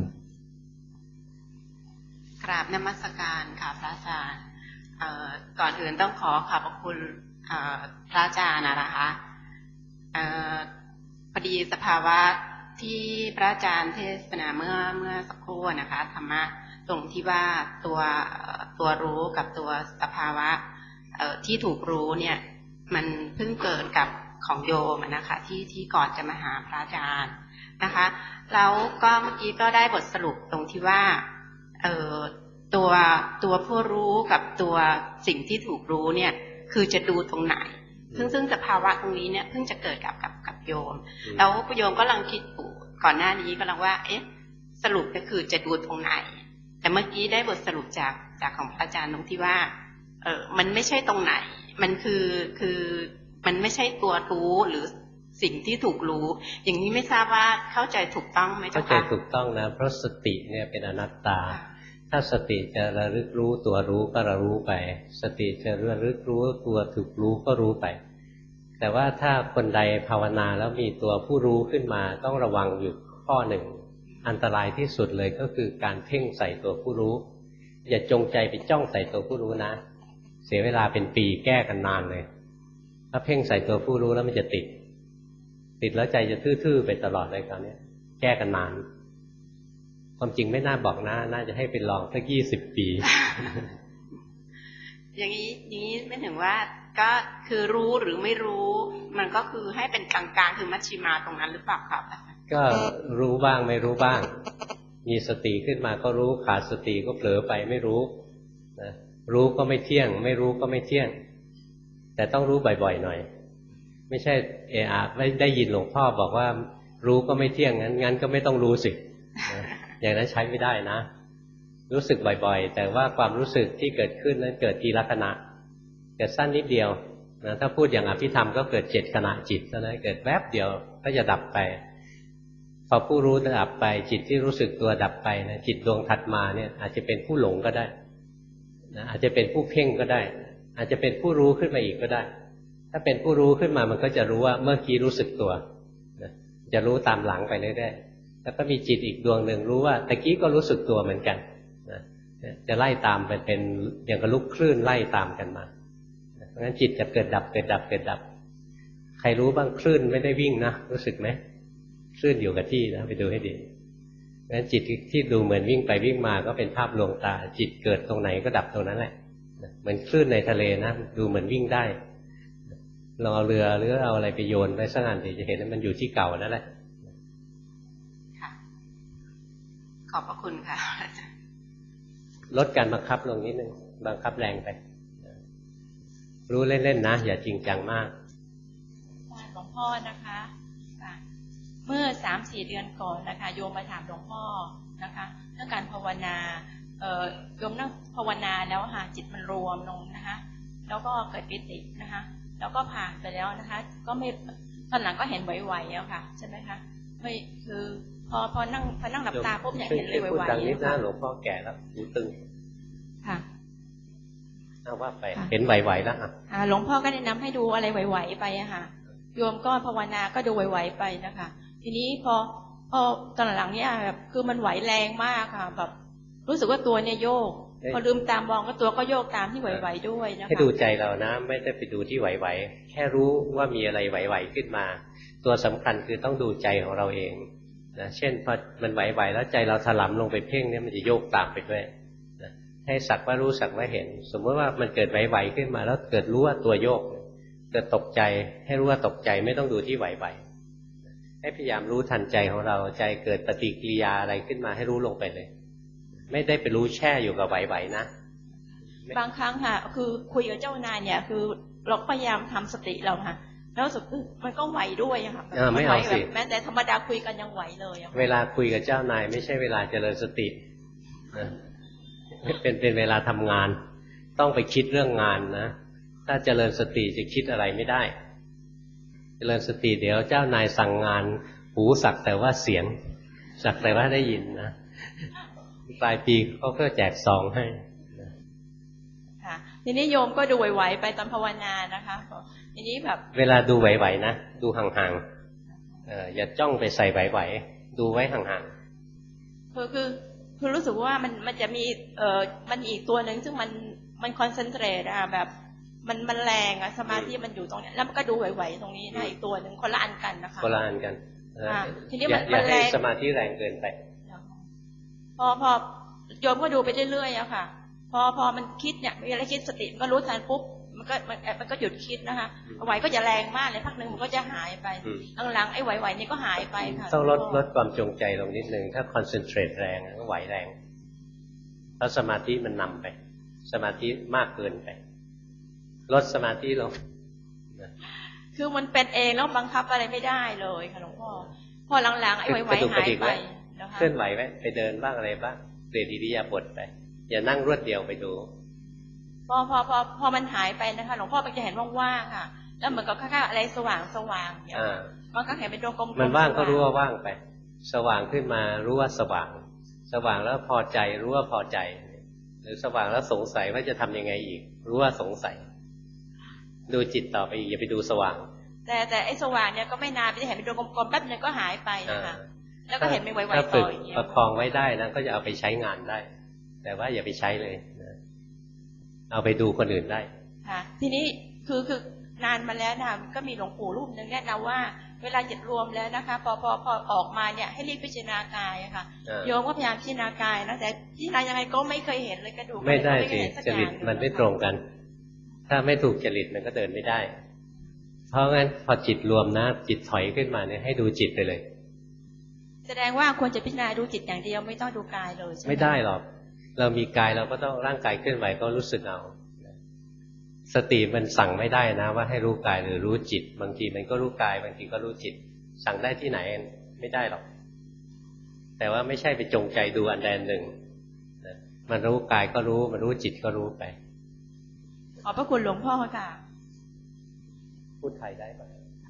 กราบนมัสการค่ะพระอาจารย์ก่อนอื่นต้องขอขอบพระคุณพระอาจารย์นะคะพอดีสภาวะที่พระอาจารย์เทศนาเมื่อเมื่อสักครู่นะคะธรรมะตรงที่ว่าตัวตัวรู้กับตัวสภาวะที่ถูกรู้เนี่ยมันเพิ่งเกิดกับของโยมนะคะที่ที่ก่อนจะมาหาพระอาจารย์นะคะแล้วก็เมื่อกี้ก็ได้บทสรุปตรงที่ว่าเอ่อตัวตัวผู้รู้กับตัวสิ่งที่ถูกรู้เนี่ยคือจะดูตรงไหนซึ่งซึ่งสภาวะตรงนี้เนี่ยเพิ่งจะเกิดกับกับกับโยมแล้วโยมก็กำลังคิดอยู่ก่อนหน้านี้กำลังว่าเอ๊ะสรุปก็คือจะดูตรงไหนแต่เมื่อกี้ได้บทสรุปจากจากของพระอาจารย์ตรงที่ว่าเออมันไม่ใช่ตรงไหนมันคือคือมันไม่ใช่ตัวรู้หรือสิ่งที่ถูกรู้อย่างนี้ไม่ทราบว่าเข้าใจถูกต้องไหมเจ้าค่ะเข้าใจถูกต้องนะเพราะสติเนี่ยเป็นอนัตตาถ้าสติจะระลึกรู้ตัวรู้ก็ระรู้ไปสติจะระลึกรู้ตัวถูกรู้ก็รู้ไปแต่ว่าถ้าคนใดภาวนาแล้วมีตัวผู้รู้ขึ้นมาต้องระวังอยู่ข้อหนึ่งอันตรายที่สุดเลยก็คือการเพ่งใส่ตัวผู้รู้อย่าจงใจไปจ้องใส่ตัวผู้รู้นะเสียเวลาเป็นปีแก้กันนานเลยถ้าเพ่งใส่ตัวผู้รู้แล้วมันจะติดติดแล้วใจจะทื่อๆไปตลอดเลยคราวนี้แก้กันนานความจริงไม่น่าบอกนะน่าจะให้เป็นลองสักยี่สิบปีอย่างนี้อย่างนี้ไม่ถึงว่าก็คือรู้หรือไม่รู้มันก็คือให้เป็นกลางๆคือมัชชิมาตรงนั้นหรือเปล่าครับก็รู้บ้างไม่รู้บ้างมีสติขึ้นมาก็รู้ขาดสติก็เผลอไปไม่รู้นะรู้ก็ไม่เที่ยงไม่รู้ก็ไม่เที่ยงแต่ต้องรู้บ่อยๆหน่อยไม่ใช่เอะอะไม่ได้ยินหลวงพ่อบอกว่ารู้ก็ไม่เที่ยงงั้นงั้นก็ไม่ต้องรู้สินะอย่างนั้นใช้ไม่ได้นะรู้สึกบ่อยๆแต่ว่าความรู้สึกที่เกิดขึ้นนั้นเกิดทีละขณะเกิดสั้นนิดเดียวนะถ้าพูดอย่างอภิธรรมก็เกิดเจ็ดขณะจิตเท่านั้นเกิดแวบเดียวก็จะดับไปพอผู้รู้ดับไปจิตที่รู้สึกตัวดับไปนะจิตดวงถัดมาเนี่ยอาจจะเป็นผู้หลงก็ได้นะอาจจะเป็นผู้เพ่งก็ได้อาจจะเป็นผู้รู้ขึ้นมาอีกก็ได้ถ้าเป็นผู้รู้ขึ้นมามันก็จะรู้ว่าเมื่อกี้รู้สึกตัวนะจะรู้ตามหลังไปเรื่อยๆแล้วก็มีจิตอีกดวงหนึ่งรู้ว่าตะกี้ก็รู้สึกตัวเหมือนกันนะจะไล่ตามไปเป็นอย่างกับลูกคลื่นไล่ตามกันมาเพราะฉะนั้นจิตจะเกิดดับเกิดดับเกิดดับใครรู้บ้างคลื่นไม่ได้วิ่งนะรู้สึกไหมคลื่นอยู่กับที่นะไปดูให้ดีเพราะฉะนั้นจิตที่ดูเหมือนวิ่งไปวิ่งมาก็เป็นภาพลวงตาจิตเกิดตรงไหนก็ดับตรงนั้นแหละเหมือนคลื่นในทะเลนะดูเหมือนวิ่งได้ลองเอาเรือหรือเอาอะไรไปโยนไปสักอันจะเห็นว่ามันอยู่ที่เก่านั่นแหละค่ะขอบพระคุณค่ะลดการบังคับลงนิดนึงบังคับแรงไปรู้เล่นๆนะอย่าจริงจังมากหลวงพ่อนะคะเมื่อสามสี่เดือนก่อนนะคะโยมมาถามหลวงพ่อนะคะเรื่องการภาวนาเอ่อโยมนั่งภาวนาแล้วค่ะจิตมันรวมลงนะคะแล้วก็เกิดปิตินะคะแล้วก็ผ่านไปแล้วนะคะก็ไม่ตอนหลังก็เห็นไหวๆแล้วค่ะใช่ไหมคะไม่คือพอพอนั่งพอนั่งหลับตาปุ๊บเนี่ยเห็นเลยไหวๆดังนี้นะหลวงพ่อแก่แล้วหูตึงค่ะเอาว่าไปเห็นไหวๆแล้วอ่ะหลวงพ่อก็แนะนำให้ดูอะไรไหวๆไปอะค่ะโยมก็ภาวนาก็ดูไหวๆไปนะคะทีนี้พอพอตอนหลังเนี่ยแบบคือมันไหวแรงมากค่ะแบบรู้สึกว่าตัวเนี่ยโยกพอลืมตามมองก็ตัวก็โยกตามที่ไหวๆด้วยนะคะให้ดูใจเรานะไม่ได้ไปดูที่ไหวๆแค่รู้ว่ามีอะไรไหวๆขึ้นมาตัวสำคัญคือต้องดูใจของเราเองนะเช่นพอมันไหวๆแล้วใจเราถลำลงไปเพ่งเนี่ยมันจะโยกตามไปด้วยนะให้สักว่ารู้สักว่าเห็นสมมติว่ามันเกิดไหวๆขึ้นมาแล้วเกิดรู้ว่าตัวโยกเกิดตกใจให้รู้ว่าตกใจไม่ต้องดูที่ไหวๆให้พยายามรู้ทันใจของเราใจเกิดปฏิกิริยาอะไรขึ้นมาให้รู้ลงไปเลยไม่ได้ไปรู้แช่อยู่กับไหวๆนะบางครั้งค่ะคือคุยกับเจ้านายเนี่ยคือเราพยายามทำสติเราค่ะแล้วสุดมันก็ไหวด้วยค่ะไม่เอาสิแม้แต่ธรรมดาคุยกันยังไหวเลยเวลาคุยกับเจ้านายไม่ใช่เวลาเจริญสติเป็นเป็นเวลาทำงานต้องไปคิดเรื่องงานนะถ้าเจริญสติจะคิดอะไรไม่ได้เจริญสติเดี๋ยวเจ้านายสั่งงานหูสักแต่ว่าเสียงสักแต่ว่าได้ยินนะปลายปีเขาก็แจกซองให้ค่ะทีนี้โยมก็ดูไหวๆไปตามภาวนานะคะทีนี้แบบเวลาดูไหวๆนะดูห่างๆเอ่ออย่าจ้องไปใส่ไหวๆดูไว้ห่างๆคือคือคือรู้สึกว่ามันมันจะมีเอ่อมันอีกตัวหนึ่งซึ่งมันมันคอนเซนเทรตอะแบบมันมันแรงอะสมาธิมันอยู่ตรงนี้แล้วมันก็ดูไหวๆตรงนี้นะอีกตัวหนึ่งคนละอันกันนะคะคนละอันกันทีนี้มันอย่าให้สมาธิแรงเกินไปพอพอโยมก็ดูไปเรื่อยๆอะค่ะพอพอมันคิดเนี่ยมีอะไรคิดสติมันก็รู้ทันปุ๊บมันก็มันมันก็หยุดคิดนะคะไหวก็จะแรงมากเลยพักหนึ่งมันก็จะหายไปหลังๆไอ้ไหวๆนี่ก็หายไปค่ะต้องลดลดความจงใจลงนิดนึงถ้าคอนเซนเทรตแรงก็ไหวแรงเพราะสมาธิมันนำไปสมาธิมากเกินไปลดสมาธิลงคือมันเป็นเองแล้วบังคับอะไรไม่ได้เลยค่ะหลวงพ่อพอหลังๆไอ้ไหวๆหายไปเคลื่อนไหวไว้ไปเดินบ้างอะไรบ้างเปลี่ยนอิริยาบถไปอย่านั่งรวดเดียวไปดูพอพอพอพอมันหายไปนะคะหลวงพ่อมันจะเห็นว่างๆค่ะแล้วเหมือนกับค่าๆอะไรสว่างสว่างอย่างเงี้ยมันก็เห็นเป็นดวงกลมๆมันว่างก็รู้ว่าว่างไปสว่างขึ้นมารู้ว่าสว่างสว่างแล้วพอใจรู้ว่าพอใจหรือสว่างแล้วสงสัยว่าจะทำยังไงอีกรู้ว่าสงสัยดูจิตต่อไปอีกอย่าไปดูสว่างแต่แต่ไอ้สว่างเนี่ยก็ไม่นานไปเห็นเป็นดวงกลมๆแป๊บนึงก็หายไปนะคะแล้วก็เห็นไม่ไวๆต่ออย่างเงี้ยประคองไว้ได้นะก็จะเอาไปใช้งานได้ แต่ว่าอย่าไปใช้เลยนะเอาไปดูคนอื่นได้ค่ะทีนี้คือคือนานมาแล้วนะก็มีหลวงปู่รูปนึงแนะนำว่าเวลาจิตรวมแล้วนะคะพอพอพอออกมาเนี่ยให้รีบพิจารณากายค่ะโยมก็พยายามพิจารณากายนะแต่พิจารณายังไงก็ไม่เคยเห็นเลยกระดูกไม่ได้สิจริตมันไม่ตรงกันถ้าไม่ถูกจริตมันก็เดินไม่ได้เพราะงั้นพอจิตรวมนะจิตถอยขึ้นมาเนี่ยให้ดูจิตไปเลยแสดงว่าควรจะพิจารณาดูจิตอย่างเดียวไม่ต้องดูกายเลยใช่ไหมไม่ได้หรอกเรามีกายเราก็ต้องร่างกายเคลื่อนไหวก็รู้สึกเอาสติมันสั่งไม่ได้นะว่าให้รู้กายหรือรู้จิตบางทีมันก็รู้กายบางทีก็รู้จิตสั่งได้ที่ไหนไม่ได้หรอกแต่ว่าไม่ใช่ไปจงใจดูอันใดอันหนึ่งมันรู้กายก็รู้มันรู้จิตก็รู้ไปขอบพระคุณหลวงพ่อค่ะพูดไทยได้ปะ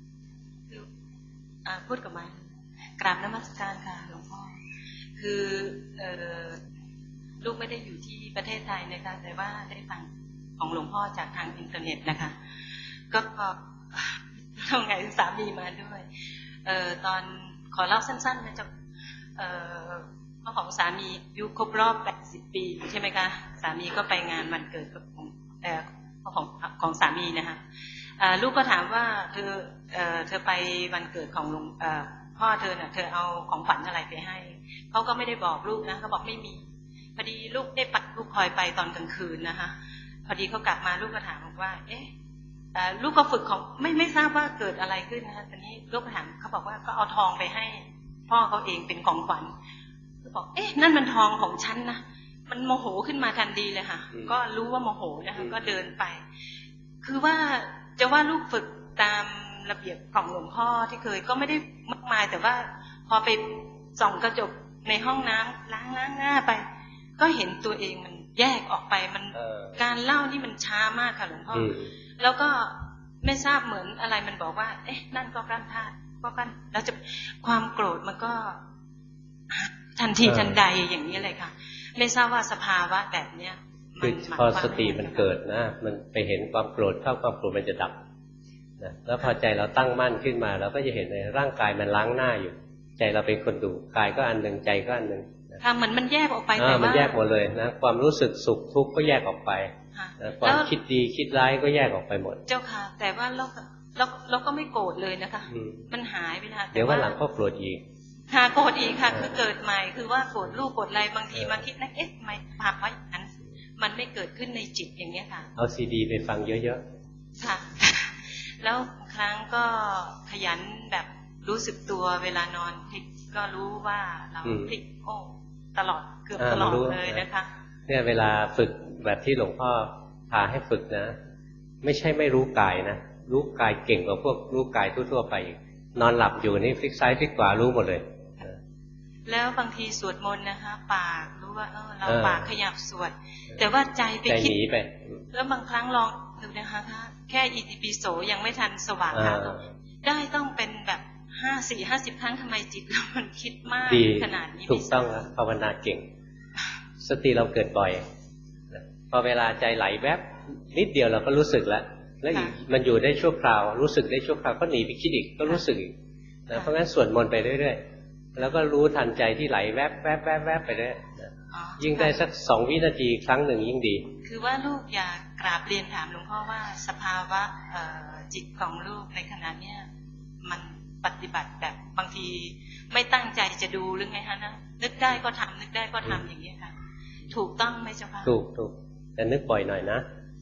พูดกับมากราบนมัสการค่ะหลวงพ่อคือเอ่อลูกไม่ได้อยู่ที่ประเทศไทยนะคะแต่ว่าได้ฟังของหลวงพ่อจากทางอินเทอร์เน็ตนะคะก็ทำไงสามีมาด้วยเอ่อตอนขอเล่าสั้นๆนะจ๊ะเอ่อพ่อของสามีอายุครบรอบแปดสิบปีใช่ไหมคะสามีก็ไปงานวันเกิดของเอ่อของของสามีนะคะลูกก็ถามว่าเธอเอ่อเธอไปวันเกิดของหลวงพ่อเธอเนี่ยเธอเอาของขวัญอะไรไปให้เขาก็ไม่ได้บอกลูกนะเขาบอกไม่มีพอดีลูกได้ปัดลูกคอยไปตอนกลางคืนนะคะพอดีเขากลับมาลูกก็ถามบอกว่าเอ๊ะลูกก็ฝึกของไม่ไม่ทราบว่าเกิดอะไรขึ้นนะคะตอนนี้ลูกก็ถามเขาบอกว่าก็เอาทองไปให้พ่อเขาเองเป็นของขวัญเขาบอกเอ๊ะนั่นมันทองของฉันนะมันโมโหขึ้นมาทันทีเลยค่ะก็รู้ว่าโมโหนะคะก็เดินไปคือว่าจะว่าลูกฝึกตามระเบียบของหลวงพ่อที่เคยก็ไม่ได้มากมายแต่ว่าพอไปส่องกระจกในห้องน้ำล้างล้างหน้าไปก็เห็นตัวเองมันแยกออกไปมันการเล่านี่มันช้ามากค่ะหลวงพ่อแล้วก็ไม่ทราบเหมือนอะไรมันบอกว่าเอ๊ะนั่นก็กั้นธาตุก็กั้นแล้วจะความโกรธมันก็ทันทีทันใดอย่างนี้เลยค่ะไม่ทราบว่าสภาวะแบบเนี้ยคือพอสติมันเกิดนะมันไปเห็นความโกรธเข้าความโกรธมันจะดับนะแล้วพอใจเราตั้งมั่นขึ้นมาเราก็จะเห็นในร่างกายมันล้างหน้าอยู่ใจเราเป็นคนดูกายก็อันหนึ่งใจก็อันหนึ่งค่ะเหมือนมันแยกออกไปแต่ว่ามันแยกหมดเลยนะความรู้สึกสุขทุกข์ก็แยกออกไปนะความคิดดีคิดร้ายก็แยกออกไปหมดเจ้าค่ะแต่ว่าเราเราเราก็ไม่โกรธเลยนะคะมันหายไปนะเดี๋ยววันหลังก็โกรธอีกค่ะโกรธอีกค่ะคือเกิดใหม่คือว่าโกรธลูกโกรธอะไรบางทีมาคิดนะเอ๊ะทำไมภาวะอย่างนั้นมันไม่เกิดขึ้นในจิตอย่างเงี้ยค่ะเอาซีดีไปฟังเยอะๆค่ะแล้วครั้งก็ขยันแบบรู้สึกตัวเวลานอนพลิกก็รู้ว่าเราพลิกโอ้ตลอดเกือบตลอดเลยนะคะเนี่ยเวลาฝึกแบบที่หลวงพ่อพาให้ฝึกนะไม่ใช่ไม่รู้กายนะรู้กายเก่งกว่าพวกรู้กายทั่วๆไปนอนหลับอยู่นี่พลิกซ้ายพลิกขวารู้หมดเลยแล้วบางทีสวดมนต์นะคะปากรู้ว่าเออเราปากขยับสวดแต่ว่าใจไปคิดแล้วบางครั้งลองดูนะคะแค่อิติปิโสยังไม่ทันสว่างค่ะได้ต้องเป็นแบบห้าสี่ห้าสิบครั้งทำไมจิตเรามันคิดมากขนาดนี้ถูกต้องแล้วภาวนาเก่งสติเราเกิดบ่อยพอเวลาใจไหลแวบนิดเดียวเราก็รู้สึกแล้วแล้วมันอยู่ได้ชั่วคราวรู้สึกได้ชั่วคราวก็หนีไปคิดอีกก็รู้สึกอีกนะเพราะงั้นสวดมนต์ไปเรื่อยๆแล้วก็รู้ทันใจที่ไหลแวบแวบแวบแวบไปเรื่อยยิ่งได้สักสองวินาทีครั้งหนึ่งยิ่งดีคือว่าลูกอยากกราบเรียนถามหลวงพ่อว่าสภาวะจิตของลูกในขณะเนี้ยมันปฏิบัติแบบบางทีไม่ตั้งใจจะดูหรือไงฮะนะนึกได้ก็ทำนึกได้ก็ทำอย่างนี้ค่ะถูกต้องไหมเจ้าค่ะถูกถูกแต่นึกบ่อยหน่อยนะ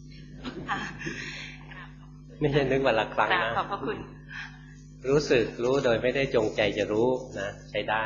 ไม่ใช่นึกวันละครั้งนะขอบพระคุณรู้สึกรู้โดยไม่ได้จงใจจะรู้นะใช้ได้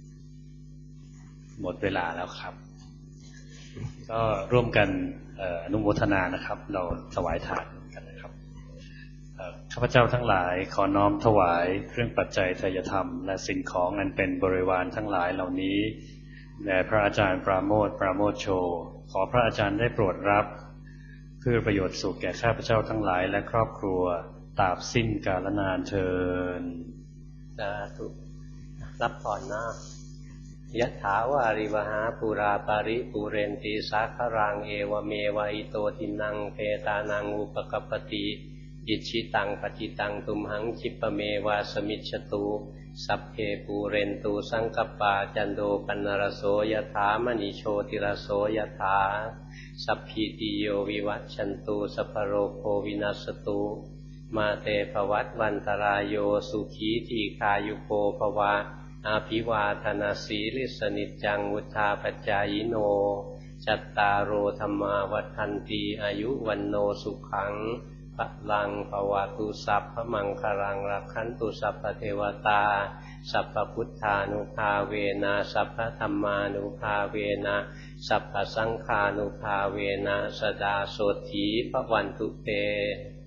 หมดเวลาแล้วครับก็ร่วมกันอนุโมทนานะครับเราถวายทานกันนะครับข้าพเจ้าทั้งหลายขอน้อมถวายเครื่องปัจจัยไตรยธรรมและสิ่งของอันเป็นบริวารทั้งหลายเหล่านี้แด่พระอาจารย์ปราโมทย์ปราโมทโชขอพระอาจารย์ได้โปรดรับเพื่อประโยชน์สุขแก่ข้าพเจ้าทั้งหลายและครอบครัวตราบสิ้นกาลนานเทินสาธุรับพรนะยะถาวาริวหาปุราปาริปุเรนติสาครังเอวเมวะอิโตทินังเปตานังอุปกัปปติอิชิตังปฏิตังตุมหังคิปเมวาสมิจฉตุสัพเพปูเรนตูสังกปาจันโดปนรโสยถามณีโชติรโสยถาสัพพิติโยวิวัชชันตุสัพพโรโควินัสตุมาเตภวัตวันตรายโยสุขีทีคายุโกภวะอาภิวาทนาสีลิสนิจจังวุธาปัจจายโนจัตตารโอธรรมาวัฏันติอายุวันโนสุขังพลังภวตุสัพพมังคลังรักขันตุสัพพเทวตาสัพพพุทธานุภาเวนะสัพพธัมมานุภาเวนะสัพพสังฆานุภาเวนะสดาโสถีพระวันตุเต